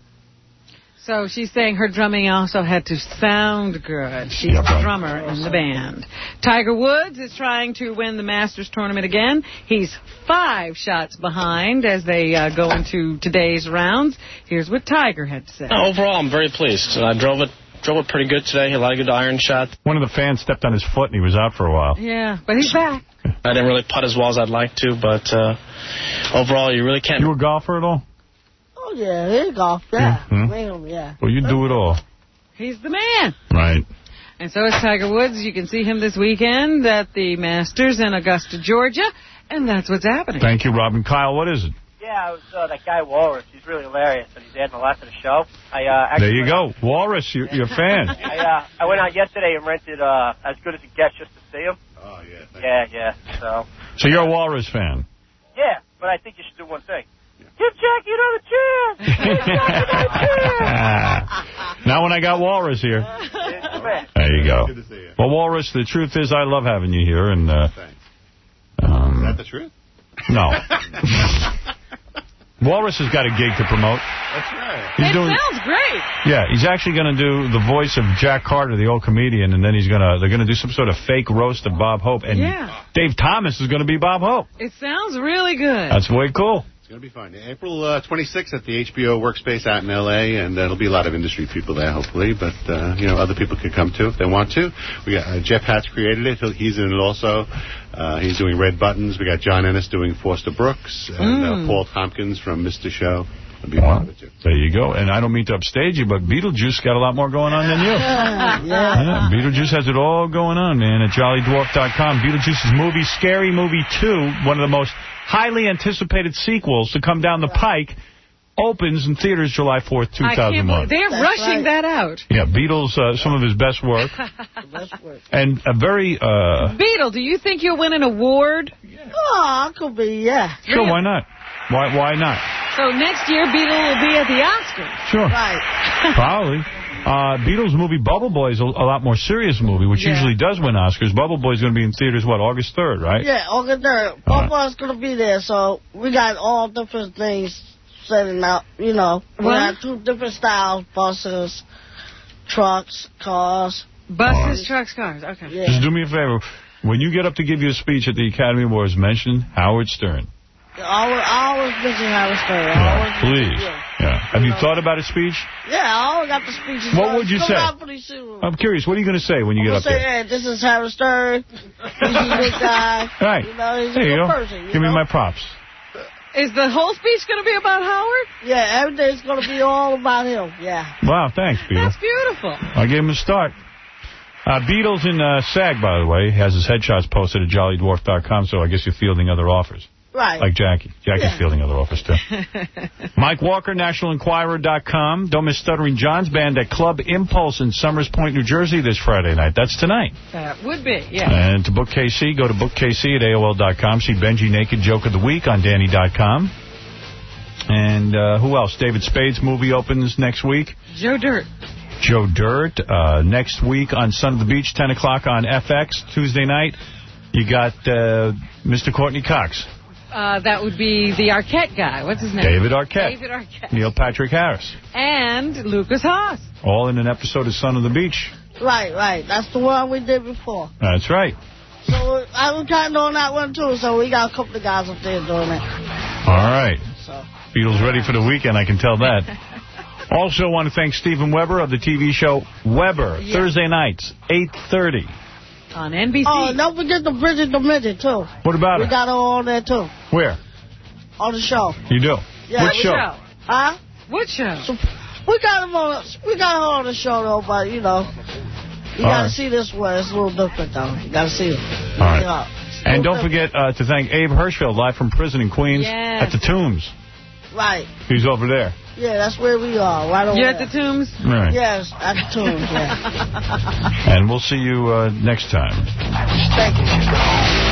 So she's saying her drumming also had to sound good. She's yep, the right. drummer in the band. Tiger Woods is trying to win the Masters tournament again. He's five shots behind as they uh, go into today's rounds. Here's what Tiger had to say. Overall, I'm very pleased. I drove it drove it pretty good today. A lot of good iron shots. One of the fans stepped on his foot and he was out for a while. Yeah, but he's back. I didn't really putt as well as I'd like to, but uh, overall, you really can't. You a golfer at all? Oh, yeah, he golf, yeah. Mm-hmm. yeah. Well, you do it all. He's the man. Right. And so is Tiger Woods. You can see him this weekend at the Masters in Augusta, Georgia, and that's what's happening. Thank you, Robin. Kyle, what is it? Yeah, it was uh, that guy Walrus. He's really hilarious, and he's adding a lot to the show. I uh, actually There you go. Walrus, you're, you're a fan. I, uh, I went out yesterday and rented uh, As Good as It Gets just to see him. Oh, yeah. Yeah, yeah. So. So you're a Walrus fan? Yeah, but I think you should do one thing. Give Jackie another chance! Give Jackie another chance! Now when I got Walrus here. There you go. Good to see you. Well, Walrus, the truth is I love having you here. And uh, Thanks. um, Is that the truth? No. Walrus has got a gig to promote. That's right. He's it doing, sounds great. Yeah, he's actually going to do the voice of Jack Carter, the old comedian, and then he's going to they're going to do some sort of fake roast of Bob Hope. And yeah. Dave Thomas is going to be Bob Hope. It sounds really good. That's way cool. It's going to be fun. April uh, twenty-sixth at the H B O Workspace out in L A, and uh, there'll be a lot of industry people there, hopefully. But, uh, you know, other people could come, too, if they want to. We got uh, Jeff Hatch created it. He'll, he's in it also. Uh, he's doing Red Buttons. We got John Ennis doing Foster Brooks. And mm. uh, Paul Tompkins from Mister Show. It'll be part of it, too. There you go. And I don't mean to upstage you, but Beetlejuice got a lot more going on than you. Yeah, yeah. Yeah, Beetlejuice has it all going on, man, at jolly dwarf dot com. Beetlejuice's movie, Scary Movie two, one of the most highly anticipated sequels to come down the pike, opens in theaters July fourth, two thousand one. I can't believe they're That's rushing right. that out. Yeah, Beatles, uh, some of his best work. Best work. And a very... Uh, Beetle, do you think you'll win an award? Oh, I could be, yeah. Sure, why not? Why Why not? So next year, Beetle will be at the Oscars. Sure. Right. Probably. Uh, Beatles' movie Bubble Boy is a, a lot more serious movie, which Yeah. usually does win Oscars. Bubble Boy is going to be in theaters, what, August third, right? Yeah, August third. Both of us going to be there, so we got all different things setting out, you know. We What? got two different styles, buses, trucks, cars. Buses, trucks, cars. Okay. Yeah. Just do me a favor. When you get up to give your speech at the Academy Awards, mention Howard Stern. I always, I always mention Howard Stern. I Yeah, always please. mention him. Yeah. Have you thought about a speech? Yeah, I always got the speeches. What would you Come say? out pretty soon. I'm curious. What are you going to say when you get I'm up gonna say, there? hey, this is Howard Stern. He's a good guy. Right. You know, he's There a you good go. person. You Give me know? my props. Is the whole speech going to be about Howard? Yeah, everything's going to be all about him. Yeah. Wow, thanks, Beetle. That's beautiful. I gave him a start. Uh, Beatles in uh, SAG, by the way, has his headshots posted at jolly dwarf dot com, so I guess you're fielding other offers. Right. Like Jackie. Jackie's Yeah. fielding other offers, too. Mike Walker, national enquirer dot com. Don't miss Stuttering John's band at Club Impulse in Summers Point, New Jersey this Friday night. That's tonight. That would be, yeah. And to book K C, go to book K C at A O L dot com. See Benji Naked Joke of the Week on Danny dot com. And uh, who else? David Spade's movie opens next week. Joe Dirt. Joe Dirt. Uh, next week on Son of the Beach, ten o'clock on F X, Tuesday night. You got uh, Mister Courtney Cox. Uh, that would be the Arquette guy. What's his name? David Arquette. David Arquette. Neil Patrick Harris. And Lucas Haas. All in an episode of Son of the Beach. Right, right. That's the one we did before. That's right. So I was kind of doing that one, too, so we got a couple of guys up there doing it. All right. So. Beatles ready for the weekend, I can tell that. Also want to thank Stephen Weber of the T V show Weber, yeah. Thursday nights, eight thirty. On N B C. Oh, don't forget the Bridget the Midget, too. What about we it? We got her on there, too. Where? On the show. You do? Yeah. Which show? show? Huh? What show? So, we got him on. We got her on the show, though, but, you know, you got to right. see this one. It's a little different, though. You got to see it. All right. Yeah. And don't forget uh, to thank Abe Hirschfeld, live from prison in Queens, yes. at the Tombs. Right. He's over there. Yeah, that's where we are. Right over You're there. at the Tombs? Right. Yes, at the Tombs, yeah. And we'll see you uh, next time. Thank you.